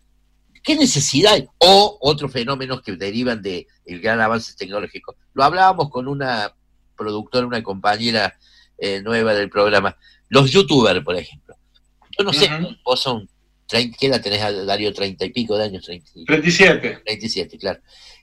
S7: ¿Qué necesidad hay? O otros fenómenos que derivan del gran avance tecnológico. Lo hablábamos con una productora, una compañera eh, nueva del programa. Los youtubers, por ejemplo. Yo no sé, uh-huh. vos son, ¿qué edad tenés, Darío? Treinta y pico de años. treinta,
S15: treinta y siete.
S7: treinta y siete, claro.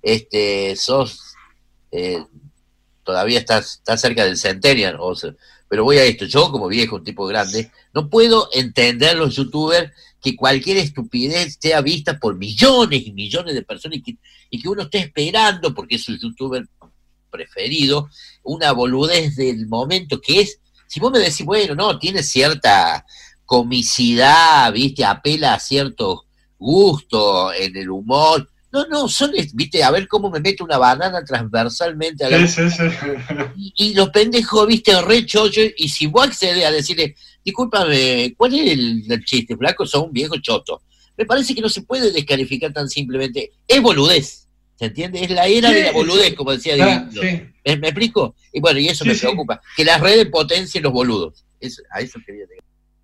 S7: Este, sos, eh, todavía estás, estás cerca del centennial, o sea, pero voy a esto, yo como viejo, un tipo grande, no puedo entender los youtubers que cualquier estupidez sea vista por millones y millones de personas y que, y que uno esté esperando, porque es su youtuber preferido, una boludez del momento que es, si vos me decís, bueno, no, tiene cierta comicidad, viste, apela a cierto gusto en el humor, no, no, son, viste, a ver cómo me meto una banana transversalmente a la...
S15: Sí, sí, sí.
S7: Y, y los pendejos, viste, re chollo, y si vos accedes a decirle, discúlpame, ¿cuál es el, el chiste, flaco? Sos un viejo choto. Me parece que no se puede descalificar tan simplemente. Es boludez. ¿Se entiende? Es la era sí, de la boludez, como decía
S15: ah,
S7: Divino.
S15: Sí.
S7: ¿Me, ¿Me explico? Y bueno, y eso
S15: sí,
S7: me
S15: sí.
S7: preocupa. Que las redes potencien los boludos. Eso, a eso quería llegar.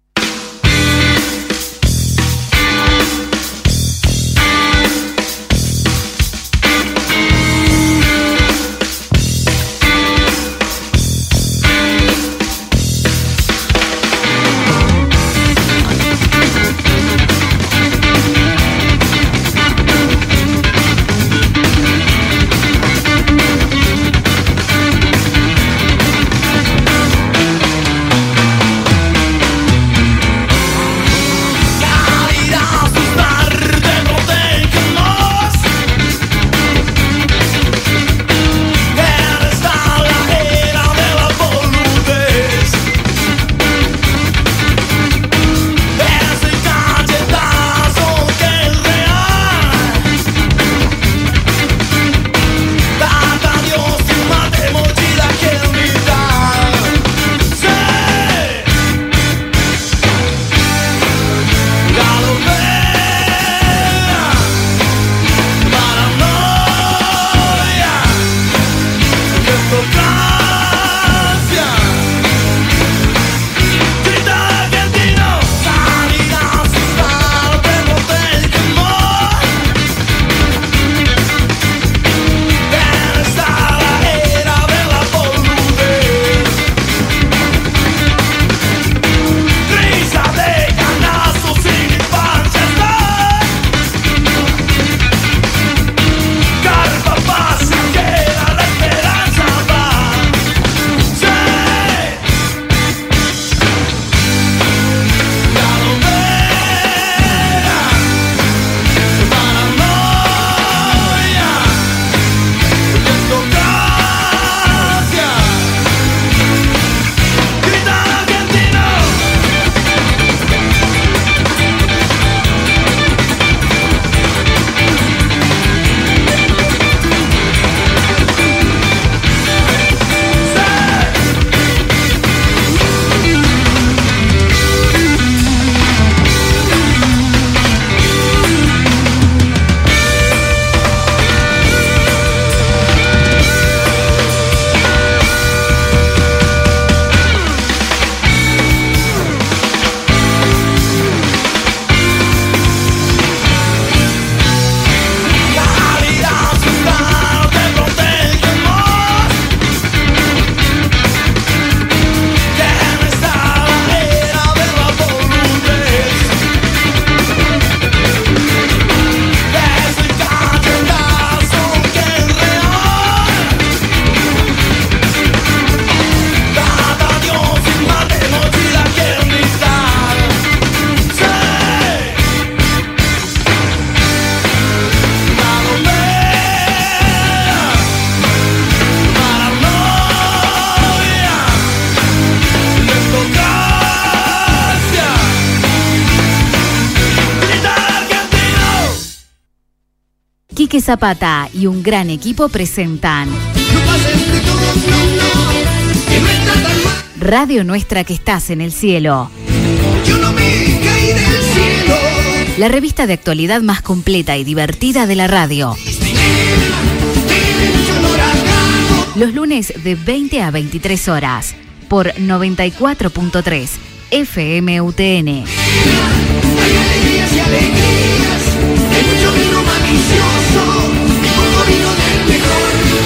S3: Quique Zapata y un gran equipo presentan Radio Nuestra que estás en el cielo.
S4: Yo no me caí del cielo.
S3: La revista de actualidad más completa y divertida de la radio. Los lunes de veinte a veintitrés horas por noventa y cuatro punto tres F M U T N.
S4: Hay alegrías y alegrías, hay mucho vino malicioso, y poco vino del mejor.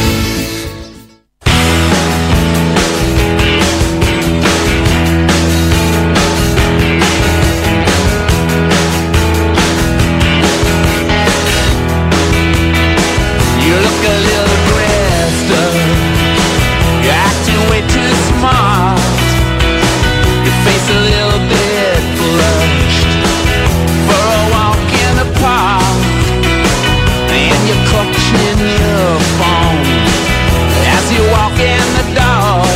S16: You look a little aggressive, you're acting way too smart, your face a little bit flushed for a walk in the park, and you're clutching your phone as you walk in the door.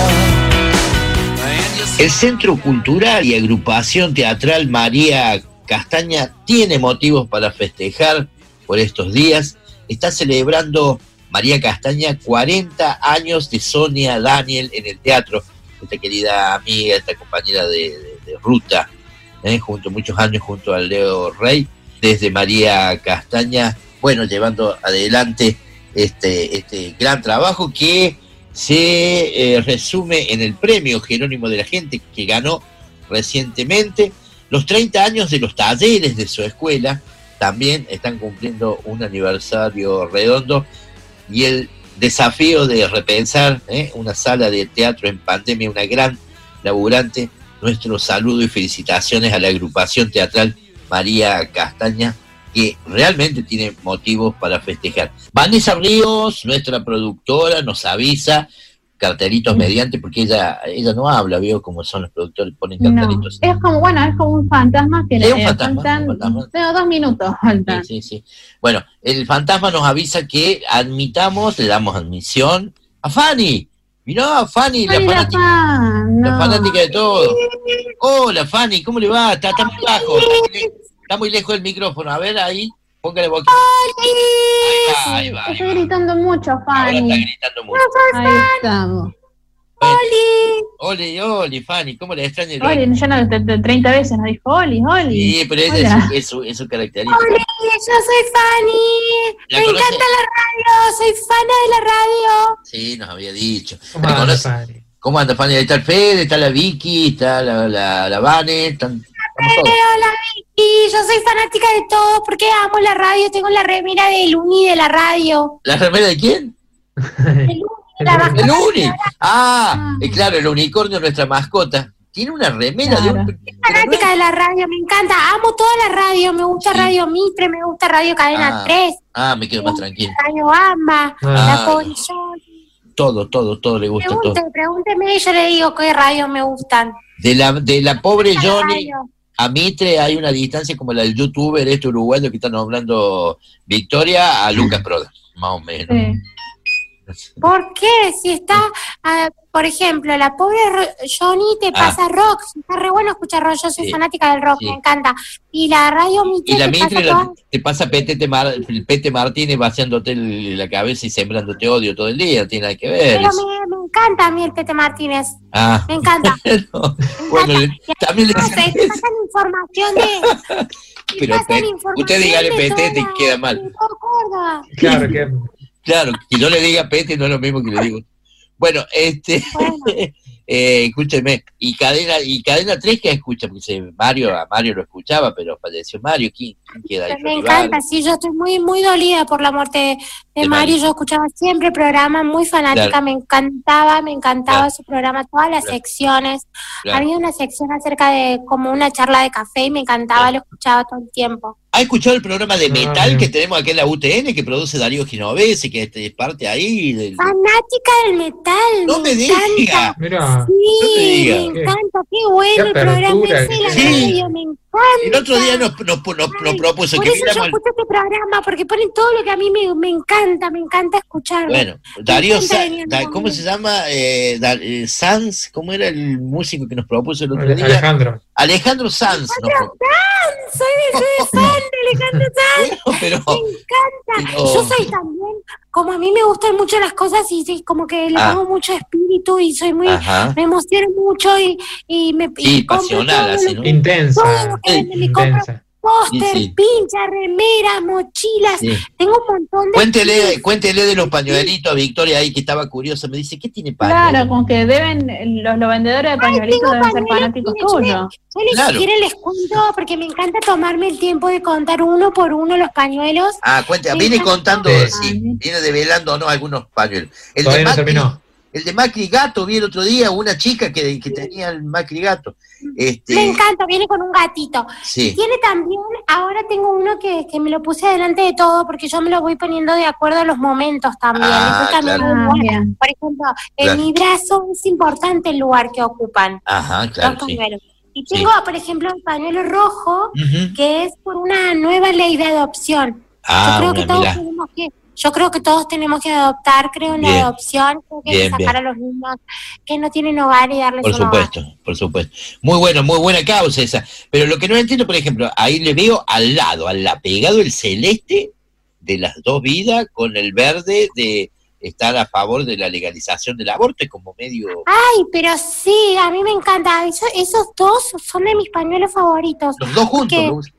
S7: El Centro Cultural y Agrupación Teatral María Castaña tiene motivos para festejar por estos días. Está celebrando María Castaña cuarenta años de Sonia Daniel en el teatro. Esta querida amiga, esta compañera de, de, de ruta, ¿eh? junto muchos años junto a Leo Rey, desde María Castaña, bueno, llevando adelante este, este gran trabajo que se eh, resume en el premio Jerónimo de la Gente que ganó recientemente. Los treinta años de los talleres de su escuela también están cumpliendo un aniversario redondo, y el desafío de repensar ¿eh? una sala de teatro en pandemia, una gran laburante. Nuestro saludo y felicitaciones a la agrupación teatral María Castaña, que realmente tiene motivos para festejar. Vanessa Ríos, nuestra productora, nos avisa, cartelitos mediante, porque ella ella no habla, veo cómo son los productores, ponen cartelitos.
S9: No, es como, bueno, es como un fantasma que
S7: ¿Es
S9: le
S7: un fantasma?
S9: faltan,
S7: ¿Un fantasma?
S9: no, dos minutos faltan.
S7: Sí, sí, sí. Bueno, el fantasma nos avisa que admitamos, le damos admisión a Fanny. Mirá, Fanny, la
S9: Ay, la
S7: fanática,
S9: fan,
S7: la
S9: no.
S7: fanática de todo. Hola, Fanny, ¿cómo le va? Está, está muy bajo, está muy, le- está muy lejos del micrófono. A ver, ahí, póngale boquita. Ahí va, ahí va, ahí
S9: Estoy
S7: va.
S9: gritando mucho,
S7: Ahora está
S9: Fanny.
S7: gritando mucho.
S9: Ahí estamos.
S7: ¡Oli! Oli, Oli, Fanny, ¿cómo le extraña el
S9: Oli, ya no, de- de treinta veces nos dijo Oli, Oli.
S7: Sí, pero esa
S9: Hola.
S7: es, su- es, su, es su característica.
S13: Oli, yo soy Fanny.
S7: ¿La
S13: Me
S7: conoce?
S13: encanta la radio. Soy fana de la radio.
S7: Sí, nos había dicho.
S8: ¿Cómo
S7: ¿La
S8: anda,
S7: conoce?
S8: Fanny?
S7: ¿Cómo anda, Fanny? Ahí está el Fede, está la Vicky, está la, la, la Vane, están, estamos todos.
S13: Hola, Vicky. Yo soy fanática de todo porque amo la radio. Tengo la remera del Uni de la radio.
S7: ¿La remera de quién?
S13: El Uni de la mascota.
S7: El Uni. Ah, eh, claro, el unicornio, nuestra mascota. Tiene una remera de un...
S13: Soy fanática de la radio. Me encanta. Amo toda la radio. Me gusta Radio Mitre. Me gusta Radio Cadena
S7: Ah,
S13: tres.
S7: Ah, me quedo más tranquilo.
S13: Radio Amba.
S7: Ah.
S13: La Colisón.
S7: Todo, todo, todo le gusta, todo.
S13: Pregunte, pregúnteme y yo le digo qué radios me gustan.
S7: De la, de la pobre
S13: La
S7: Johnny
S13: radio.
S7: a Mitre hay una distancia como la del youtuber este uruguayo que está nombrando Victoria a Lucas Proda, más o menos.
S13: ¿Por qué? Si está, ah, por ejemplo, la pobre Ro- Johnny te pasa rock. Está re bueno escuchar rock. Yo soy
S7: Ah. Sí,
S13: fanática del rock,
S7: sí.
S13: me encanta. Y la radio Mitre
S7: Y la
S13: te
S7: Mitre
S13: pasa
S7: la-
S13: todas-
S7: te pasa Pete, Mar, Pete Martínez vaciándote el- la cabeza y sembrándote odio todo el día, no tiene nada que ver.
S13: Pero
S7: eso.
S13: me, me encanta a mí el Pete Martínez.
S7: Ah,
S13: Me encanta.
S7: no. Bueno, le- también le
S13: No sé, te pasan información de...
S7: pero
S13: pasan
S7: Pete,
S13: información
S7: usted dígale
S13: de
S7: Pete, te
S13: toda-
S7: queda mal.
S13: de todo Córdoba.
S8: Claro que
S7: Claro, que yo le diga Pete no es lo mismo que le digo. Bueno, este, eh, escúcheme, y cadena, y cadena tres que escucha, porque se- Mario, a Mario lo escuchaba, pero falleció Mario, ¿quién, quién queda ahí?
S13: Me
S7: Rival.
S13: encanta, sí, yo estoy muy muy dolida por la muerte de, de
S7: De
S13: Mario.
S7: Mario.
S13: Yo escuchaba siempre el programa, muy fanática,
S7: Claro.
S13: me encantaba, me encantaba
S7: Claro.
S13: su programa, todas las
S7: Claro.
S13: secciones.
S7: Claro.
S13: Había una sección acerca de como una charla de café y me encantaba, lo escuchaba todo el tiempo.
S7: ¿Ha escuchado el programa de
S8: Ah,
S7: metal
S8: bien.
S7: que tenemos aquí en la U T N, que produce Darío Genovese, que este, es parte ahí? Del...
S13: Fanática del metal,
S7: No me
S13: encanta.
S7: diga.
S8: Mira,
S7: No me
S13: Sí,
S7: diga.
S13: me encanta, qué bueno
S8: Qué
S13: el programa
S8: apertura
S13: ese de la
S7: que tiene.
S13: radio, me encanta.
S7: El otro día nos, nos, nos, nos propuso
S13: Por
S7: que
S13: eso yo
S7: viéramos...
S13: escucho este programa, porque ponen todo lo que a mí me, me encanta, me encanta escucharlo.
S7: Bueno, Darío,
S13: encanta
S7: Sa-
S13: venir
S7: Da-
S13: con-
S7: ¿cómo se llama? Eh, Da- eh, Sanz, ¿cómo era el músico que nos propuso el otro día?
S8: Alejandro.
S7: Alejandro Sanz. nos propuso.
S13: Soy de, soy de fan de Alejandro Sanz.
S7: Bueno, pero,
S13: Me encanta.
S7: pero-
S13: Yo soy también, como a mí me gustan mucho las cosas y sí, como que le
S7: Ah.
S13: pongo mucho espíritu y soy muy,
S7: Ajá.
S13: me emociono mucho y, y me y
S7: Sí,
S13: compro
S7: pasional,
S13: todo
S7: así,
S13: lo-
S7: ¿no?
S8: Intensa.
S13: todo lo que venden, me compro
S8: Intensa.
S13: póster,
S7: Sí, sí.
S13: pinchas, remeras, mochilas.
S7: Sí.
S13: Tengo un montón de...
S7: Cuéntele, cuéntele de los pañuelitos a Victoria ahí que estaba curiosa. Me dice, ¿qué tiene pañuelos?
S9: Claro, como que deben, los, los vendedores de pañuelitos
S13: tengo
S9: deben ser
S13: pañuelos,
S9: fanáticos
S13: mire, yo le-
S9: tuyos.
S13: Yo les,
S7: Claro.
S13: si quieren les cuento, porque me encanta tomarme el tiempo de contar uno por uno los pañuelos.
S7: Ah, cuente,
S13: Me
S7: viene
S13: encanta.
S7: contando,
S8: Sí.
S7: sí, viene develando no algunos pañuelos. El de,
S8: Todavía no
S7: Macri,
S8: terminó.
S7: el de Macri Gato, vi el otro día una chica que, que tenía el Macri Gato. Este,
S13: Me encanta, viene con un gatito.
S7: Sí.
S13: Tiene también, ahora tengo uno que, que me lo puse delante de todo, porque yo me lo voy poniendo de acuerdo a los momentos también.
S7: Ah,
S13: Eso también
S7: claro.
S13: es
S9: Ah,
S13: bueno.
S9: bien.
S13: Por ejemplo,
S7: Claro.
S13: en mi brazo es importante el lugar que ocupan
S7: Ajá, claro,
S13: los
S7: sí.
S13: pañuelos. Y
S7: Sí.
S13: tengo, por ejemplo, el pañuelo rojo,
S7: Ujú.
S13: que es por una nueva ley de adopción.
S7: Ah,
S13: yo creo
S7: una,
S13: que todos
S7: mirá.
S13: tenemos que yo creo que todos tenemos que adoptar, creo en
S7: Bien.
S13: la adopción, creo que hay
S7: Bien,
S13: que sacar
S7: bien.
S13: a los niños que no tienen hogar y darles
S7: Por
S13: un hogar.
S7: supuesto, por supuesto. Muy bueno, muy buena causa esa. Pero lo que no entiendo, por ejemplo, ahí le veo al lado, al la pegado el celeste de las dos vidas con el verde de estar a favor de la legalización del aborto, es como medio...
S13: Ay, pero sí, a mí me encanta. Eso- esos dos son de mis pañuelos favoritos.
S7: Los dos juntos,
S13: Que
S7: ¿no?
S13: yo,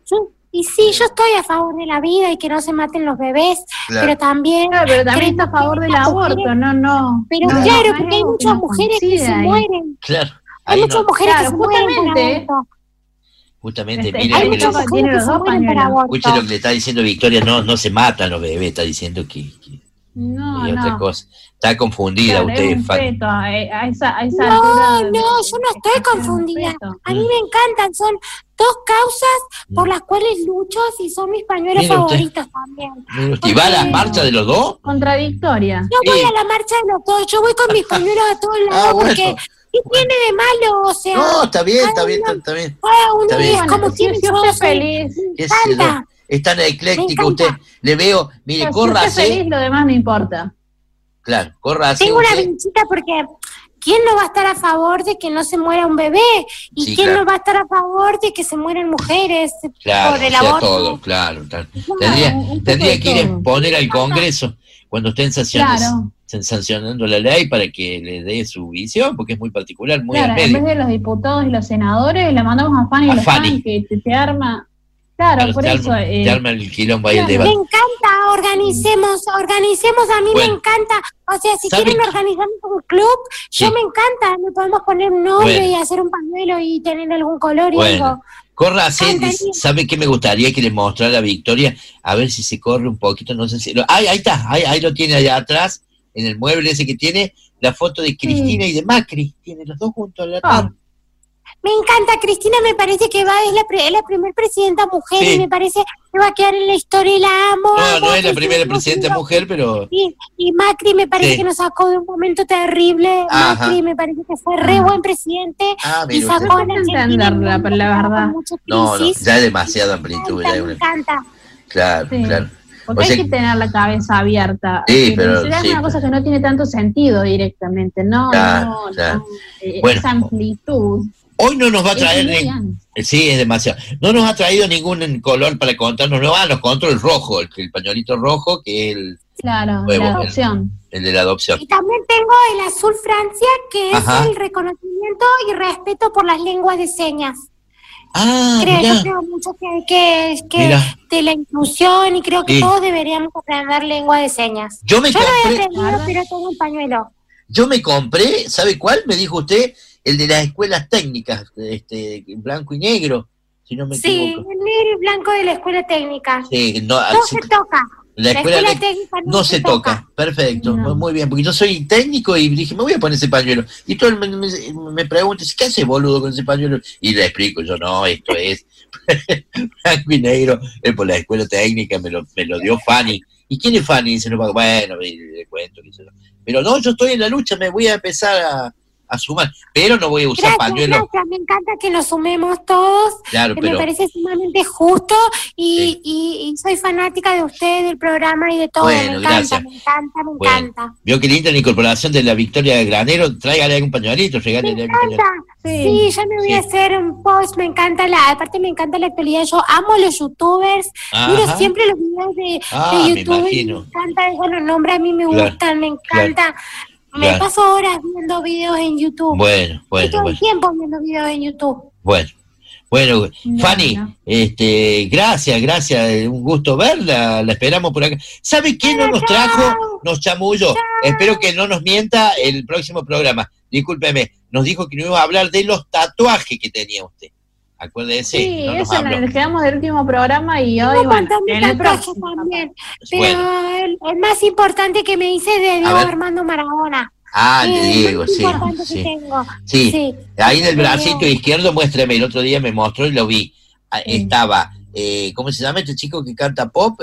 S17: Y sí, yo estoy a favor de la vida y que no se maten los bebés,
S7: Claro.
S17: pero también...
S9: Claro, pero también está a favor del aborto, no, no.
S17: Pero
S9: no,
S17: claro,
S9: no,
S17: porque hay
S9: no,
S17: muchas
S9: no
S17: mujeres que
S9: coincide
S17: se
S9: ahí.
S17: mueren.
S7: Claro.
S17: Hay
S7: Ahí
S17: muchas
S7: no,
S17: mujeres
S9: Claro,
S17: que se mueren por
S9: justamente,
S17: aborto.
S7: justamente,
S9: Este,
S7: mire,
S17: Hay
S7: mire,
S17: muchas
S9: tiene
S17: mujeres que
S9: los
S17: se
S9: dos
S17: mueren por
S9: pañuelos.
S17: aborto.
S7: escuche lo que le está diciendo Victoria, no, no se matan los bebés, está diciendo que, que
S9: No,
S7: es otra
S9: no.
S7: cosa. Está confundida
S9: Claro,
S7: usted,
S9: es un
S7: Fanny.
S9: feto, eh, a esa, a esa
S17: No,
S9: altura.
S17: no, yo no estoy confundida. A mí me encantan, son dos causas por las cuales lucho y son mis pañuelos
S7: Mire usted.
S17: favoritos también.
S7: Mire usted, ¿y va a la marcha de los dos?
S9: Contradictoria.
S17: Yo voy
S7: Sí.
S17: a la marcha de los dos, yo voy con mis pañuelos a todos lados
S7: Ah, bueno.
S17: porque ¿qué tiene de malo? O sea,
S7: No, está bien, está
S17: cada
S7: bien,
S17: uno-
S7: está bien.
S17: cada uno
S7: Está bien.
S17: es como
S9: Si-
S17: tiene
S9: si
S17: yo
S9: usted es
S17: soy-
S9: feliz,
S17: me
S7: ¿Qué sé yo?
S17: encanta.
S7: Es tan ecléctico
S17: Me
S7: usted.
S17: encanta.
S7: Le veo, mire,
S9: si usted es
S7: córrase.
S9: feliz, lo demás no importa.
S7: Claro, córrase
S17: Tengo una
S7: usted.
S17: vinchita porque ¿quién no va a estar a favor de que no se muera un bebé? ¿Y
S7: Sí,
S17: quién
S7: claro.
S17: no va a estar a favor de que se mueran mujeres
S7: Claro,
S17: por el
S7: o sea,
S17: aborto?
S7: todo, claro. claro.
S17: Claro,
S7: Tendría,
S9: un poco
S7: tendría
S9: de
S7: que ir a
S9: todo.
S7: exponer al Congreso cuando estén sancionando,
S9: Claro.
S7: sancionando la ley para que le dé su visión, porque es muy particular, muy
S9: Claro,
S7: al
S9: en
S7: medio.
S9: vez de los diputados y los senadores, la mandamos a Fanny y
S7: A
S9: los
S7: Fanny.
S9: Fanny, que te, te arma. Claro,
S7: Claro,
S9: por
S7: te
S9: eso.
S7: arma,
S9: eh,
S7: te arma el quilombo ahí el
S17: Me
S7: debate.
S17: encanta, organicemos, organicemos, a mí
S7: Bueno.
S17: me encanta. O sea, si
S7: ¿Sabe
S17: quieren
S7: qué?
S17: organizar un club,
S7: Sí.
S17: yo me encanta. Le podemos poner un nombre
S7: Bueno.
S17: y hacer un pañuelo y tener algún color y
S7: Bueno.
S17: algo.
S7: Córrase,
S17: Encantaría.
S7: ¿sabe qué me gustaría que le mostrara a Victoria? A ver si se corre un poquito, no sé si... lo- Ahí, ahí está, ahí, ahí lo tiene allá atrás, en el mueble ese que tiene, la foto de Cristina y de Macri. Tiene los dos juntos a la
S9: Ah.
S7: par.
S17: Me encanta, Cristina me parece que va, es la, pre- es la primera presidenta mujer
S7: Sí.
S17: y me parece que va a quedar en la historia y la amo.
S7: No,
S17: amo
S7: no
S17: a
S7: es la
S17: Cristina,
S7: primera
S17: amo
S7: presidenta
S17: a-
S7: mujer, pero...
S17: Y, y Macri me parece
S7: Sí.
S17: que nos sacó de un momento terrible.
S7: Ajá.
S17: Macri me parece que fue re buen presidente
S7: Ah,
S17: y
S7: mire usted.
S17: sacó a la
S9: No
S17: Argentina
S9: entenderla,
S17: en un
S9: pero la
S17: momento
S9: verdad.
S17: con mucha
S7: No, no,
S17: crisis.
S7: ya es demasiada
S17: Me
S7: amplitud. Ya
S17: encanta,
S7: es
S17: me
S7: una-
S17: encanta.
S7: Claro,
S9: Sí.
S7: claro.
S9: Porque
S7: O sea
S9: hay que
S7: que-
S9: tener la cabeza abierta.
S7: Sí,
S9: Eh,
S7: pero
S9: será
S7: sí,
S9: una cosa que no tiene tanto sentido directamente. No,
S7: Claro,
S9: no,
S7: claro.
S9: no. Eh,
S7: Bueno.
S9: Esa amplitud.
S7: Hoy no nos va a
S9: es
S7: traer...
S9: muy
S7: ni-
S9: grande.
S7: Sí, es demasiado. No nos ha traído ningún color para contarnos. No, ah, nos contó el rojo, el, el pañuelito rojo, que es el,
S9: Claro,
S7: Nuevo,
S9: la
S7: el-
S9: adopción.
S7: el de la adopción.
S17: Y también tengo el azul Francia, que es
S7: Ajá.
S17: el reconocimiento y respeto por las lenguas de señas.
S7: Ah,
S17: Creo,
S7: mirá.
S17: yo creo mucho que, que, que
S7: Mirá.
S17: de la inclusión y creo que
S7: Sí.
S17: todos deberíamos aprender lengua de señas.
S7: Yo me
S17: Yo no he
S7: compré,
S17: aprendido, pero tengo un pañuelo.
S7: yo me compré, ¿sabe cuál? Me dijo usted, el de las escuelas técnicas, este, blanco y negro, si no me
S17: Sí,
S7: equivoco.
S17: el negro y blanco de la escuela técnica.
S7: Sí, no,
S17: No
S7: sí,
S17: se toca.
S7: la escuela,
S17: escuela
S7: tec-
S17: técnica
S7: no se toca. Perfecto,
S9: No.
S7: muy bien, porque yo soy técnico y dije, me voy a poner ese pañuelo. Y todo el mundo me, me pregunta, ¿qué hace boludo con ese pañuelo? Y le explico, yo no, esto es blanco y negro, es por la escuela técnica, me lo, me lo dio Fanny. ¿Y quién es Fanny? Dice, no, bueno, y le cuento, qué sé yo. Pero no, yo estoy en la lucha, me voy a empezar a, a sumar, pero no voy a usar
S17: Gracias,
S7: pañuelo.
S17: gracias, me encanta que nos sumemos todos,
S7: Claro,
S17: que
S7: pero
S17: me parece sumamente justo y, y, y soy fanática de usted, del programa y de todo,
S7: Bueno,
S17: me encanta,
S7: gracias.
S17: me encanta, me
S7: Bueno.
S17: encanta.
S7: vio que linda la incorporación de la Victoria de Granero, tráigale algún pañuelito,
S17: Me
S7: regálale algún pañuelito.
S17: encanta, sí, ya me voy a
S7: Sí.
S17: hacer un post, me encanta la, aparte me encanta la actualidad, yo amo los youtubers, miro
S7: Ajá.
S17: siempre los videos de,
S7: Ah,
S17: de
S7: me
S17: YouTube, y me
S7: imagino.
S17: encanta, bueno, los nombres a mí me
S7: Claro,
S17: gustan, me encanta, me
S7: claro.
S17: paso horas viendo videos en YouTube,
S7: Bueno,
S17: Estoy
S7: bueno,
S17: todo
S7: bueno.
S17: el tiempo viendo videos en YouTube.
S7: Bueno, bueno,
S9: No,
S7: Fanny,
S9: no.
S7: este, gracias, gracias, eh, un gusto verla, la esperamos por acá. ¿Sabe quién no nos trajo? Nos chamulló. Espero que no nos mienta el próximo programa. Discúlpeme, nos dijo que no iba a hablar de los tatuajes que tenía usted. Acuérdese,
S9: Sí,
S7: no nos
S9: eso
S7: habló.
S9: nos quedamos del último programa y
S17: Tengo
S9: hoy,
S17: un
S9: bueno,
S17: montón de
S9: en el
S17: tatuajes
S9: próximo.
S17: también, pero
S7: Bueno.
S17: el, el más importante que me hice es de Diego
S7: ver.
S17: Armando Maradona.
S7: Ah, el de
S17: Eh,
S7: Diego,
S17: más
S7: sí,
S17: importante que
S7: sí.
S17: tengo.
S7: Sí,
S17: Sí.
S7: ahí en el
S17: De
S7: bracito
S17: Diego.
S7: izquierdo, muéstrame, el otro día me mostró y lo vi. Ah, Estaba, eh, ¿cómo se llama este chico que canta pop?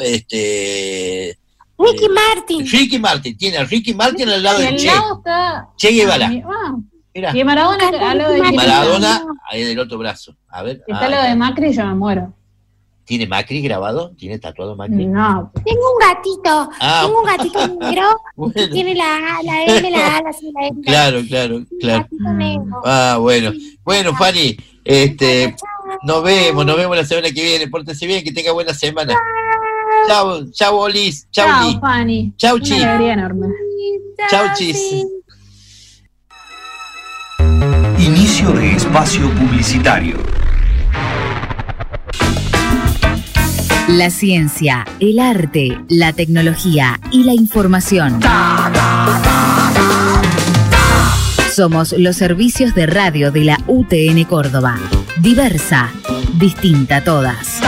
S7: Este...
S17: Ricky
S7: eh,
S17: Martin.
S7: Ricky Martin, tiene a Ricky Martin al lado
S9: Y
S7: de
S9: al
S7: Che.
S9: lado está.
S7: Che Guevara.
S9: Ah, mi- ah,
S7: Mira,
S9: y Maradona está al lado de
S7: y
S9: Macri.
S7: Maradona ahí del otro brazo. A ver,
S9: Si
S7: ah,
S9: está al lado de Macri, yo me muero.
S7: ¿tiene Macri grabado? ¿Tiene tatuado Macri?
S9: No.
S17: Tengo un gatito.
S7: Ah.
S17: Tengo un gatito negro.
S7: Bueno.
S17: Que tiene la A, la M, la A, la C, la M.
S7: Claro, claro,
S17: Un
S7: claro.
S17: gatito negro.
S7: Ah, bueno. Bueno, Fanny, este, nos vemos, nos vemos la semana que viene. Pórtese bien, que tenga buena semana. Chao, chao, Olis. Chao,
S9: Chao,
S7: Li.
S9: Fanny.
S7: Chau,
S9: Una
S7: Chi.
S9: alegría enorme.
S7: Chao, chis.
S11: Inicio de espacio publicitario.
S3: La ciencia, el arte, la tecnología y la información. Somos los servicios de radio de la U T N Córdoba. Diversa, distinta a todas.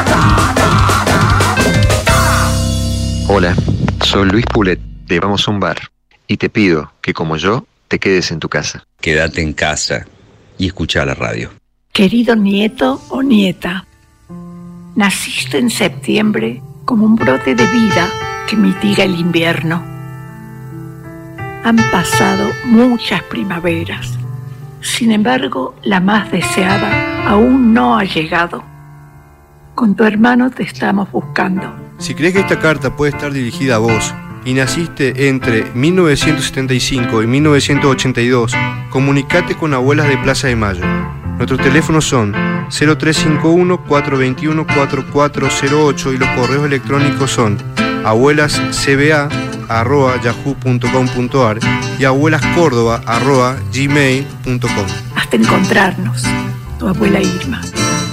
S18: Hola, soy Luis Pulet de Vamos a un Bar y te pido que, como yo, te quedes en tu casa.
S11: Quédate en casa y escucha la radio.
S19: Querido nieto o nieta, naciste en septiembre como un brote de vida que mitiga el invierno. Han pasado muchas primaveras. Sin embargo, la más deseada aún no ha llegado. Con tu hermano te estamos buscando.
S20: Si crees que esta carta puede estar dirigida a vos y naciste entre mil novecientos setenta y cinco y mil novecientos ochenta y dos, comunicate con Abuelas de Plaza de Mayo. Nuestros teléfonos son cero tres cinco uno, cuatro dos uno, cuatro cuatro cero ocho y los correos electrónicos son abuelascba arroba yahoo punto com punto ar y abuelascórdoba arroba gmail punto com.
S19: Hasta encontrarnos, tu abuela Irma.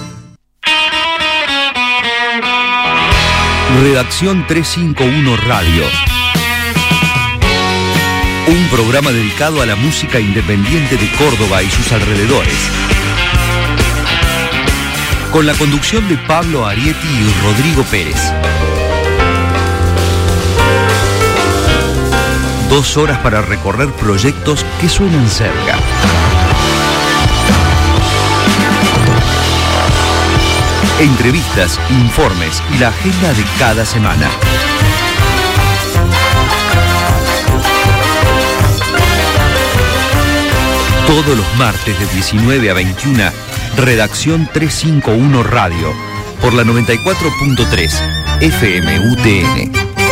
S11: Redacción trescientos cincuenta y uno Radio. Un programa dedicado a la música independiente de Córdoba y sus alrededores. Con la conducción de Pablo Arietti y Rodrigo Pérez. Dos horas para recorrer proyectos que suenan cerca. Entrevistas, informes y la agenda de cada semana. Todos los martes de diecinueve a veintiuna, Redacción trescientos cincuenta y uno Radio, por la noventa y cuatro punto tres F M U T N.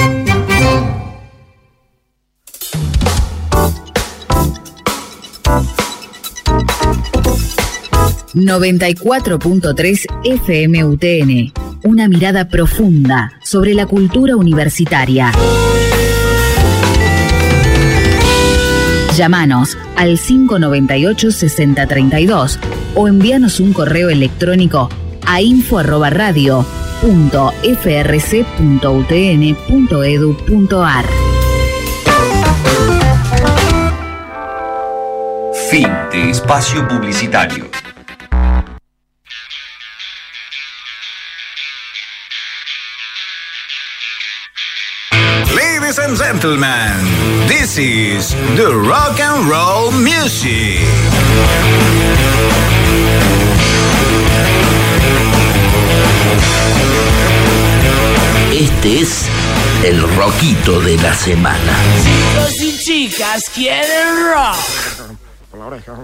S3: noventa y cuatro punto tres F M U T N. Una mirada profunda sobre la cultura universitaria. Llámanos al cinco nueve ocho, seis cero tres dos o envíanos un correo electrónico a info arroba radio punto f r c punto u t n punto e d u punto a r.
S11: Fin de espacio publicitario.
S21: Ladies and gentlemen, this is the rock and roll music.
S7: Este es el rockito de la semana.
S4: Chicos y chicas quieren rock. Por la oreja.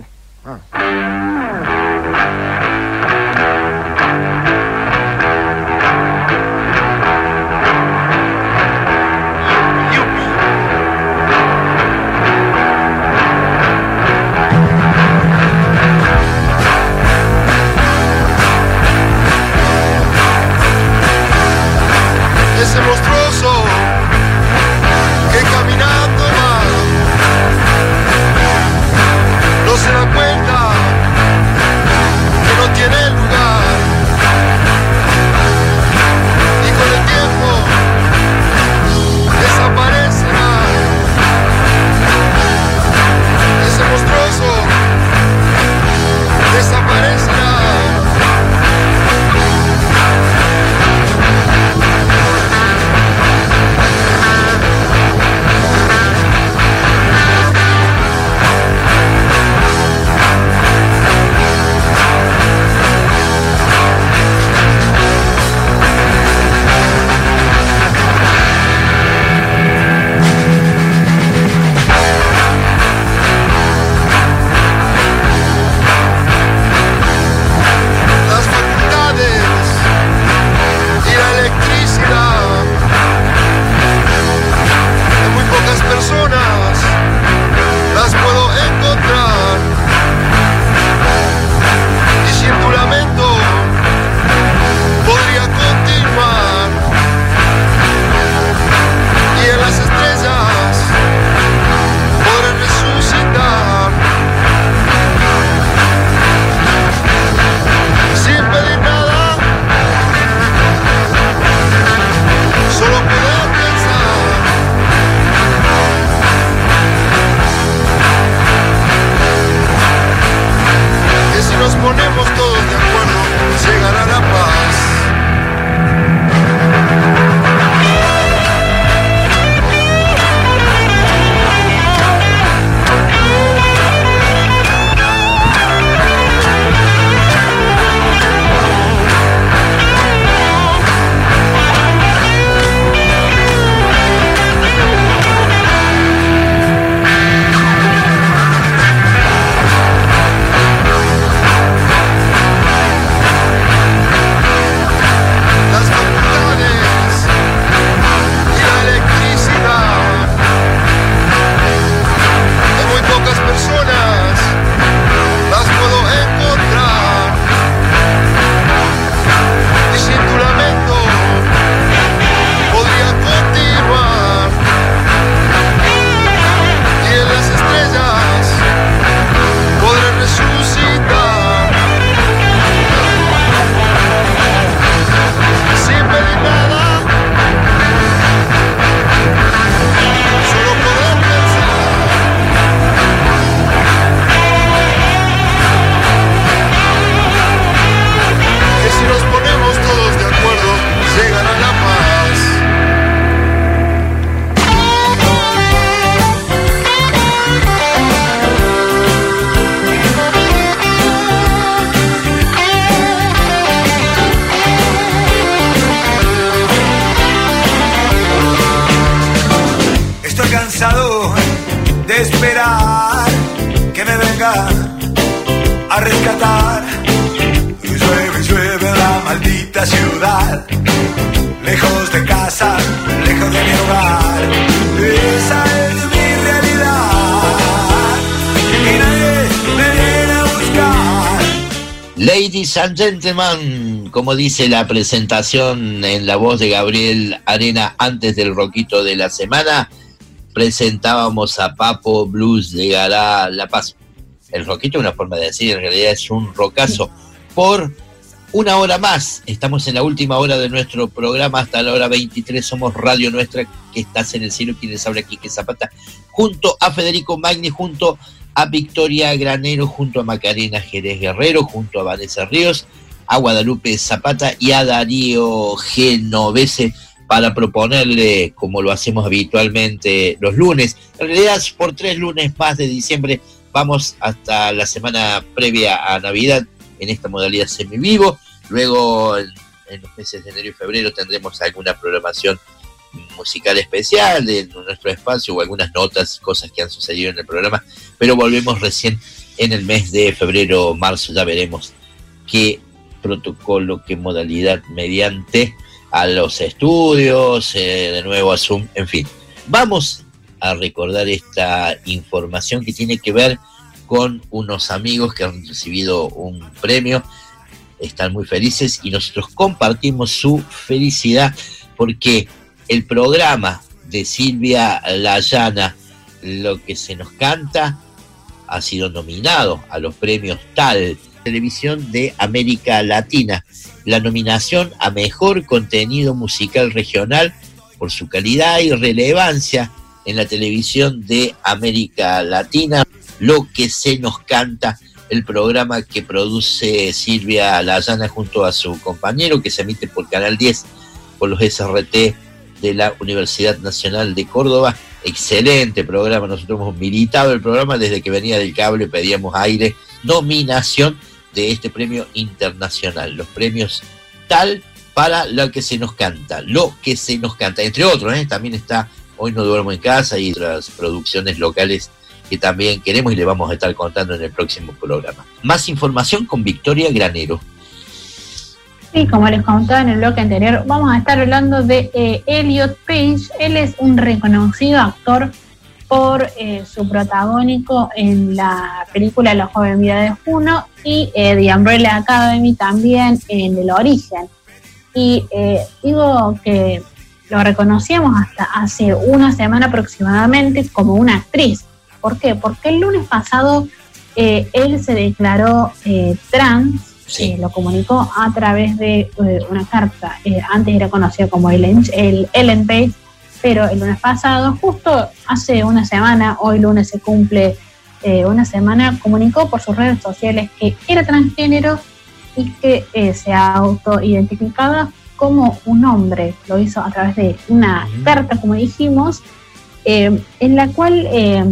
S22: Ese monstruoso que caminando va, no se da cuenta que no rescatar. Y llueve, llueve en la maldita ciudad. Lejos de casa, lejos de mi hogar. Esa es mi realidad. Y nadie me viene a buscar.
S7: Ladies and gentlemen, como dice la presentación en la voz de Gabriel Arena antes del roquito de la semana, presentábamos a Papo Blues de Gará La Paz. El roquito es una forma de decir, en realidad es un rocazo. Por una hora más, estamos en la última hora de nuestro programa, hasta la hora veintitrés, somos Radio Nuestra, que estás en el cielo, quienes habla Quique Zapata, junto a Federico Magni, junto a Victoria Granero, junto a Macarena Jerez Guerrero, junto a Vanessa Ríos, a Guadalupe Zapata y a Darío Genovese, para proponerle, como lo hacemos habitualmente los lunes, en realidad por tres lunes más de diciembre, vamos hasta la semana previa a Navidad en esta modalidad semivivo. Luego en, en los meses de enero y febrero tendremos alguna programación musical especial de nuestro espacio o algunas notas, cosas que han sucedido en el programa, pero volvemos recién en el mes de febrero, marzo, ya veremos qué protocolo, qué modalidad mediante a los estudios, eh, de nuevo a Zoom, en fin. Vamos a recordar esta información que tiene que ver con unos amigos que han recibido un premio, están muy felices y nosotros compartimos su felicidad porque el programa de Silvia Layana, Lo que se nos canta, ha sido nominado a los premios T A L, Televisión de América Latina, la nominación a Mejor Contenido Musical Regional por su calidad y relevancia en la televisión de América Latina. Lo que se nos canta, el programa que produce Silvia Layana junto a su compañero, que se emite por Canal diez, por los S R T de la Universidad Nacional de Córdoba. Excelente programa, nosotros hemos militado el programa desde que venía del cable, pedíamos aire, nominación de este premio internacional, los premios T A L para Lo que se nos canta, Lo que se nos canta, entre otros, ¿eh? También está Hoy no duermo en casa y otras producciones locales que también queremos y le vamos a estar contando en el próximo programa. Más información con Victoria Granero.
S9: Sí, como les contaba en el bloque anterior, vamos a estar hablando de eh, Elliot Page. Él es un reconocido actor por eh, su protagónico en la película La joven vida de Juno y eh, The Umbrella Academy también en El origen. Y eh, digo que lo reconocíamos hasta hace una semana aproximadamente como una actriz. ¿Por qué? Porque el lunes pasado eh, él se declaró eh, trans, sí. eh, lo comunicó a través de eh, una carta. Eh, antes era conocido como Ellen, el Ellen Page, pero el lunes pasado, justo hace una semana, hoy lunes se cumple eh, una semana, comunicó por sus redes sociales que era transgénero y que eh, se autoidentificaba como un hombre. Lo hizo a través de una uh-huh. carta, como dijimos, eh, en la cual eh,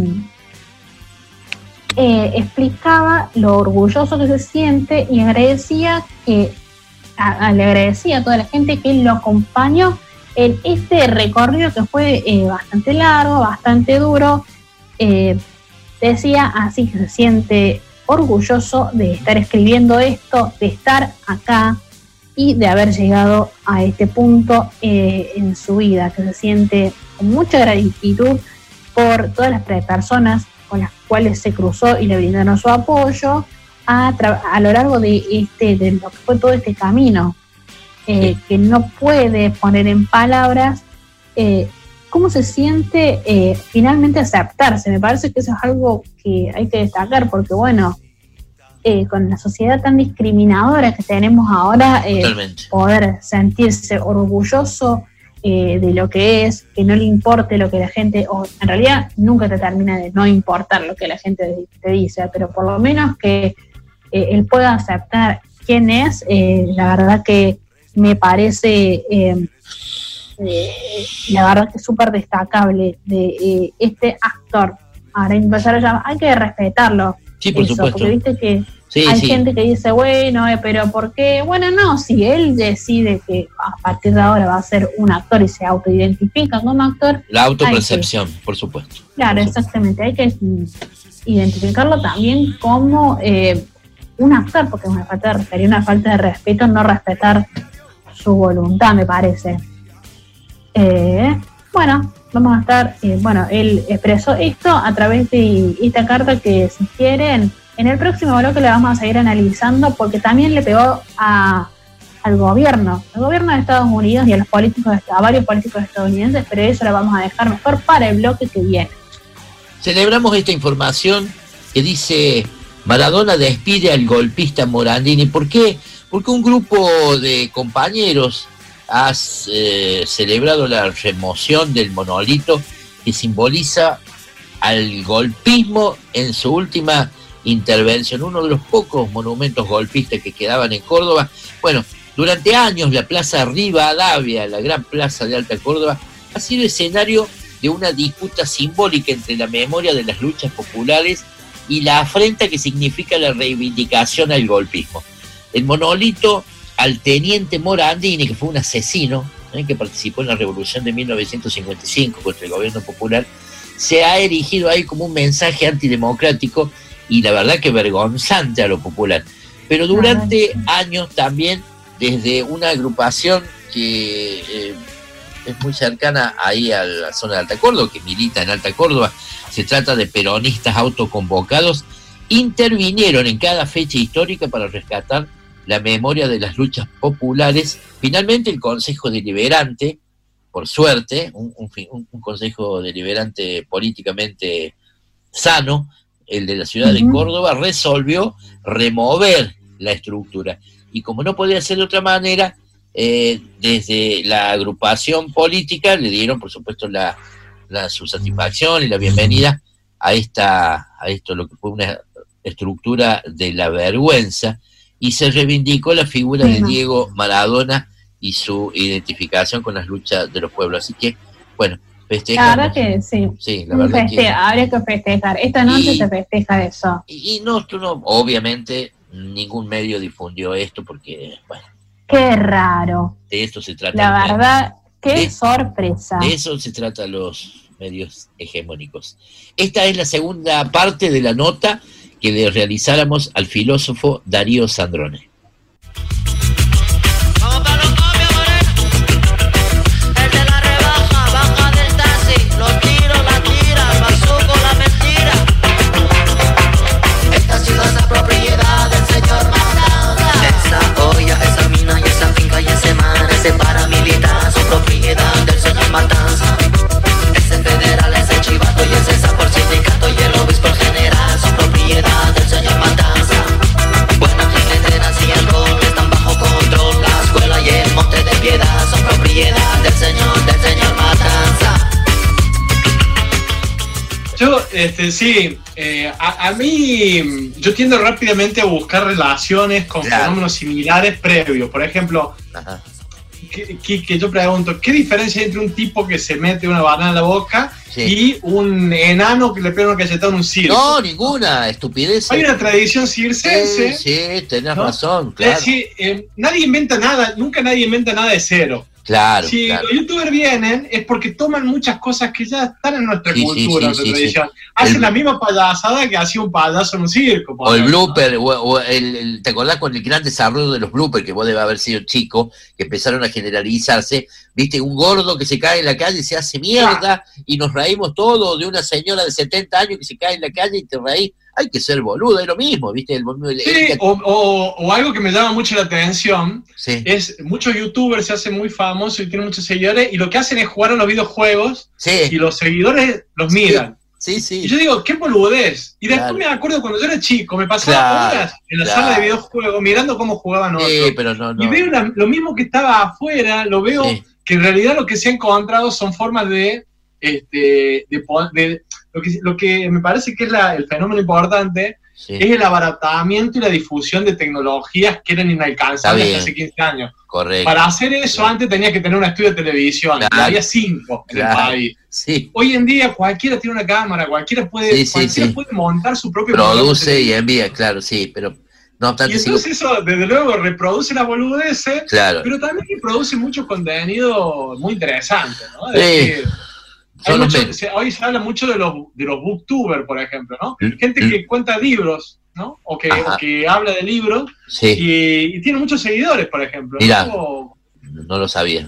S9: eh, explicaba lo orgulloso que se siente y agradecía que a, a, le agradecía a toda la gente que lo acompañó en este recorrido que fue eh, bastante largo, bastante duro. Eh, decía así que se siente orgulloso de estar escribiendo esto, de estar acá y de haber llegado a este punto eh, en su vida, que se siente con mucha gratitud por todas las personas con las cuales se cruzó y le brindaron su apoyo a, a lo largo de este de lo que fue todo este camino, eh, que no puede poner en palabras eh, cómo se siente eh, finalmente aceptarse. Me parece que eso es algo que hay que destacar, porque bueno, Eh, con la sociedad tan discriminadora que tenemos ahora, eh, poder sentirse orgulloso eh, de lo que es, que no le importe lo que la gente, o en realidad nunca te termina de no importar lo que la gente te dice, pero por lo menos que eh, él pueda aceptar quién es, eh, la verdad que me parece, eh, eh, la verdad que es súper destacable de eh, este actor. Ahora empezar a llamar, hay que respetarlo.
S7: Sí, por
S9: eso,
S7: supuesto.
S9: Porque viste que
S7: sí,
S9: hay
S7: sí.
S9: gente que dice, bueno, eh, pero ¿por qué? Bueno, no, si él decide que a partir de ahora va a ser un actor y se autoidentifica como actor.
S7: La autopercepción, que, por supuesto.
S9: Claro,
S7: por
S9: exactamente. Supuesto. Hay que identificarlo también como eh, un actor, porque una falta de, sería una falta de respeto no respetar su voluntad, me parece. Eh, bueno, vamos a estar, eh, bueno, él expresó esto a través de esta carta que, si quieren, en el próximo bloque le vamos a seguir analizando, porque también le pegó a, al gobierno, al gobierno de Estados Unidos y a los políticos, a varios políticos estadounidenses, pero eso lo vamos a dejar mejor para el bloque que viene.
S7: Celebramos esta información que dice: Maradona despide al golpista Morandini. ¿Por qué? Porque un grupo de compañeros ha eh, celebrado la remoción del monolito que simboliza al golpismo en su última intervención, uno de los pocos monumentos golpistas que quedaban en Córdoba. Bueno, durante años la Plaza Rivadavia, la gran plaza de Alta Córdoba, ha sido escenario de una disputa simbólica entre la memoria de las luchas populares y la afrenta que significa la reivindicación al golpismo. El monolito al teniente Morandini, que fue un asesino, ¿eh? que participó en la revolución de mil novecientos cincuenta y cinco contra el gobierno popular, se ha erigido ahí como un mensaje antidemocrático y la verdad que vergonzante a lo popular. Pero durante años también, desde una agrupación que eh, es muy cercana ahí a la zona de Alta Córdoba, que milita en Alta Córdoba, se trata de peronistas autoconvocados, intervinieron en cada fecha histórica para rescatar la memoria de las luchas populares. Finalmente el Consejo Deliberante, por suerte, un, un, un Consejo Deliberante políticamente sano, el de la ciudad uh-huh. de Córdoba, resolvió remover la estructura. Y como no podía ser de otra manera, eh, desde la agrupación política le dieron, por supuesto, la, la su satisfacción y la bienvenida a esta a esto, lo que fue una estructura de la vergüenza, y se reivindicó la figura uh-huh. de Diego Maradona y su identificación con las luchas de los pueblos. Así que, bueno, festejamos.
S9: La verdad que sí.
S7: Sí, la verdad
S9: Feste-
S7: que...
S9: Habría que festejar. Esta noche y, se festeja eso.
S7: Y, y no, tú no, obviamente, ningún medio difundió esto porque, bueno.
S9: Qué raro.
S7: De esto se trata.
S9: La verdad, qué
S7: de,
S9: sorpresa.
S7: De eso se trata los medios hegemónicos. Esta es la segunda parte de la nota que le realizáramos al filósofo Darío Sandrone.
S1: Ese paramilitar, son propiedad del señor Matanza. Ese federal, ese chivato y ese por sindicato y el obispo general son propiedad del señor Matanza. Buenas jineteras y alcohol están bajo control. La escuela y el monte de piedad son propiedad del señor, del señor Matanza.
S15: Yo, este, sí, eh, a, a mí, yo tiendo rápidamente a buscar relaciones con claro. fenómenos similares previos. Por ejemplo, Ajá. Que, que, que yo pregunto, ¿qué diferencia hay entre un tipo que se mete una banana en la boca sí. y un enano que le pega una cachetada en un circo?
S7: No, ninguna estupidez.
S15: Hay una tradición circense.
S7: Sí, sí tenés ¿no? razón,
S15: claro. Es decir, eh, nadie inventa nada, nunca nadie inventa nada de cero.
S7: Claro,
S15: si
S7: claro.
S15: los youtubers vienen es porque toman muchas cosas que ya están en nuestra
S7: sí,
S15: cultura,
S7: sí,
S15: en nuestra
S7: sí,
S15: tradición.
S7: Sí.
S15: Hacen
S7: el,
S15: la misma payasada que hacía un payaso en un circo.
S7: O el blooper, ¿no? o, o el, el, ¿te acordás con el gran desarrollo de los bloopers, que vos debes haber sido chico, que empezaron a generalizarse? ¿Viste? Un gordo que se cae en la calle y se hace mierda, claro. y nos reímos todos de una señora de setenta años que se cae en la calle y te reís. Hay que ser boludo, es lo mismo, ¿viste? El, el,
S15: sí,
S7: el,
S15: o, o, o algo que me llama mucho la atención
S7: sí.
S15: es muchos youtubers se hacen muy famosos y tienen muchos seguidores y lo que hacen es jugar a los videojuegos
S7: sí.
S15: y los seguidores los miran.
S7: Sí, sí.
S15: Y yo digo, qué boludez. Y después
S7: claro.
S15: me acuerdo cuando yo era chico, me pasaba
S7: claro,
S15: horas en la
S7: claro.
S15: sala de videojuegos mirando cómo jugaban otros.
S7: Sí, pero no, no.
S15: Y veo la, lo mismo que estaba afuera, lo veo
S7: sí.
S15: que en realidad lo que se ha encontrado son formas de... este de, de lo, que, lo que me parece que es la, el fenómeno importante sí. es el abaratamiento y la difusión de tecnologías que eran inalcanzables hace quince años.
S7: Correcto.
S15: Para hacer eso claro. antes tenías que tener un estudio de televisión, claro. y había cinco en
S7: claro.
S15: el país.
S7: Sí.
S15: Hoy en día cualquiera tiene una cámara, cualquiera puede,
S7: sí, sí,
S15: cualquiera
S7: sí.
S15: puede montar su propio
S7: produce y envía, claro, sí, pero no obstante.
S15: Y entonces sigo... eso, desde luego, reproduce la boludez,
S7: claro.
S15: pero también produce mucho contenido muy interesante, ¿no?
S7: Sí.
S15: Decir, mucho, se, hoy se habla mucho de los, de los booktubers, por ejemplo, ¿no? Gente que cuenta libros, ¿no? O que, o que habla de libros,
S7: sí.
S15: y, y tiene muchos seguidores, por ejemplo.
S7: Mirá,
S15: ¿no?
S7: no lo sabía.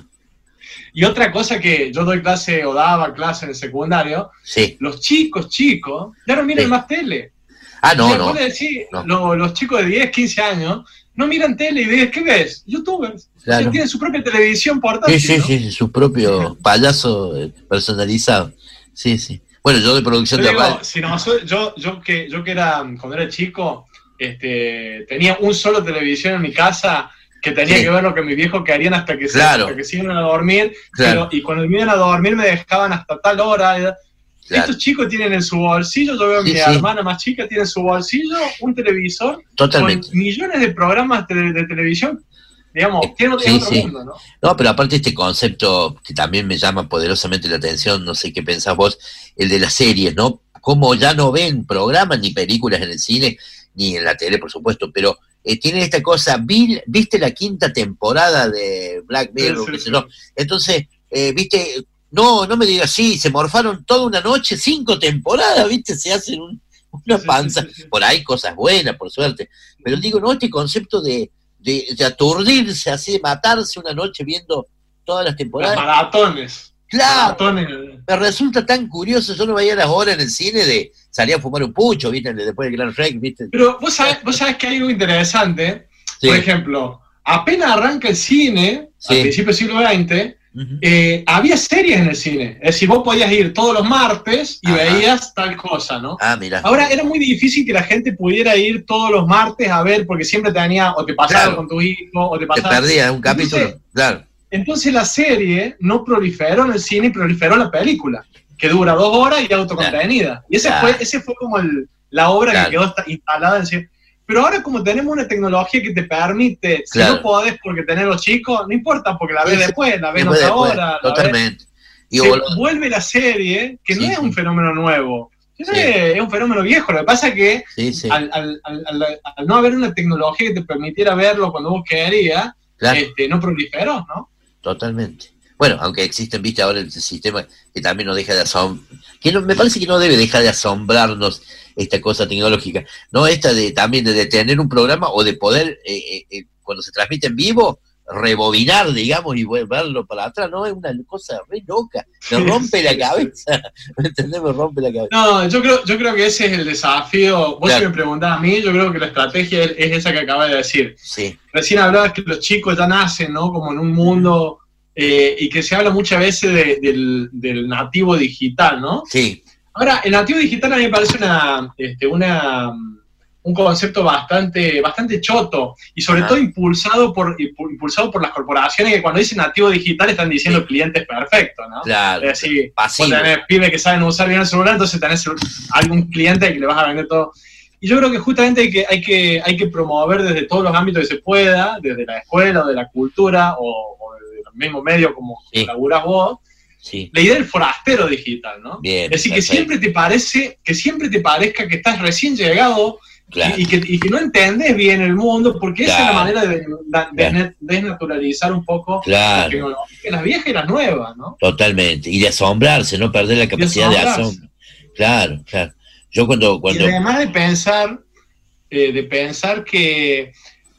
S15: Y otra cosa que yo doy clase, o daba clase en el secundario,
S7: sí.
S15: los chicos, chicos, ya no miran sí. más tele.
S7: Ah, no,
S15: o sea,
S7: no.
S15: Decir,
S7: no.
S15: Lo, los chicos de diez, quince años no miran tele y dices, ¿qué ves? Youtubers. Claro. O sea, tienen su propia televisión portátil,
S7: Sí, sí,
S15: ¿no?
S7: sí, su propio payaso personalizado. Sí, sí. Bueno, yo de producción
S15: yo
S7: de
S15: digo,
S7: radio.
S15: Si no, yo, yo, que, yo que era, cuando era chico, este, tenía un solo televisión en mi casa que tenía sí. que ver lo que mis viejos querían hasta que,
S7: claro.
S15: se, hasta que se iban a dormir.
S7: Claro.
S15: Pero, y cuando me iban a dormir me dejaban hasta tal hora. Claro. Estos chicos tienen en su bolsillo, yo veo a sí, mi sí. hermana más chica, tiene en su bolsillo un televisor
S7: Totalmente.
S15: con millones de programas de, de televisión. Digamos,
S7: eh,
S15: tiene
S7: sí,
S15: otro
S7: sí.
S15: mundo, ¿no?
S7: No, pero aparte este concepto que también me llama poderosamente la atención, no sé qué pensás vos, el de las series, ¿no? Como ya no ven programas ni películas en el cine, ni en la tele, por supuesto, pero eh, tienen esta cosa, vi, ¿viste la quinta temporada de Black Mirror? Sí, sí, sí. ¿No? Entonces, eh, ¿viste? No, no me digas, sí, se morfaron toda una noche, cinco temporadas, ¿viste? Se hacen un, una panza, sí, sí, sí. Por ahí cosas buenas, por suerte, pero digo, no, este concepto de, de, de aturdirse, así de matarse una noche viendo todas las temporadas.
S15: Las maratones.
S7: Claro,
S15: maratones.
S7: Me resulta tan curioso, yo no veía las horas en el cine de salir a fumar un pucho, ¿viste? Después del Gran Rex, ¿viste?
S15: Pero vos sabés, vos sabés que hay algo interesante, sí. Por ejemplo, apenas arranca el cine, sí. Al principio del siglo veinte, uh-huh. eh, había series en el cine, es decir, vos podías ir todos los martes y Ajá. veías tal cosa, ¿no?
S7: Ah, mira.
S15: Ahora, era muy difícil que la gente pudiera ir todos los martes a ver, porque siempre tenía, o te pasaba claro. con tu hijo, o te pasaba...
S7: Te perdías un capítulo, entonces, claro.
S15: Entonces la serie no proliferó en el cine y proliferó la película, que dura dos horas y autocontenida. Claro. Y ese claro. fue ese fue como el, la obra claro. que quedó instalada en el cine. Pero ahora como tenemos una tecnología que te permite, claro. si no podés porque tenés los chicos, no importa, porque la ves sí, después, la ves otra hora.
S7: Totalmente.
S15: Y se boludo. Vuelve la serie, que sí, no es un fenómeno nuevo, sí. es un fenómeno viejo. Lo que pasa es que
S7: sí, sí.
S15: Al, al, al, al, al no haber una tecnología que te permitiera verlo cuando vos querías, claro. este, no proliferó, ¿no?
S7: Totalmente. Bueno, aunque existen, viste, ahora el sistema que también nos deja de asombrar, que no, me parece que no debe dejar de asombrarnos esta cosa tecnológica, no esta de también de detener un programa o de poder, eh, eh, cuando se transmite en vivo, rebobinar, digamos, y verlo para atrás, no, es una cosa re loca, me rompe la cabeza, ¿me entendés? Me rompe la cabeza.
S15: No, yo creo, yo creo que ese es el desafío, vos claro. si me preguntás a mí, yo creo que la estrategia es, es esa que acabas de decir.
S7: Sí.
S15: Recién hablabas que los chicos ya nacen, ¿no? Como en un mundo, eh, y que se habla muchas veces de, del, del nativo digital, ¿no?
S7: Sí.
S15: Ahora, el nativo digital a mí me parece una, este, una un concepto bastante bastante choto y sobre ah. todo impulsado por impulsado por las corporaciones que cuando dicen nativo digital están diciendo sí. clientes perfectos, ¿no?
S7: Claro.
S15: Es decir, vos tenés pibes que saben usar bien el celular, entonces tenés algún cliente que le vas a vender todo. Y yo creo que justamente hay que hay que hay que promover desde todos los ámbitos que se pueda, desde la escuela o de la cultura o, o desde los mismos medios como sí. laburás vos.
S7: Sí.
S15: La idea del forastero digital, ¿no?
S7: Bien,
S15: es decir,
S7: perfecto.
S15: que siempre te parece, que siempre te parezca que estás recién llegado claro. y, y, que, y que no entendés bien el mundo, porque claro. esa es la manera de, de, de claro. desnaturalizar un poco
S7: claro.
S15: la tecnología, las viejas y las nuevas, ¿no?
S7: Totalmente, y de asombrarse, no perder la capacidad de, de asombro. Claro, claro. Yo cuando, cuando...
S15: Y además de pensar, eh, de pensar que,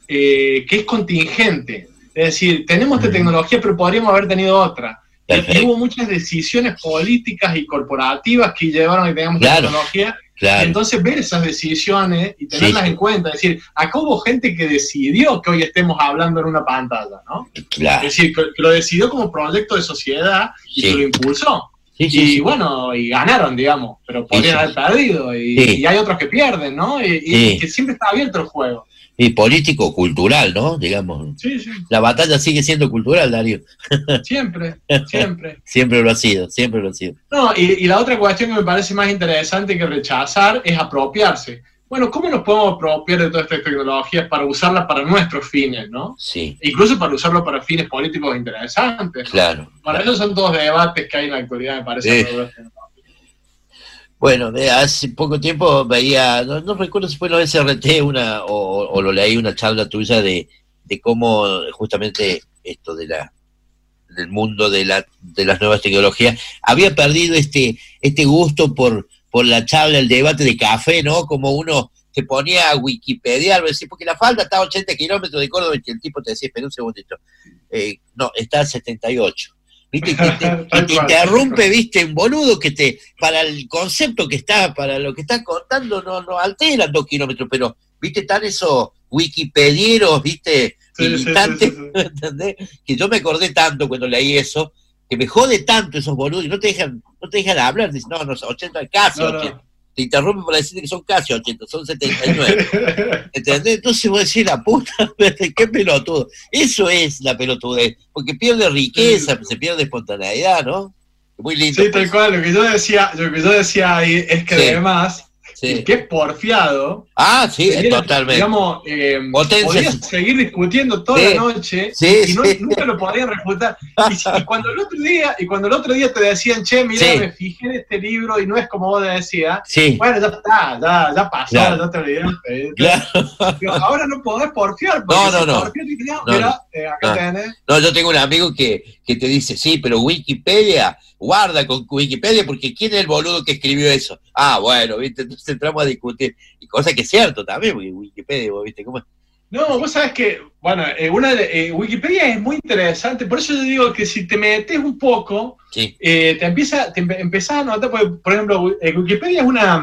S15: eh, que es contingente, es decir, tenemos esta mm. tecnología, pero podríamos haber tenido otra. Y hubo muchas decisiones políticas y corporativas que llevaron a que tengamos
S7: claro,
S15: tecnología.
S7: Claro.
S15: Y entonces ver esas decisiones y tenerlas
S7: sí.
S15: en cuenta. Es decir, acá hubo gente que decidió que hoy estemos hablando en una pantalla, ¿no?
S7: Claro.
S15: Es decir, que, que lo decidió como proyecto de sociedad y sí. que lo impulsó.
S7: Sí, sí,
S15: y
S7: sí.
S15: bueno, y ganaron, digamos, pero podrían sí, sí. haber perdido. Y,
S7: sí.
S15: y hay otros que pierden, ¿no? Y,
S7: sí.
S15: y que siempre está abierto el juego.
S7: Y político, cultural, ¿no? Digamos.
S15: Sí, sí.
S7: La batalla sigue siendo cultural, Darío.
S15: Siempre, siempre.
S7: Siempre lo ha sido, siempre lo ha sido.
S15: No, y, y la otra cuestión que me parece más interesante que rechazar es apropiarse. Bueno, ¿cómo nos podemos apropiar de todas estas tecnologías para usarlas para nuestros fines, no?
S7: Sí.
S15: Incluso para usarlo para fines políticos interesantes, ¿no?
S7: Claro.
S15: Para
S7: claro.
S15: esos son todos debates que hay en la actualidad, me parece. Sí.
S7: Bueno, hace poco tiempo veía, no, no recuerdo si fue en la S R T una, o, o lo leí una charla tuya de, de cómo justamente esto de la del mundo de la de las nuevas tecnologías había perdido este este gusto por por la charla, el debate de café, ¿no? Como uno te ponía a Wikipedia, algo así, porque la falda está a ochenta kilómetros de Córdoba y el tipo te decía, espera un segundito, eh, no, está a setenta y ocho. ¿Viste? Y te, te, te, te interrumpe, viste, un boludo que te, para el concepto que está, para lo que estás contando, no, no alteran dos kilómetros, pero, viste, están esos wikipedieros, viste, sí, militantes, sí, sí, sí, sí. ¿Entendés? Que yo me acordé tanto cuando leí eso, que me jode tanto esos boludos, y no te dejan, no te dejan hablar, dicen, no, no, ochenta, casi no, ochenta. No. Te interrumpen para decirte que son casi ochenta, son setenta y nueve. ¿Entendés? Entonces voy a decir, la puta, qué pelotudo. Eso es la pelotudez, porque pierde riqueza, sí. Se pierde espontaneidad, ¿no? Muy lindo.
S15: Sí, tal pues. cual, lo que yo decía, lo que yo decía ahí es que sí. Además, sí. El que es porfiado.
S7: Ah, sí, sería, totalmente.
S15: Digamos, eh, podías seguir discutiendo toda sí. la noche sí, y no, sí. nunca lo podían refutar. Y, si, y cuando el otro día, y cuando el otro día te decían, che, mira, sí. me fijé en este libro y no es como vos decías, sí. bueno, ya está, ya, ya pasó, claro. ya te olvidaste. Claro. Pero ahora no podés porfiar, porque
S7: no, no,
S15: si
S7: no.
S15: porfiar, y no, mira, no. Eh, acá
S7: no.
S15: tenés.
S7: No, yo tengo un amigo que, que te dice, sí, pero Wikipedia, guarda con Wikipedia, porque ¿quién es el boludo que escribió eso? Ah, bueno, viste, entonces entramos a discutir. Y cosa que es cierto también, porque Wikipedia, viste, ¿cómo es?
S15: No, vos sabés que, bueno, eh, una de, eh, Wikipedia es muy interesante, por eso yo digo que si te metes un poco, sí. eh, te empieza, te empe, empezás a notar, porque, por ejemplo, eh, Wikipedia es una,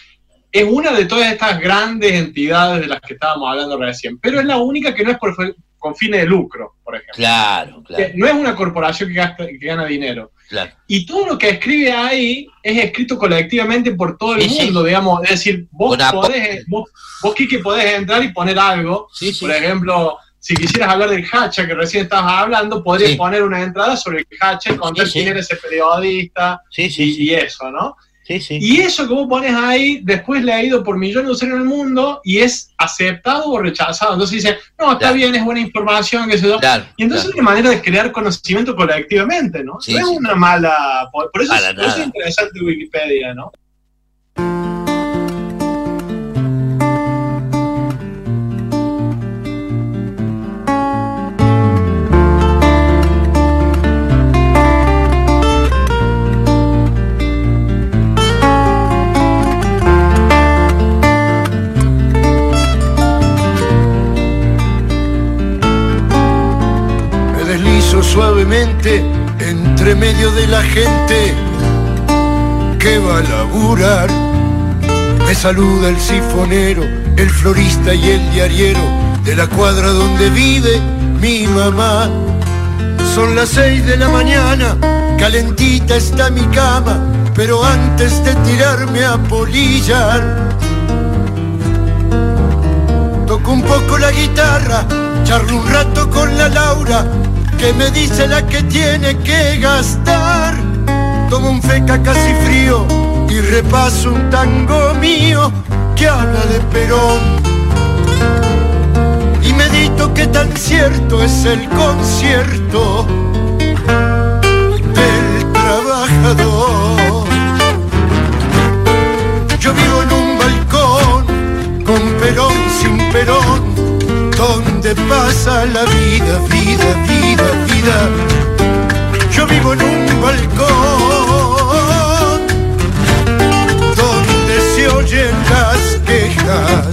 S15: es una de todas estas grandes entidades de las que estábamos hablando recién, pero es la única que no es por, con fines de lucro, por ejemplo.
S7: Claro, claro.
S15: Que no es una corporación que, gasta, que gana dinero.
S7: Claro.
S15: Y todo lo que escribe ahí es escrito colectivamente por todo el sí, mundo, sí. digamos, es decir, vos podés, vos, vos Kike, podés entrar y poner algo, sí, sí. por ejemplo, si quisieras hablar del Hacha que recién estabas hablando, podrías sí. poner una entrada sobre el Hacha, contar sí, sí. quién era ese periodista
S7: sí, sí,
S15: y,
S7: sí.
S15: y eso, ¿no?
S7: Sí, sí.
S15: Y eso que vos pones ahí, después leído por millones de usuarios en el mundo y es aceptado o rechazado. Entonces dicen, no, está claro. bien, es buena información, qué sé yo. Claro, y entonces claro. es una manera de crear conocimiento colectivamente, ¿no? Sí, no sí. es una mala... Por, por, eso, es, por eso es interesante Wikipedia, ¿no?
S2: Suavemente entre medio de la gente que va a laburar. Me saluda el sifonero, el florista y el diariero de la cuadra donde vive mi mamá. Son las seis de la mañana, calentita está mi cama, pero antes de tirarme a polillar, toco un poco la guitarra, charlo un rato con la Laura, que me dice la que tiene que gastar. Tomo un feca casi frío y repaso un tango mío que habla de Perón. Y medito que tan cierto es el concierto del trabajador. Yo vivo en un balcón con Perón sin Perón, donde pasa la vida, vida, vida, vida. Yo vivo en un balcón donde se oyen las quejas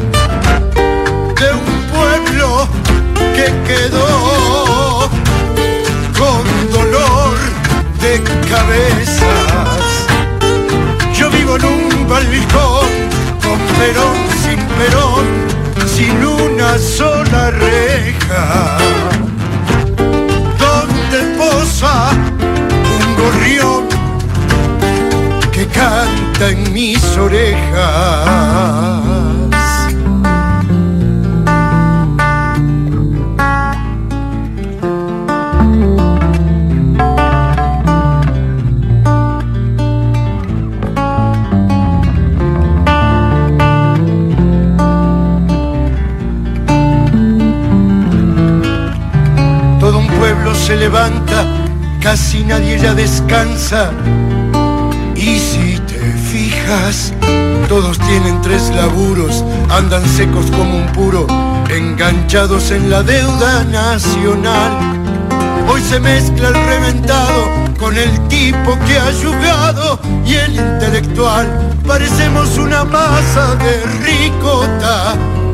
S2: de un pueblo que quedó con dolor de cabezas. Yo vivo en un balcón con Perón sin Perón, sin una sola reja, donde posa un gorrión que canta en mis orejas. Se levanta, casi nadie ya descansa. Y si te fijas, todos tienen tres laburos, andan secos como un puro, enganchados en la deuda nacional. Hoy se mezcla el reventado con el tipo que ha jugado y el intelectual. Parecemos una masa de ricota,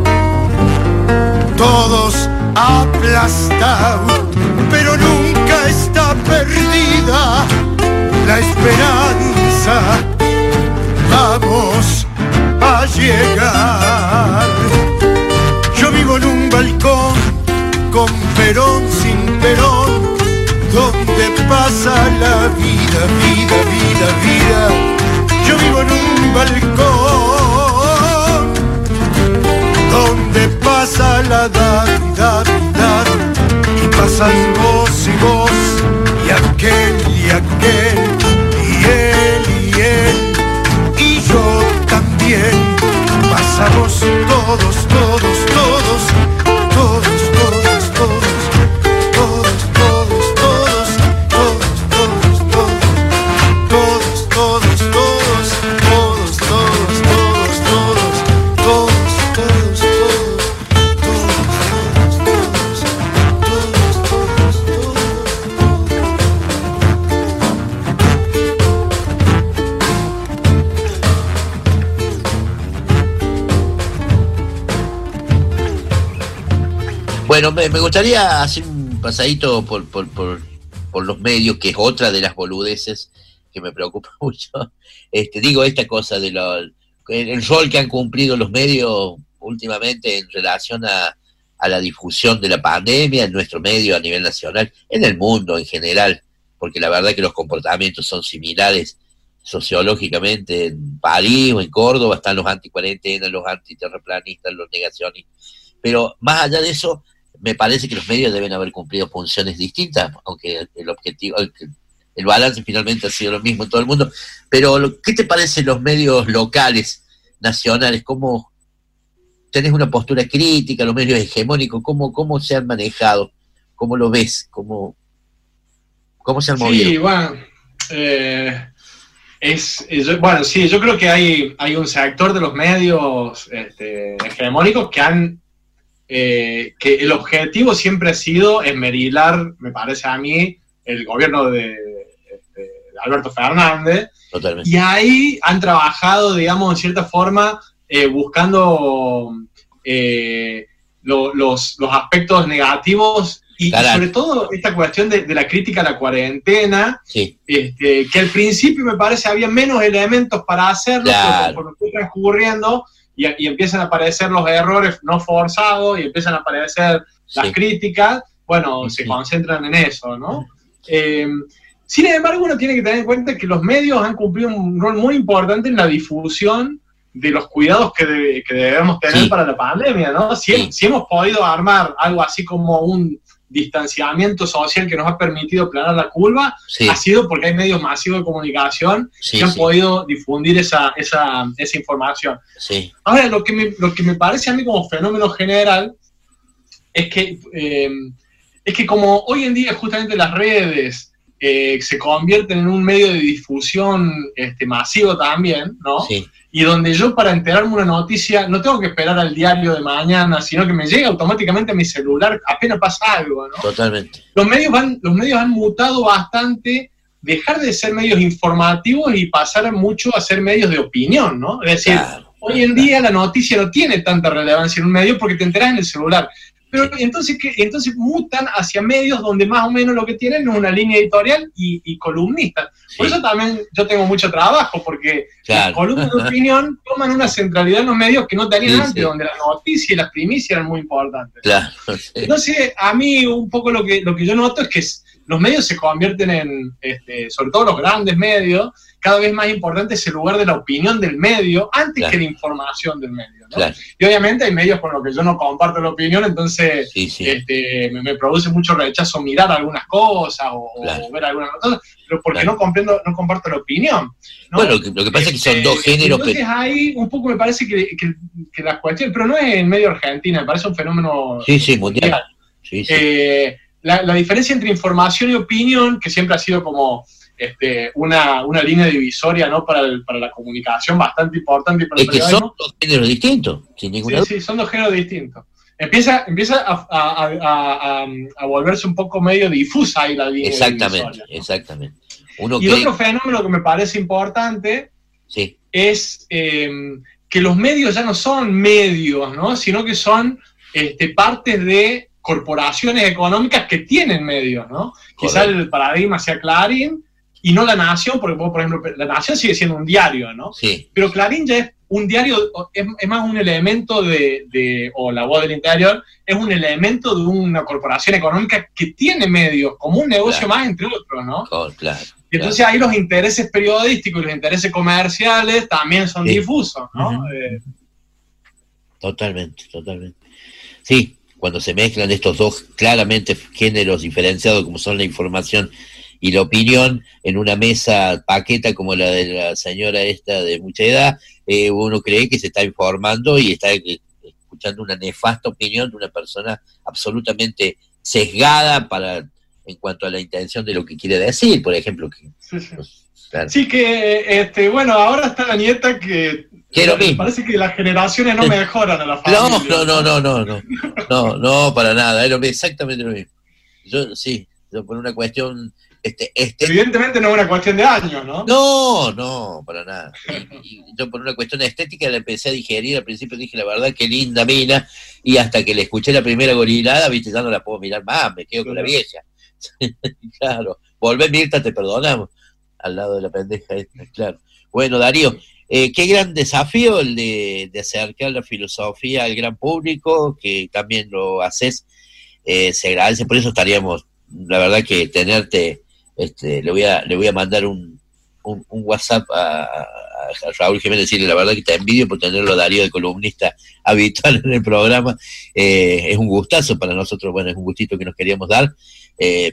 S2: todos aplastados, pero nunca está perdida la esperanza. Vamos a llegar. Yo vivo en un balcón con Perón sin Perón, donde pasa la vida, vida, vida, vida. Yo vivo en un balcón donde pasa la edad, edad, edad, y pasan vos y vos, y aquel y aquel, y él y él, y yo también. Pasamos todos, todos, todos, todos, todos, todos.
S7: Bueno, me, me gustaría hacer un pasadito por, por, por, por los medios, que es otra de las boludeces que me preocupa mucho. Este, digo esta cosa de lo, el, el rol que han cumplido los medios últimamente en relación a, a la difusión de la pandemia en nuestro medio a nivel nacional, en el mundo en general, porque la verdad es que los comportamientos son similares sociológicamente en París o en Córdoba. Están los anticuarentenas, los antiterraplanistas, los negacionistas, pero más allá de eso, me parece que los medios deben haber cumplido funciones distintas, aunque el objetivo, el, el balance finalmente ha sido lo mismo en todo el mundo. Pero, ¿qué te parecen los medios locales, nacionales? ¿Cómo tenés una postura crítica, los medios hegemónicos? ¿Cómo, cómo se han manejado? ¿Cómo lo ves? ¿Cómo, cómo se han movido?
S15: Sí, bueno, eh, es, es, bueno, sí, yo creo que hay, hay un sector de los medios este, hegemónicos que han Eh, que el objetivo siempre ha sido esmerilar, me parece a mí, el gobierno de, de, de Alberto Fernández. Totalmente. Y ahí han trabajado, digamos, en cierta forma, eh, buscando eh, lo, los, los aspectos negativos y, y sobre todo esta cuestión de, de la crítica a la cuarentena, sí. este, que al principio me parece había menos elementos para hacerlo, claro. Por lo que fue transcurriendo. Y, y empiezan a aparecer los errores no forzados y empiezan a aparecer sí. las críticas, bueno, sí. se concentran en eso, ¿no? Eh, sin embargo, uno tiene que tener en cuenta que los medios han cumplido un rol muy importante en la difusión de los cuidados que, de, que debemos tener sí. para la pandemia, ¿no? Si, sí. si hemos podido armar algo así como un distanciamiento social que nos ha permitido aplanar la curva, sí. ha sido porque hay medios masivos de comunicación sí, que han sí. podido difundir esa, esa, esa información. Sí. Ahora, lo que, me, lo que me parece a mí como fenómeno general es que, eh, es que como hoy en día justamente las redes eh, se convierten en un medio de difusión este, masivo también, ¿no? Sí. Y donde yo para enterarme una noticia no tengo que esperar al diario de mañana, sino que me llega automáticamente a mi celular apenas pasa algo, ¿no? Totalmente. Los medios, van, los medios han mutado bastante, dejar de ser medios informativos y pasar mucho a ser medios de opinión, ¿no? Es decir, claro, hoy en día la noticia no tiene tanta relevancia en un medio porque te enterás en el celular. Pero entonces, ¿qué? Entonces mutan hacia medios donde más o menos lo que tienen es una línea editorial y, y columnistas. Sí. Por eso también yo tengo mucho trabajo, porque claro. las columnas de opinión toman una centralidad en los medios que no tenían sí, antes, sí. donde las noticias y las primicias eran muy importantes. Claro, sí. Entonces, a mí un poco lo que, lo que yo noto es que los medios se convierten en, este, sobre todo los grandes medios, cada vez más importante es el lugar de la opinión del medio antes claro. que la información del medio, ¿no? Claro. Y obviamente hay medios con los que yo no comparto la opinión, entonces sí, sí. Este, me, me produce mucho rechazo mirar algunas cosas o, claro. o ver algunas cosas, pero porque claro. no comprendo, no comparto la opinión, ¿no? Bueno, lo que pasa este, es que son dos géneros. Entonces pero... ahí un poco me parece que, que, que las cuestiones, pero no es en medio Argentina, me parece un fenómeno
S7: sí, sí, mundial. mundial. Sí, sí.
S15: Eh, la, la diferencia entre información y opinión, que siempre ha sido como Este, una, una línea divisoria, ¿no? para, el, para la comunicación bastante importante. Para
S7: es que son dos géneros distintos, sin ninguna
S15: sí, duda. Sí, son dos géneros distintos. empieza, empieza a, a, a, a, a volverse un poco medio difusa ahí la línea.
S7: Exactamente,
S15: divisoria, ¿no?
S7: exactamente. Uno
S15: y
S7: cree...
S15: otro fenómeno que me parece importante
S7: sí.
S15: es eh, que los medios ya no son medios, ¿no? Sino que son este, partes de corporaciones económicas que tienen medios, ¿no? Quizás el paradigma sea Clarín y no La Nación, porque por ejemplo La Nación sigue siendo un diario, ¿no?
S7: Sí.
S15: Pero Clarín ya es un diario, es, es más un elemento de, de, o La Voz del Interior, es un elemento de una corporación económica que tiene medios, como un negocio claro. más entre otros, ¿no?
S7: Oh, claro.
S15: Y entonces ahí los intereses periodísticos y los intereses comerciales también son sí. difusos, ¿no? Uh-huh. eh.
S7: Totalmente, totalmente. Sí, cuando se mezclan estos dos claramente géneros diferenciados como son la información y la opinión en una mesa paqueta como la de la señora esta de mucha edad, eh, uno cree que se está informando y está eh, escuchando una nefasta opinión de una persona absolutamente sesgada para en cuanto a la intención de lo que quiere decir, por ejemplo. Que,
S15: sí, sí. Pues, claro. sí, que, este, bueno, ahora está la nieta que...
S7: Quiero me
S15: parece que las generaciones no mejoran a la familia.
S7: No, no, no, no, no, no, no, no, para nada, es lo, exactamente lo mismo. Yo, sí, yo por una cuestión... Este, este...
S15: Evidentemente no es una cuestión de años, ¿no?
S7: No, no, para nada. Y, y yo por una cuestión estética la empecé a digerir, al principio dije, la verdad, qué linda mina, y hasta que le escuché la primera gorilada, viste, ya no la puedo mirar más, me quedo con la vieja. Claro, volvé Mirta, te perdonamos, al lado de la pendeja esta, claro. Bueno, Darío, eh, qué gran desafío el de, de acercar la filosofía al gran público, que también lo haces, eh, se agradece, por eso estaríamos, la verdad que tenerte, este, le voy a, le voy a mandar un, un, un WhatsApp a, a Raúl Jiménez, decirle la verdad que te envidio por tenerlo a Darío de columnista habitual en el programa, eh, es un gustazo para nosotros, bueno, es un gustito que nos queríamos dar. Eh,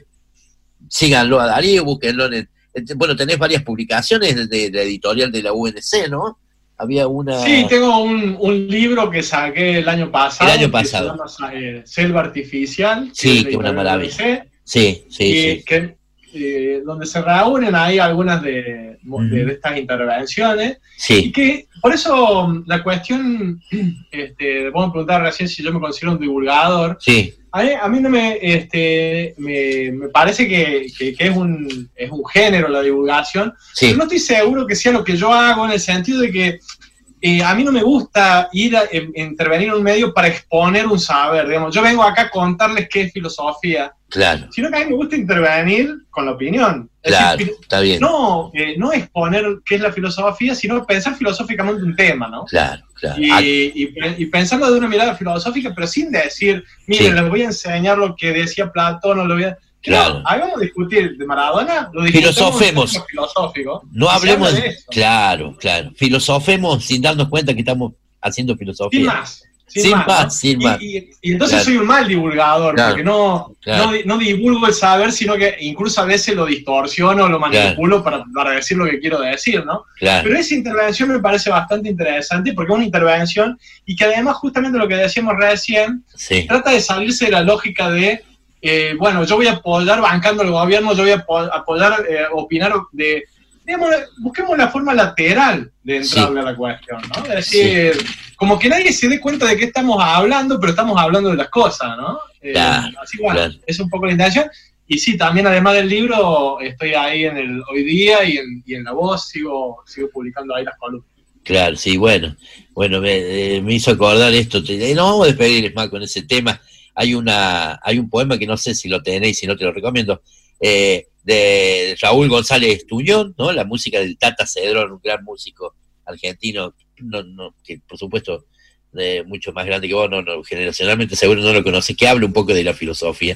S7: síganlo a Darío, búsquenlo en el, bueno, tenés varias publicaciones de, de la editorial de la U N C, ¿no? Había una...
S15: Sí, tengo un, un libro que saqué el año pasado.
S7: El año pasado.
S15: Que se llama eh, Selva Artificial.
S7: Sí, que es una maravilla. Sí, sí,
S15: y,
S7: sí.
S15: Que, eh, donde se reúnen ahí algunas de, uh-huh. de, de estas intervenciones.
S7: Sí.
S15: Y que, por eso, la cuestión, este, vos me preguntabas recién si yo me considero un divulgador.
S7: Sí.
S15: A mí, a mí no me, este, me, me parece que, que, que es, un, es un género la divulgación,
S7: sí.
S15: pero no estoy seguro que sea lo que yo hago, en el sentido de que eh, a mí no me gusta ir a eh, intervenir en un medio para exponer un saber, digamos. Yo vengo acá a contarles qué es filosofía,
S7: claro.
S15: sino que a mí me gusta intervenir con la opinión. Es
S7: claro,
S15: decir,
S7: está bien.
S15: No, eh, no exponer qué es la filosofía, sino pensar filosóficamente un tema, ¿no?
S7: Claro, claro.
S15: Y, y, y pensarlo de una mirada filosófica, pero sin decir, miren, sí. les voy a enseñar lo que decía Platón, o lo voy a...
S7: Claro.
S15: No, hagamos discutir de Maradona, lo
S7: filosofemos.
S15: Filosófico,
S7: no hablemos de eso. Claro, claro. Filosofemos sin darnos cuenta que estamos haciendo filosofía.
S15: Sin más.
S7: Sin, sin más, más ¿no? sin
S15: y,
S7: más.
S15: Y, y entonces
S7: claro.
S15: soy un mal divulgador,
S7: claro.
S15: porque no, claro. no, no divulgo el saber, sino que incluso a veces lo distorsiono, lo manipulo claro. para, para decir lo que quiero decir, ¿no?
S7: Claro.
S15: Pero esa intervención me parece bastante interesante, porque es una intervención y que además, justamente lo que decíamos recién,
S7: sí.
S15: trata de salirse de la lógica de, eh, bueno, yo voy a apoyar bancando al gobierno, yo voy a apoyar, eh, opinar de... Digamos, busquemos la forma lateral de entrarle sí. a la cuestión, ¿no? Es decir, sí. como que nadie se dé cuenta de qué estamos hablando, pero estamos hablando de las cosas, ¿no?
S7: Claro,
S15: eh, así que bueno,
S7: claro.
S15: es un poco la intención. Y sí, también además del libro, estoy ahí en el Hoy Día y en, y en La Voz, sigo, sigo publicando ahí las columnas.
S7: Claro, sí, bueno, bueno, me, eh, me hizo acordar esto, te, no vamos a despedir más con ese tema. Hay una, hay un poema que no sé si lo tenéis, si no te lo recomiendo, eh, de Raúl González Tuñón, ¿no? La música del Tata Cedrón, un gran músico argentino, no, no, que por supuesto eh, mucho más grande que vos, no, no, generacionalmente seguro no lo conoces, que habla un poco de la filosofía,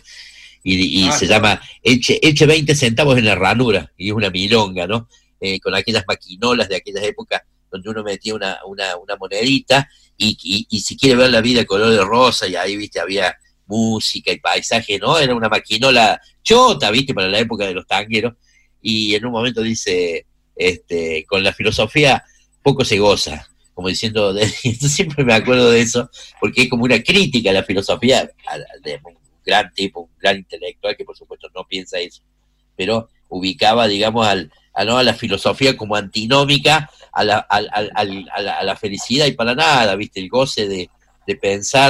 S7: y, y ah, se claro. llama Eche, Eche veinte centavos en la ranura, y es una milonga, ¿no? Eh, con aquellas maquinolas de aquellas épocas donde uno metía una, una, una monedita, y, y, y si quiere ver la vida color de rosa, y ahí, viste, había música y paisaje, ¿no? Era una maquinola chota, ¿viste? Para la época de los tangueros, y en un momento dice, este, con la filosofía poco se goza, como diciendo, de, siempre me acuerdo de eso, porque es como una crítica a la filosofía, de un gran tipo, un gran intelectual, que por supuesto no piensa eso, pero ubicaba, digamos, al, a, ¿no? a la filosofía como antinómica a la, a, a, a, a, la, a la felicidad, y para nada, ¿viste? El goce de, de pensar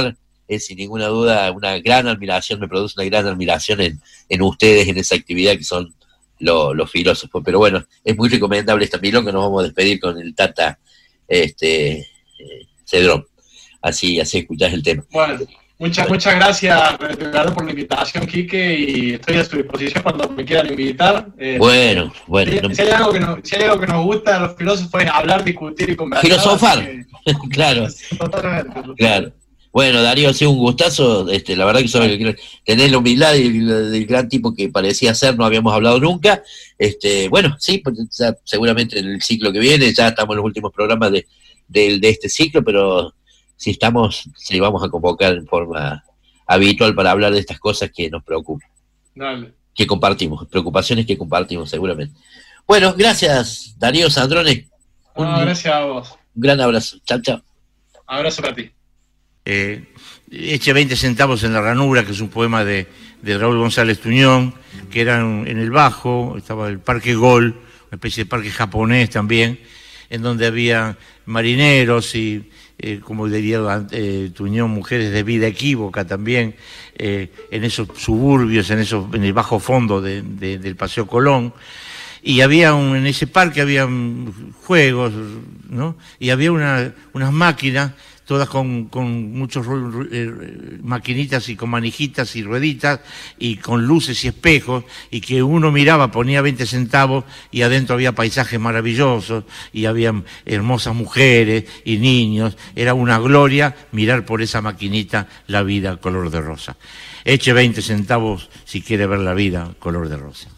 S7: es sin ninguna duda una gran admiración, me produce una gran admiración en, en ustedes, en esa actividad que son lo, los filósofos. Pero bueno, es muy recomendable esta milonga, nos vamos a despedir con el Tata este, eh, Cedrón. Así, así escuchás el tema.
S15: Bueno, muchas, muchas gracias, Ricardo, por la invitación, Quique, y estoy a su disposición cuando me quieran invitar. Eh,
S7: bueno, bueno.
S15: Si,
S7: no...
S15: si, hay algo que no, si hay algo que nos gusta a los filósofos es hablar, discutir y conversar.
S7: Filosofar,
S15: que...
S7: claro.
S15: Totalmente.
S7: Claro. Bueno, Darío, ha sido un gustazo, este, la verdad que sabes que tenés la humildad del, del gran tipo que parecía ser, no habíamos hablado nunca. Este, bueno, sí, pues, ya, seguramente en el ciclo que viene, ya estamos en los últimos programas de, de, de este ciclo, pero si estamos, sí, vamos a convocar en forma habitual para hablar de estas cosas que nos preocupan.
S15: Dale.
S7: Que compartimos, preocupaciones que compartimos seguramente. Bueno, gracias, Darío Sandrone.
S15: No, un, gracias a vos.
S7: Un gran abrazo. Chao, chao.
S15: Abrazo para ti.
S5: Eh, Eche veinte centavos en la ranura, que es un poema de, de Raúl González Tuñón, que era en, en el Bajo, estaba el Parque Gol, una especie de parque japonés también, en donde había marineros y, eh, como diría eh, Tuñón, mujeres de vida equívoca también, eh, en esos suburbios, en, esos, en el bajo fondo de, de, del Paseo Colón. Y había un, en ese parque había juegos, ¿no? Y había una, unas máquinas, todas con, con muchos eh, maquinitas y con manijitas y rueditas y con luces y espejos, y que uno miraba, ponía veinte centavos y adentro había paisajes maravillosos y había hermosas mujeres y niños. Era una gloria mirar por esa maquinita la vida color de rosa. Eche veinte centavos si quiere ver la vida color de rosa.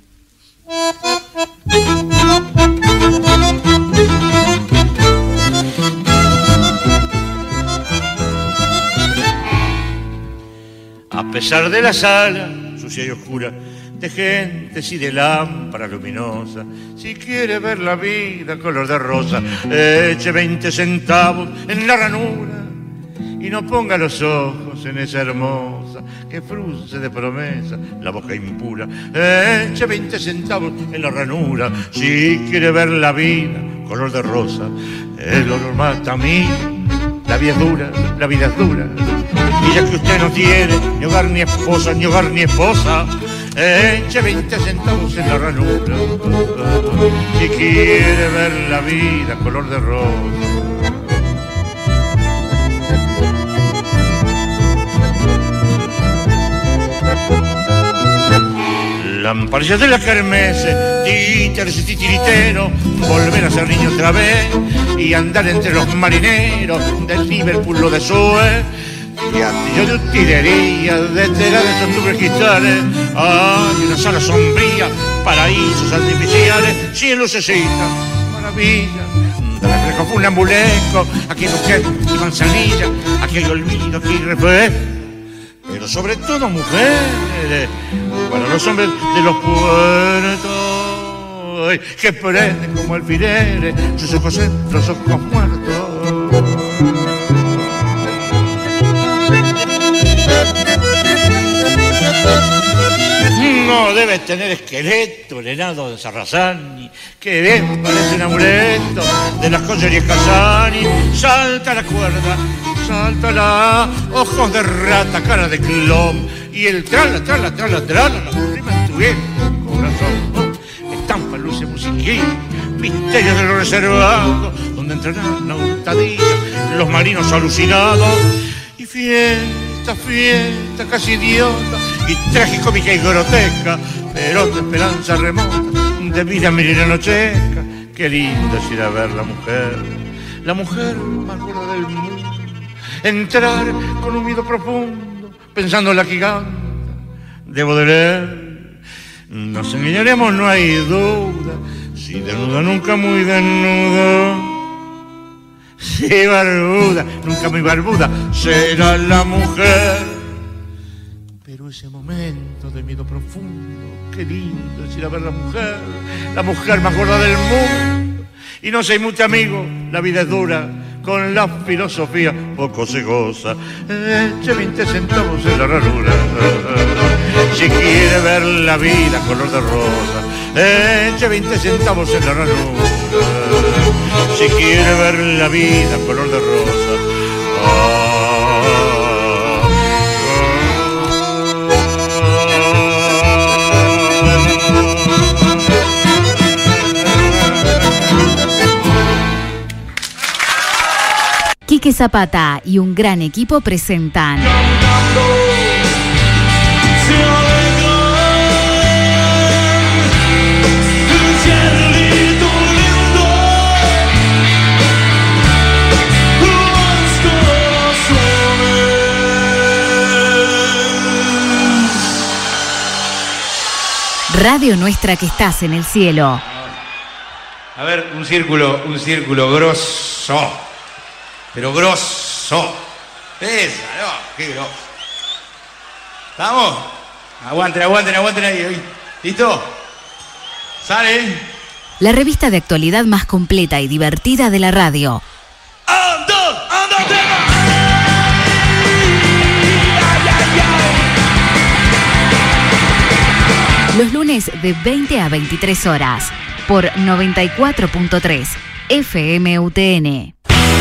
S5: A pesar de la sala sucia y oscura, de gentes y de lámpara luminosa, si quiere ver la vida color de rosa, eche veinte centavos en la ranura y no ponga los ojos en esa hermosa que frunce de promesa la boca impura. Eche veinte centavos en la ranura si quiere ver la vida color de rosa. El olor mata a mí, la vida es dura, la vida es dura. Y ya que usted no tiene ni hogar ni esposa, ni hogar ni esposa, eche veinte centavos en la ranura si quiere ver la vida color de rosa. Lamparillas de la kermesse, títeres y titiriteros, volver a ser niño otra vez y andar entre los marineros del Liverpool o de Suez. Y astillo de utilería, de tela de tortugas cristales, hay una sala sombría, paraísos artificiales, sin lucecitas, maravilla. De reflejo funambulesco, aquí hay mujer y manzanilla, aquí hay olvido, aquí hay refresco. Pero sobre todo mujeres, para los hombres de los puertos, que prenden como alfileres sus ojos en los ojos muertos. No debe tener esqueleto el henado de Sarrazani, que bien parece un amuleto de las joyerías Casani. Salta la cuerda, salta la ojos de rata, cara de clon, y el trala, trala, trala, trala, la prima en tu viejo corazón. Oh, estampa luces musiquillas, misterios de lo reservado, donde entran la hurtadilla, los marinos alucinados, y fiesta, fiesta, casi idiota, y tragicómica y grotesca, pero de esperanza remota, de vida miriranochesca. Qué lindo es ir a ver la mujer, la mujer más gorda del mundo, entrar con un miedo profundo, pensando en la giganta de Baudelaire. Nos engañaremos, no hay duda, si desnuda, nunca muy desnuda, si barbuda, nunca muy barbuda, será la mujer. Pero ese momento de miedo profundo, qué lindo es ir a ver la mujer, la mujer más gorda del mundo. Y no se inmute, amigo, la vida es dura, con la filosofía poco se goza. Eche veinte centavos en la ranura si quiere ver la vida color de rosa. Eche veinte centavos en la ranura si quiere ver la vida color de rosa. Ah,
S3: Zapata y un gran equipo presentan Radio Nuestra que estás en el cielo.
S6: A ver, un círculo, un círculo grosso. Pero grosso. Esa, no, qué grosso. ¿Estamos? Aguanten, aguanten, aguanten ahí. ¿Listo? ¿Sale?
S3: La revista de actualidad más completa y divertida de la radio.
S16: ¡Ando! ¡Ando, tema!
S3: Los lunes de veinte a veintitrés horas por noventa y cuatro punto tres F M U T N.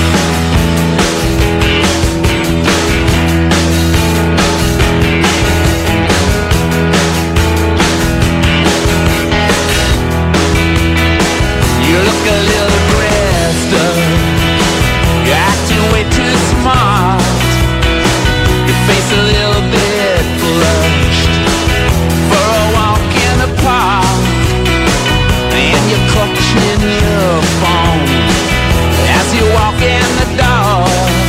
S16: You look a little dressed up, you're acting way too smart, your face a little bit flushed for a walk in the park, and you're clutching your phone as you walk in the door.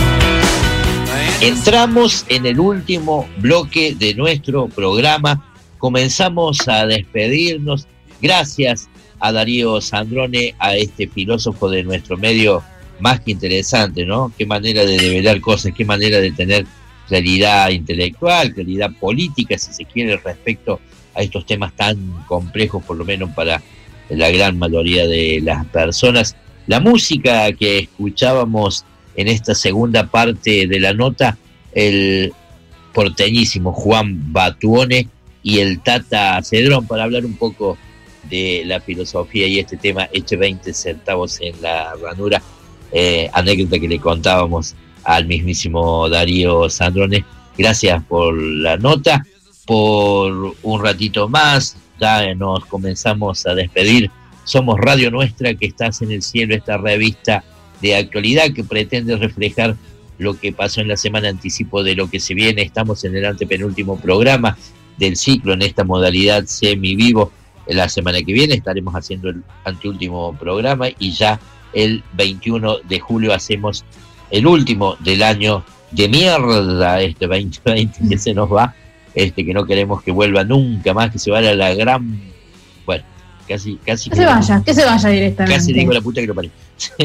S7: Entramos en el último bloque de nuestro programa, comenzamos a despedirnos. Gracias a Darío Sandrone, a este filósofo de nuestro medio, más que interesante, ¿no? Qué manera de develar cosas, qué manera de tener claridad intelectual, claridad política, si se quiere, respecto a estos temas tan complejos, por lo menos para la gran mayoría de las personas. La música que escuchábamos en esta segunda parte de la nota, el porteñísimo Juan Batuone y el Tata Cedrón, para hablar un poco de la filosofía y este tema, eche veinte centavos en la ranura, eh, anécdota que le contábamos al mismísimo Darío Sandrone. Gracias por la nota, por un ratito más, ya nos comenzamos a despedir. Somos Radio Nuestra que estás en el cielo, esta revista de actualidad que pretende reflejar lo que pasó en la semana, anticipo de lo que se viene. Estamos en el antepenúltimo programa del ciclo en esta modalidad semi-vivo. La semana que viene estaremos haciendo el anteúltimo programa y ya el veintiuno de julio hacemos el último del año de mierda, este veinte veinte que se nos va, este que no queremos que vuelva nunca más, que se vaya a la gran... Bueno, casi... casi
S9: que, que se vaya, que se vaya directamente.
S7: Casi digo la puta que lo parió.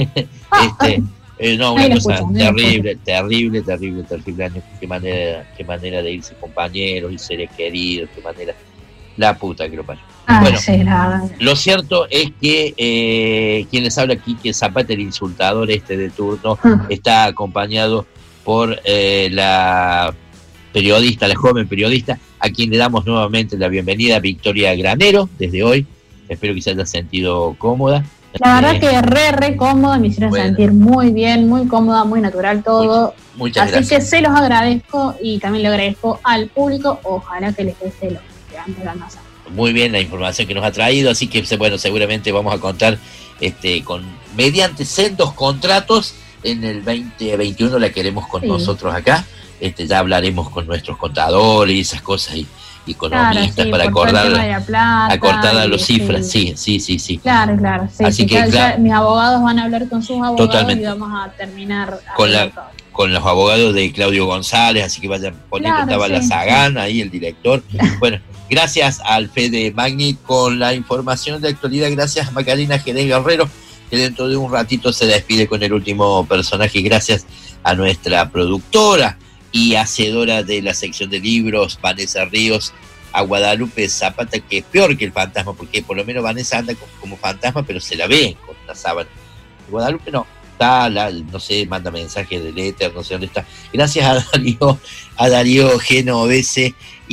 S7: este, eh, no, una cosa escuchan, terrible, terrible, terrible, terrible año. Qué manera, qué manera de irse compañeros y seres queridos, qué manera... La puta que lo parió.
S9: Ah,
S7: bueno,
S9: sí,
S7: lo cierto es que eh, quien les habla aquí, que Zapata, el insultador este de turno, uh. está acompañado por eh, la periodista, la joven periodista, a quien le damos nuevamente la bienvenida, Victoria Granero, desde hoy. Espero que se haya sentido cómoda.
S9: La verdad eh, que re, re cómoda, me hicieron bueno. sentir muy bien, muy cómoda, muy natural todo.
S7: Muchas, muchas
S9: Así
S7: gracias.
S9: que se los agradezco y también le agradezco al público. Ojalá que les guste lo que antes de la
S7: Muy bien la información que nos ha traído, así que bueno, seguramente vamos a contar este con mediante sendos contratos en el veinte veintiuno, la queremos con sí. nosotros acá. Este, ya hablaremos con nuestros contadores y esas cosas y, y economistas claro, sí, para acordar plata, acordar las cifras, sí, sí, sí, sí.
S9: Claro, claro. Sí,
S7: así
S9: sí,
S7: que
S9: ya,
S7: claro,
S9: ya mis abogados van a hablar con sus abogados
S7: totalmente.
S9: Y vamos a terminar
S7: con la todo. Con los abogados de Claudio González, así que vayan poniendo, claro, estaba sí, la Sagán, sí. ahí el director. Bueno, gracias al Fede Magni con la información de actualidad, gracias a Macarena Jerez Guerrero, que dentro de un ratito se despide con el último personaje, gracias a nuestra productora y hacedora de la sección de libros, Vanessa Ríos, a Guadalupe Zapata, que es peor que el fantasma, porque por lo menos Vanessa anda como, como fantasma, pero se la ve con la sábana. Guadalupe no. Está, la, no sé, manda mensajes del éter, no sé dónde está. Gracias a Darío, a Darío Genovese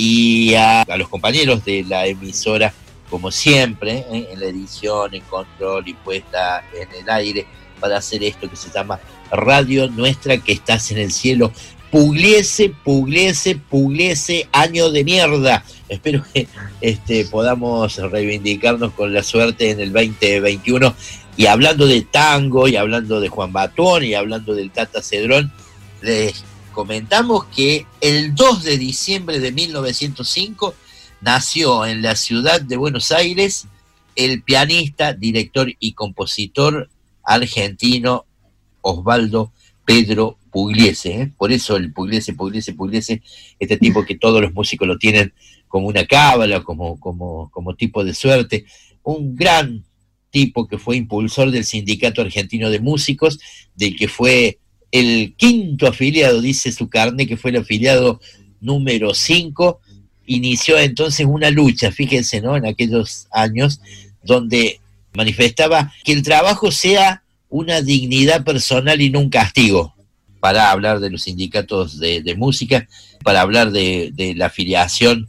S7: y a, a los compañeros de la emisora, como siempre, ¿eh? en la edición, en control y puesta en el aire, para hacer esto que se llama Radio Nuestra, que estás en el cielo. Pugliese, pugliese, pugliese, año de mierda. Espero que este, podamos reivindicarnos con la suerte en el veinte veintiuno. Y hablando de tango, y hablando de Juan Batón, y hablando del Tata Cedrón, les comentamos que el dos de diciembre de mil novecientos cinco nació en la ciudad de Buenos Aires el pianista, director y compositor argentino Osvaldo Pedro Pugliese, ¿eh? Por eso el Pugliese, Pugliese, Pugliese, este tipo que todos los músicos lo tienen como una cábala, como, como, como tipo de suerte, un gran tipo que fue impulsor del Sindicato Argentino de Músicos, del que fue el quinto afiliado, dice su carnet, que fue el afiliado número cinco, inició entonces una lucha, fíjense, ¿no?, en aquellos años, donde manifestaba que el trabajo sea una dignidad personal y no un castigo, para hablar de los sindicatos de, de música, para hablar de, de la afiliación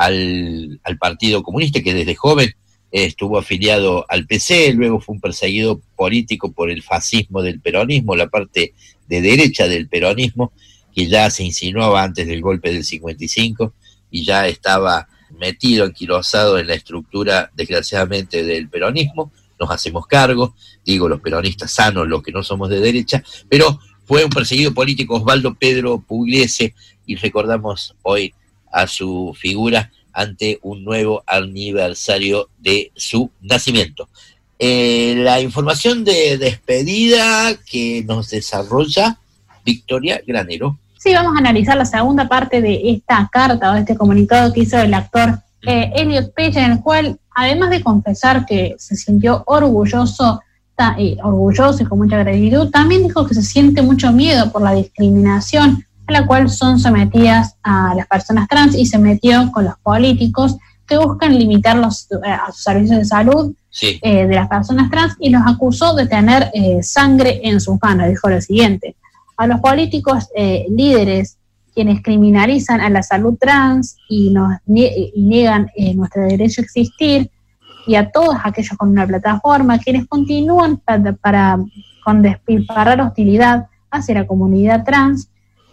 S7: al, al Partido Comunista, que desde joven eh, estuvo afiliado al P C, luego fue un perseguido político por el fascismo del peronismo, la parte de derecha del peronismo, que ya se insinuaba antes del golpe del cincuenta y cinco, y ya estaba metido, anquilosado en la estructura, desgraciadamente, del peronismo. Nos hacemos cargo, digo, los peronistas sanos, los que no somos de derecha, pero fue un perseguido político Osvaldo Pedro Pugliese, y recordamos hoy a su figura ante un nuevo aniversario de su nacimiento. Eh, la información de despedida que nos desarrolla Victoria Granero.
S9: Sí, vamos a analizar la segunda parte de esta carta o de este comunicado que hizo el actor eh, Elliot Page, en el cual, además de confesar que se sintió orgulloso, ta, eh, orgulloso y con mucha gratitud, también dijo que se siente mucho miedo por la discriminación a la cual son sometidas a las personas trans, y se metió con los políticos que buscan limitar los, eh, a sus servicios de salud sí. eh, de las personas trans, y los acusó de tener eh, sangre en sus manos. Dijo lo siguiente: a los políticos eh, líderes, quienes criminalizan a la salud trans y nos nie- y niegan eh, nuestro derecho a existir, y a todos aquellos con una plataforma, quienes continúan para, para con despilfarrar hostilidad hacia la comunidad trans,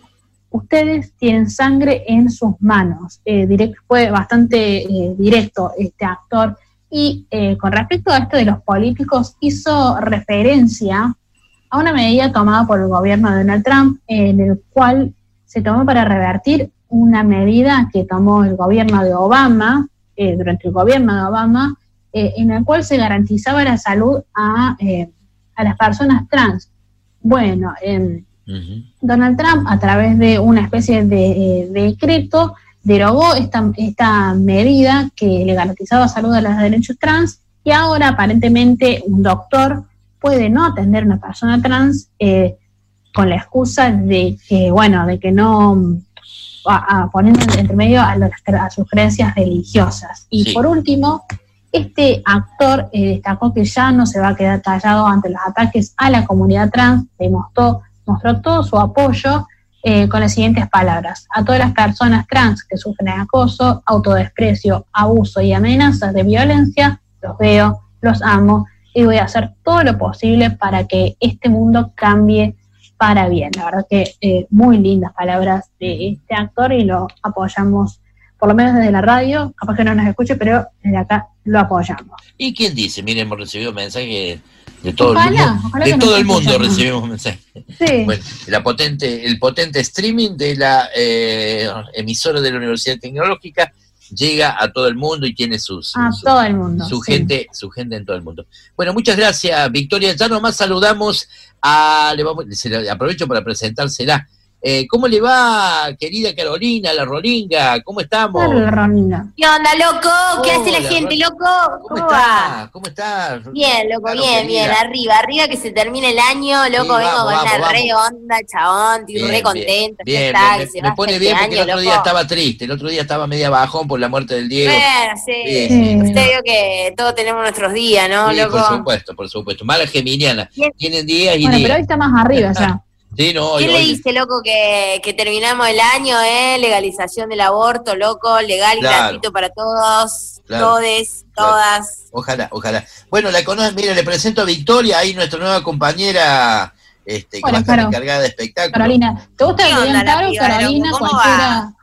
S9: ustedes tienen sangre en sus manos. Eh, direct, fue bastante eh, directo este actor, y eh, con respecto a esto de los políticos, hizo referencia a una medida tomada por el gobierno de Donald Trump, en el cual se tomó para revertir una medida que tomó el gobierno de Obama, eh, durante el gobierno de Obama, eh, en el cual se garantizaba la salud a, eh, a las personas trans. Bueno, eh, uh-huh. Donald Trump, a través de una especie de, eh, de decreto, derogó esta, esta medida que le garantizaba salud a los derechos trans, y ahora aparentemente un doctor puede no atender a una persona trans eh, con la excusa de que, bueno, de que no, a, a poniendo entre medio a, los, a sus creencias religiosas. Y sí. Por último, este actor eh, destacó que ya no se va a quedar callado ante los ataques a la comunidad trans, demostró, mostró todo su apoyo eh, con las siguientes palabras: a todas las personas trans que sufren acoso, autodesprecio, abuso y amenazas de violencia, los veo, los amo, y voy a hacer todo lo posible para que este mundo cambie para bien. La verdad que eh, muy lindas palabras de este actor, y lo apoyamos, por lo menos desde la radio, capaz que no nos escuche, pero desde acá lo apoyamos.
S7: ¿Y quién dice? Miren, hemos recibido mensajes de todo ojalá, el mundo. De todo el mundo recibimos mensajes. Sí. Bueno, la potente, el potente streaming de la eh, emisora de la Universidad Tecnológica llega a todo el mundo y tiene sus,
S9: a
S7: su,
S9: todo el mundo,
S7: su
S9: sí.
S7: gente, su gente en todo el mundo. Bueno, muchas gracias, Victoria. Ya nomás saludamos a, le vamos, se le, aprovecho para presentársela. Eh, ¿Cómo le va, querida Carolina, la Rolinga? ¿Cómo estamos?
S9: Hola, Rolinga.
S13: ¿Qué onda, loco? ¿Qué
S7: Hola,
S13: hace la gente,
S7: Ro-
S13: loco?
S7: ¿Cómo,
S13: ¿Cómo
S7: está?
S13: va?
S7: ¿Cómo está?
S13: Bien, loco,
S7: Claro,
S13: bien,
S7: querida.
S13: bien. Arriba, arriba que se termine el año, loco.
S7: Sí,
S13: vengo
S7: vamos,
S13: con
S7: vamos,
S13: una re
S7: vamos.
S13: onda, chabón. Estoy
S7: Bien,
S13: re
S7: bien.
S13: contenta.
S7: Bien,
S13: está,
S7: bien,
S13: que
S7: me,
S13: se
S7: me
S13: va
S7: pone
S13: este
S7: bien porque
S13: año,
S7: el otro
S13: loco.
S7: día estaba triste, el otro día estaba media bajón por la muerte del Diego.
S13: Bueno, sí.
S7: Sí,
S9: sí.
S13: Usted vio que todos tenemos nuestros días, ¿no,
S7: Sí,
S13: loco?
S7: por supuesto, por supuesto. Mala geminiana.
S13: Bien.
S7: Tienen días y
S9: Bueno,
S7: días.
S9: pero hoy está más arriba ya.
S7: Sí, no, hoy,
S13: ¿Quién le
S7: hoy-
S13: dice, loco, que, que terminamos el año, eh? Legalización del aborto, loco, legal y
S7: Claro.
S13: gratuito para todos,
S7: Claro.
S13: todes,
S7: Claro.
S13: todas.
S7: Ojalá, ojalá. Bueno, la conocen, mire, le presento a Victoria, ahí nuestra nueva compañera, este, que
S9: Hola,
S7: va a estar
S9: Caro.
S7: encargada de espectáculos.
S9: Carolina, ¿te gusta
S13: ¿Qué
S9: que te
S13: onda
S9: digan
S13: la
S9: Caro o
S13: piba,
S9: Carolina?
S13: loco? ¿Cómo
S9: Cualquiera.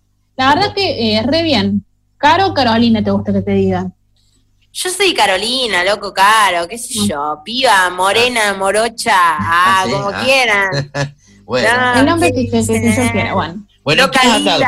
S9: La verdad que eh, re bien. ¿Caro o Carolina te gusta que te digan?
S13: Yo soy Carolina, loco, Caro, qué sé yo, piba, morena, morocha, ah,
S7: Ah, sí,
S13: como
S7: ah.
S13: quieran.
S7: Bueno.
S9: El hombre que, que, que yo quiera, bueno.
S7: Bueno, ¿en qué has andado?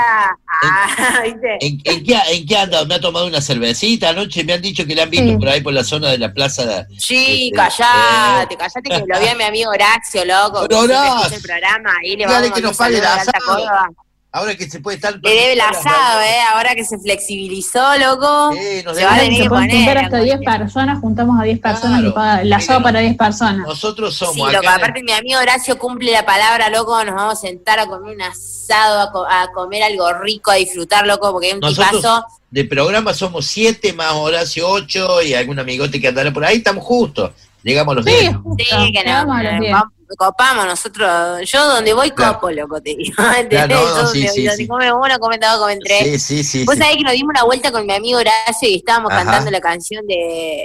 S13: Ah, ¿viste?
S7: ¿En, en, qué, ¿En qué has andado? ¿Me ha tomado una cervecita anoche? Me han dicho que la han visto
S9: Sí.
S7: por ahí por la zona de la plaza de...
S13: Sí,
S7: este,
S13: callate,
S7: eh,
S13: callate que lo vi a mi amigo Horacio, loco.
S7: Pero
S13: que siempre
S7: Horacio,
S13: escucha el programa, ahí le
S7: dígale
S13: vamos a
S7: que
S13: mandar
S7: nos
S13: un
S7: pague
S13: saludo
S7: el
S13: de Alta
S7: asado.
S13: Córdoba.
S7: Ahora que se puede estar...
S13: Le debe el asado, ¿eh? Ahora que se flexibilizó, loco.
S7: Sí, nos
S13: se va a
S7: debe-
S13: tener
S9: Se
S13: que
S9: pueden juntar
S13: poner.
S9: hasta diez personas, juntamos a diez personas
S7: Claro.
S9: y paga el asado
S7: Mira,
S9: para diez personas.
S7: Nosotros somos
S13: Sí,
S7: acá
S13: loco,
S7: en el-
S13: aparte mi amigo Horacio cumple la palabra, loco, nos vamos a sentar a comer un asado, a, co- a comer algo rico, a disfrutar, loco, porque es un
S7: Nosotros
S13: tipazo.
S7: de programa somos siete más Horacio ocho y algún amigote que andará por ahí, estamos justos. Llegamos a los
S9: Sí,
S7: diez.
S9: justo.
S13: Sí, que no,
S9: Llegamos a los
S13: eh,
S9: diez.
S13: vamos, copamos nosotros. Yo donde voy
S7: Claro.
S13: copo, loco, te digo. ¿Entendés?
S7: Claro, no, no,
S13: Yo
S7: sí,
S13: donde,
S7: sí,
S13: donde
S7: sí.
S13: come uno, come dos, come tres.
S7: Sí, sí, sí.
S13: Vos
S7: sí.
S13: sabés que nos dimos una vuelta con mi amigo Horacio y estábamos
S7: Ajá.
S13: cantando la canción de,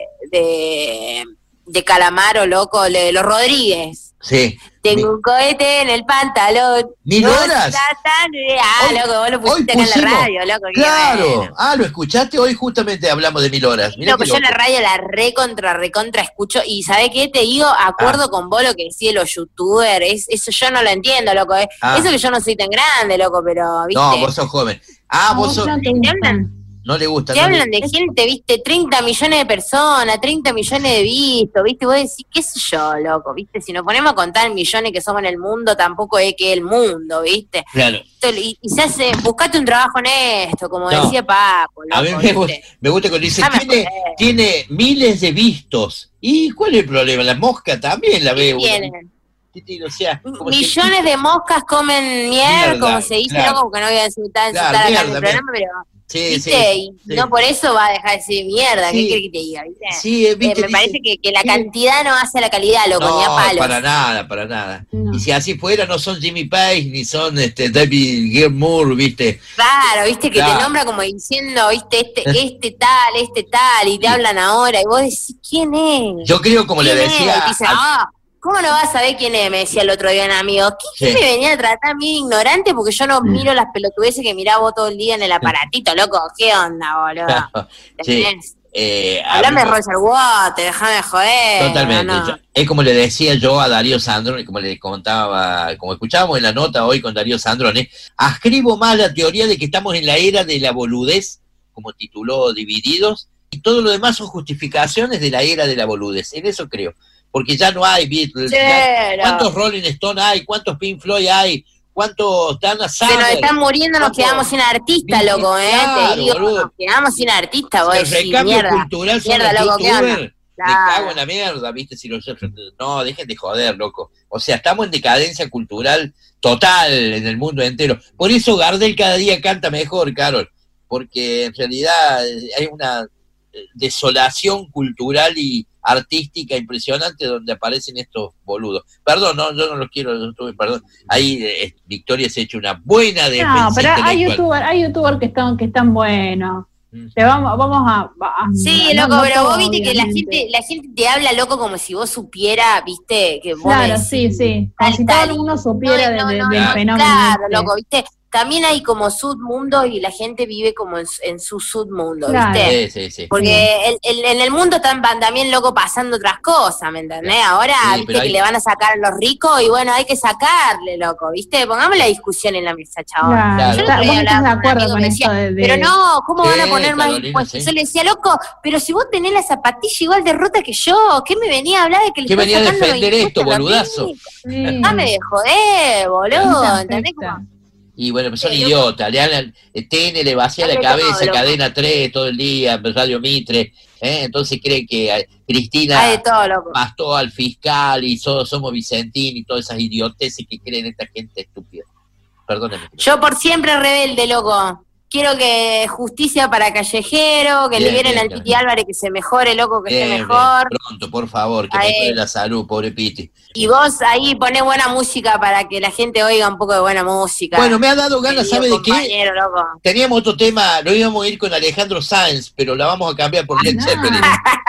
S13: de, de Calamaro, loco, de los Rodríguez.
S7: Sí.
S13: Tengo un cohete en el pantalón.
S7: ¿Mil
S13: No
S7: horas?
S13: está tan- Ah,
S7: Hoy-
S13: loco, vos lo
S7: hoy
S13: pusiste acá en
S7: pusimos-
S13: la radio, loco. qué
S7: Claro.
S13: bueno.
S7: Ah, ¿lo escuchaste? Hoy justamente hablamos de mil horas. Mirá
S13: Loco,
S7: qué
S13: yo la
S7: loco.
S13: radio la recontra, recontra escucho. Y ¿sabés qué? Te digo, acuerdo
S7: Ah.
S13: con vos lo que decía los youtubers. Es, eso yo no lo entiendo, loco. eh.
S7: Ah.
S13: Eso que yo no soy tan grande, loco, pero, ¿viste?
S7: No, vos sos joven. Ah,
S9: No,
S7: vos
S9: vos
S7: sos...
S9: no te
S13: Te
S9: gustan.
S13: hablan,
S7: No le gusta.
S13: te
S7: no le-
S13: hablan de gente, ¿viste? treinta millones de personas, treinta millones de vistos, ¿viste? Vos decís, qué sé yo, loco, ¿viste? Si nos ponemos a contar millones que somos en el mundo, tampoco es que el mundo, ¿viste?
S7: Claro.
S13: Y, y se hace, buscate un trabajo honesto, como
S7: No.
S13: decía Paco, loco,
S7: A mí me
S13: ¿viste?
S7: gusta, me gusta cuando dice,
S13: Déjame
S7: tiene,
S13: joder.
S7: tiene miles de vistos. ¿Y cuál es el problema? La mosca también la
S13: ¿Qué
S7: veo.
S13: tienen?
S7: O sea, como si-
S13: Millones de moscas comen miel,
S7: Mierda,
S13: como se dice,
S7: claro.
S13: ¿no? Como que no voy a insultar,
S7: Claro,
S13: insultar acá en
S7: mierda,
S13: el programa, pero,
S7: Sí,
S13: ¿viste?
S7: sí,
S13: y
S7: sí.
S13: no por eso va a dejar de decir mierda,
S7: Sí.
S13: ¿qué querés que te diga, viste?
S7: Sí, eh, viste,
S13: Eh, me
S7: dice-
S13: parece que, que la
S7: sí.
S13: cantidad no hace la calidad, loco, ni a
S7: No,
S13: palos.
S7: para nada, para nada.
S9: No.
S7: Y si así fuera, no son Jimmy Page, ni son este David Gilmour, ¿viste?
S13: Claro, viste, que
S7: Claro.
S13: te nombra como diciendo, viste, este, este tal, este tal, y te hablan ahora, y vos decís, ¿quién es?
S7: Yo creo, como le
S13: ¿Quién es?
S7: decía...
S13: Y dice,
S7: al-
S13: ah, ¿cómo no vas a saber quién es? Me decía el otro día un amigo. ¿Qué, qué
S7: Sí.
S13: me venía a tratar a mí de ignorante? Porque yo no miro las pelotudeces que mirás vos todo el día en el aparatito, loco. ¿Qué onda, boludo?
S7: Sí,
S13: ¿Entendés?
S7: eh,
S13: Hablame de
S7: hablemos-
S13: Roger Waters, déjame joder.
S7: Totalmente.
S13: no, no.
S7: Yo- es como le decía yo a Darío Sandrone, como le contaba, como escuchábamos en la nota hoy con Darío Sandrone, ascribo más la teoría de que estamos en la era de la boludez, como tituló Divididos, y todo lo demás son justificaciones de la era de la boludez. En eso creo. Porque ya no hay Beatles.
S13: Sí,
S7: ya-
S13: no.
S7: ¿Cuántos Rolling Stone hay? ¿Cuántos Pink Floyd hay? ¿Cuántos Dana
S13: Se nos
S7: Summer?
S13: están muriendo, nos
S7: ¿Cuántos-
S13: quedamos sin artista,
S7: Viste,
S13: loco, eh.
S7: claro,
S13: Te digo,
S7: boludo.
S13: nos quedamos sin artista, vos
S7: El
S13: decís,
S7: recambio
S13: mierda.
S7: cultural son
S13: mierda,
S7: los
S13: loco, ¿qué onda?
S7: youtubers. Me
S13: Claro.
S7: cago en la mierda, ¿viste? Si los, no, dejen de joder, loco. O sea, estamos en decadencia cultural total en el mundo entero. Por eso Gardel cada día canta mejor, Carol. Porque en realidad eh, hay una eh, desolación cultural y artística impresionante donde aparecen estos boludos. Perdón, no, yo no los quiero, yo tuve- perdón. Ahí eh, Victoria se ha hecho una buena defensa
S9: No, pero hay
S7: intelectual.
S9: youtubers, hay youtubers que están, que están buenos. Te vamos, vamos a, a-
S13: Sí,
S9: no-
S13: loco,
S9: no
S13: pero
S9: todo,
S13: vos viste que la
S9: obviamente.
S13: gente, la gente te habla, loco, como si vos supiera, viste, que vos
S9: Claro,
S13: decís,
S9: sí, sí. Como
S13: tal,
S9: si
S13: tal,
S9: todo el mundo
S13: y-
S9: supiera
S13: no,
S9: de- de-
S13: no,
S9: del
S13: no,
S9: fenómeno.
S13: Claro,
S9: este.
S13: loco, viste. También hay como submundo y la gente vive como en, su- en su submundo,
S9: Claro.
S13: ¿viste?
S7: Sí, sí, sí.
S13: Porque el- el- en el mundo están van también, loco, pasando otras cosas, ¿me entendés? Ahora,
S7: Sí,
S13: viste,
S7: pero hay-
S13: que le van a sacar a los ricos y bueno, hay que sacarle, loco, ¿viste? Pongamos la discusión en la mesa, chabón.
S9: Claro.
S7: Claro.
S13: Yo
S9: Está-
S13: el otro
S9: vos
S13: día
S9: estás
S13: hablaba
S9: de
S13: con un
S9: acuerdo
S13: amigo
S9: con
S13: que
S9: esto
S13: decía,
S9: de, de-
S13: pero no, ¿cómo
S7: Sí,
S13: van a poner más
S7: Carolina,
S13: impuestos?
S7: sí.
S13: Yo le decía, loco, pero si vos tenés la zapatilla igual de rota que yo, ¿qué me venía a hablar de que le
S7: ¿Qué
S13: estás
S7: venía a
S13: sacando los
S7: defender esto,
S13: impuestos a los
S7: boludazo?
S13: ricos?
S9: Sí.
S13: Dame de joder, boludo,
S9: Esa
S13: ¿entendés?
S9: afecta.
S13: Como-
S7: Y bueno, pues son
S13: Sí,
S7: idiotas, le dan el T N le vacía la
S13: Dale
S7: cabeza,
S13: todo, loco.
S7: Cadena tres todo el día, Radio Mitre, ¿eh? Entonces cree que eh, Cristina
S13: Hay de todo, loco.
S7: pastó al fiscal y so- somos Vicentín y todas esas idioteces que creen esta gente estúpida. Perdóneme.
S13: Yo por siempre rebelde, loco. Quiero que justicia para Callejero, que
S7: Bien,
S13: liberen
S7: bien,
S13: al
S7: bien.
S13: Piti Álvarez, que se mejore, loco, que
S7: Bien,
S13: esté
S7: bien,
S13: mejor.
S7: pronto, por favor, que
S13: Ahí.
S7: mejore la salud, pobre Piti.
S13: Y vos ahí ponés buena música para que la gente oiga un poco de buena música.
S7: Bueno, me ha dado ganas,
S13: Querido
S7: ¿sabe de qué?
S13: compañero, loco.
S7: Teníamos otro tema, lo íbamos a ir con Alejandro Sáenz, pero la vamos a cambiar por Led
S9: no.
S7: Zeppelin.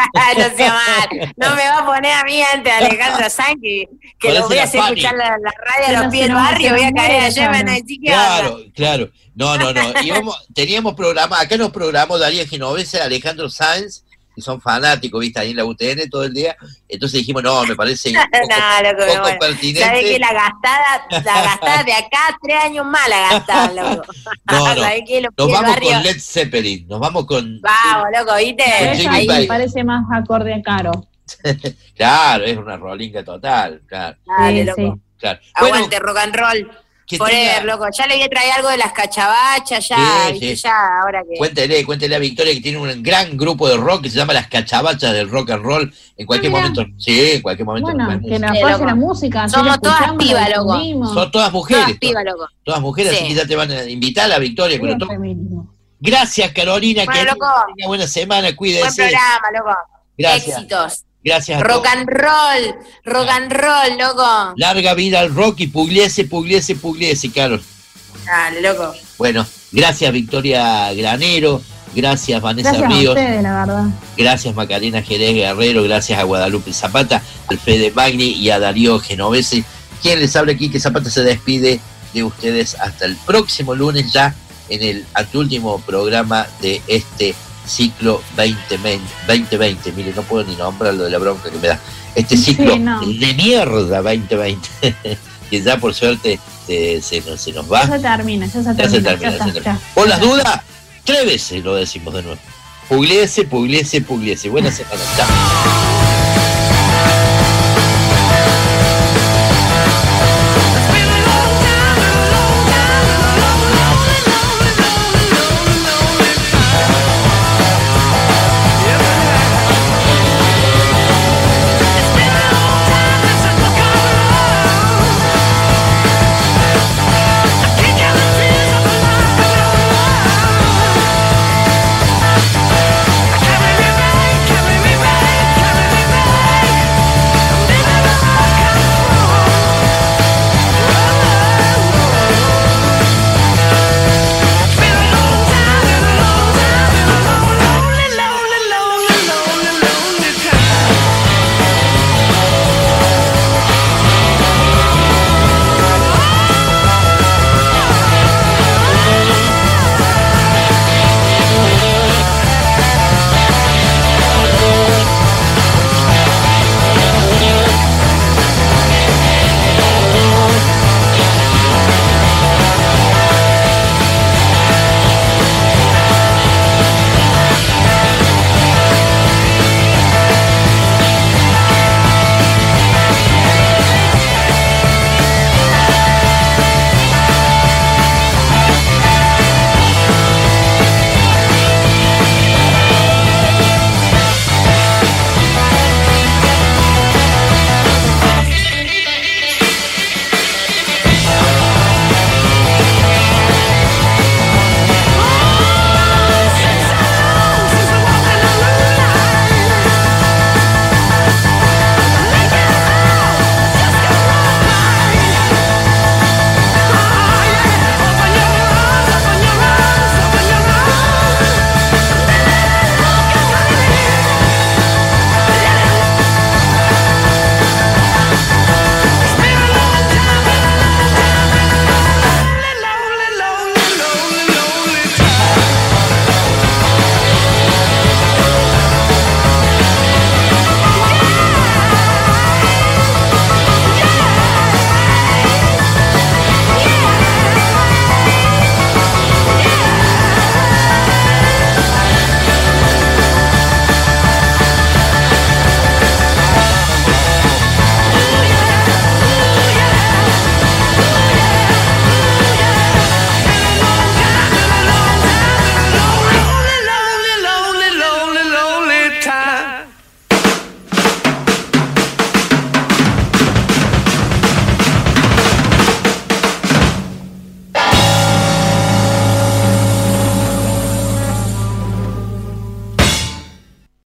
S13: No sea mal. No me va a poner a mí ante Alejandro Sanz, que, que
S7: Parece
S13: lo voy a
S7: la
S13: hacer
S7: Fanny.
S13: escuchar la, la radio a
S9: Se
S13: los
S9: nos-
S13: pies
S9: se
S13: del
S9: nos-
S13: barrio,
S9: se
S13: voy a
S9: nos
S13: caer
S9: muere
S13: allá y me van a
S9: Charo.
S13: decir qué onda.
S7: Claro, claro. No, no, no. Íbamos, teníamos programa, acá nos programó Darío Genovese, Alejandro Sáenz que son fanáticos, viste, ahí en la U T N todo el día. Entonces dijimos, no, me parece un poco,
S13: no, loco,
S7: poco
S13: bueno.
S7: pertinente.
S13: Sabés que la gastada, la gastada de acá, tres años más la gastada, loco.
S7: No, no.
S13: ¿Sabés qué? Lo
S7: Nos vamos
S13: barrio...
S7: con Led Zeppelin, nos vamos con...
S13: Vamos, loco, ¿viste?
S9: Eso ahí me parece más acorde a Caro.
S7: Claro, es una rolinga total, claro.
S13: Dale,
S9: Sí,
S13: loco.
S9: sí.
S7: claro.
S13: Aguante, rock and roll.
S7: que
S13: Poner,
S7: tenga-
S13: loco, ya le voy a traer algo de las cachabachas, ya,
S7: Sí,
S13: ¿viste?
S7: sí.
S13: ya, ahora que...
S7: Cuéntele, cuéntele a Victoria que tiene un gran grupo de rock que se llama Las Cachabachas del Rock and Roll. En cualquier
S9: Ah, mira.
S7: momento, sí, en cualquier momento.
S9: Bueno,
S7: nos
S9: que
S7: vemos.
S9: nos
S13: Sí,
S9: pase
S13: loco.
S9: la música. así
S13: Somos
S9: la
S13: todas
S9: escuchamos, la
S13: pibas, loco.
S9: difundimos.
S7: Son todas mujeres.
S13: Todas pibas, loco.
S7: Todas mujeres,
S13: Sí.
S7: así que ya te van a invitar a la Victoria.
S9: Muy
S7: Con todo.
S9: feminismo.
S7: Gracias, Carolina,
S13: Bueno,
S7: que
S13: loco.
S7: tenga buena semana,
S13: Buen
S7: cuídese.
S13: programa, loco.
S7: Gracias.
S13: Éxitos.
S7: Gracias a
S13: Rock
S7: todos.
S13: and roll, rock and roll, loco.
S7: Larga vida al rock y pugliese, pugliese, pugliese, Carol.
S13: Dale, loco.
S7: Bueno, gracias Victoria Granero, gracias Vanessa
S9: Gracias a
S7: Ríos,
S9: ustedes, la verdad.
S7: gracias Macarena Jerez Guerrero, gracias a Guadalupe Zapata, al Fede Magni y a Darío Genovese. Quien les habla aquí, que Zapata se despide de ustedes hasta el próximo lunes, ya en el anteúltimo programa de este ciclo veinte veinte. Mire, no puedo ni nombrarlo de la bronca que me da. Este ciclo
S9: Sí, no.
S7: de mierda veinte veinte, que ya por suerte eh, se, nos, se nos va.
S9: Ya se termina, ya se termina.
S7: Ya se termina,
S9: ya
S7: ya se
S9: está,
S7: termina.
S9: ya.
S7: Por las dudas, tres veces lo decimos de nuevo. Pugliese, pugliese, pugliese. Buena semana. Chao.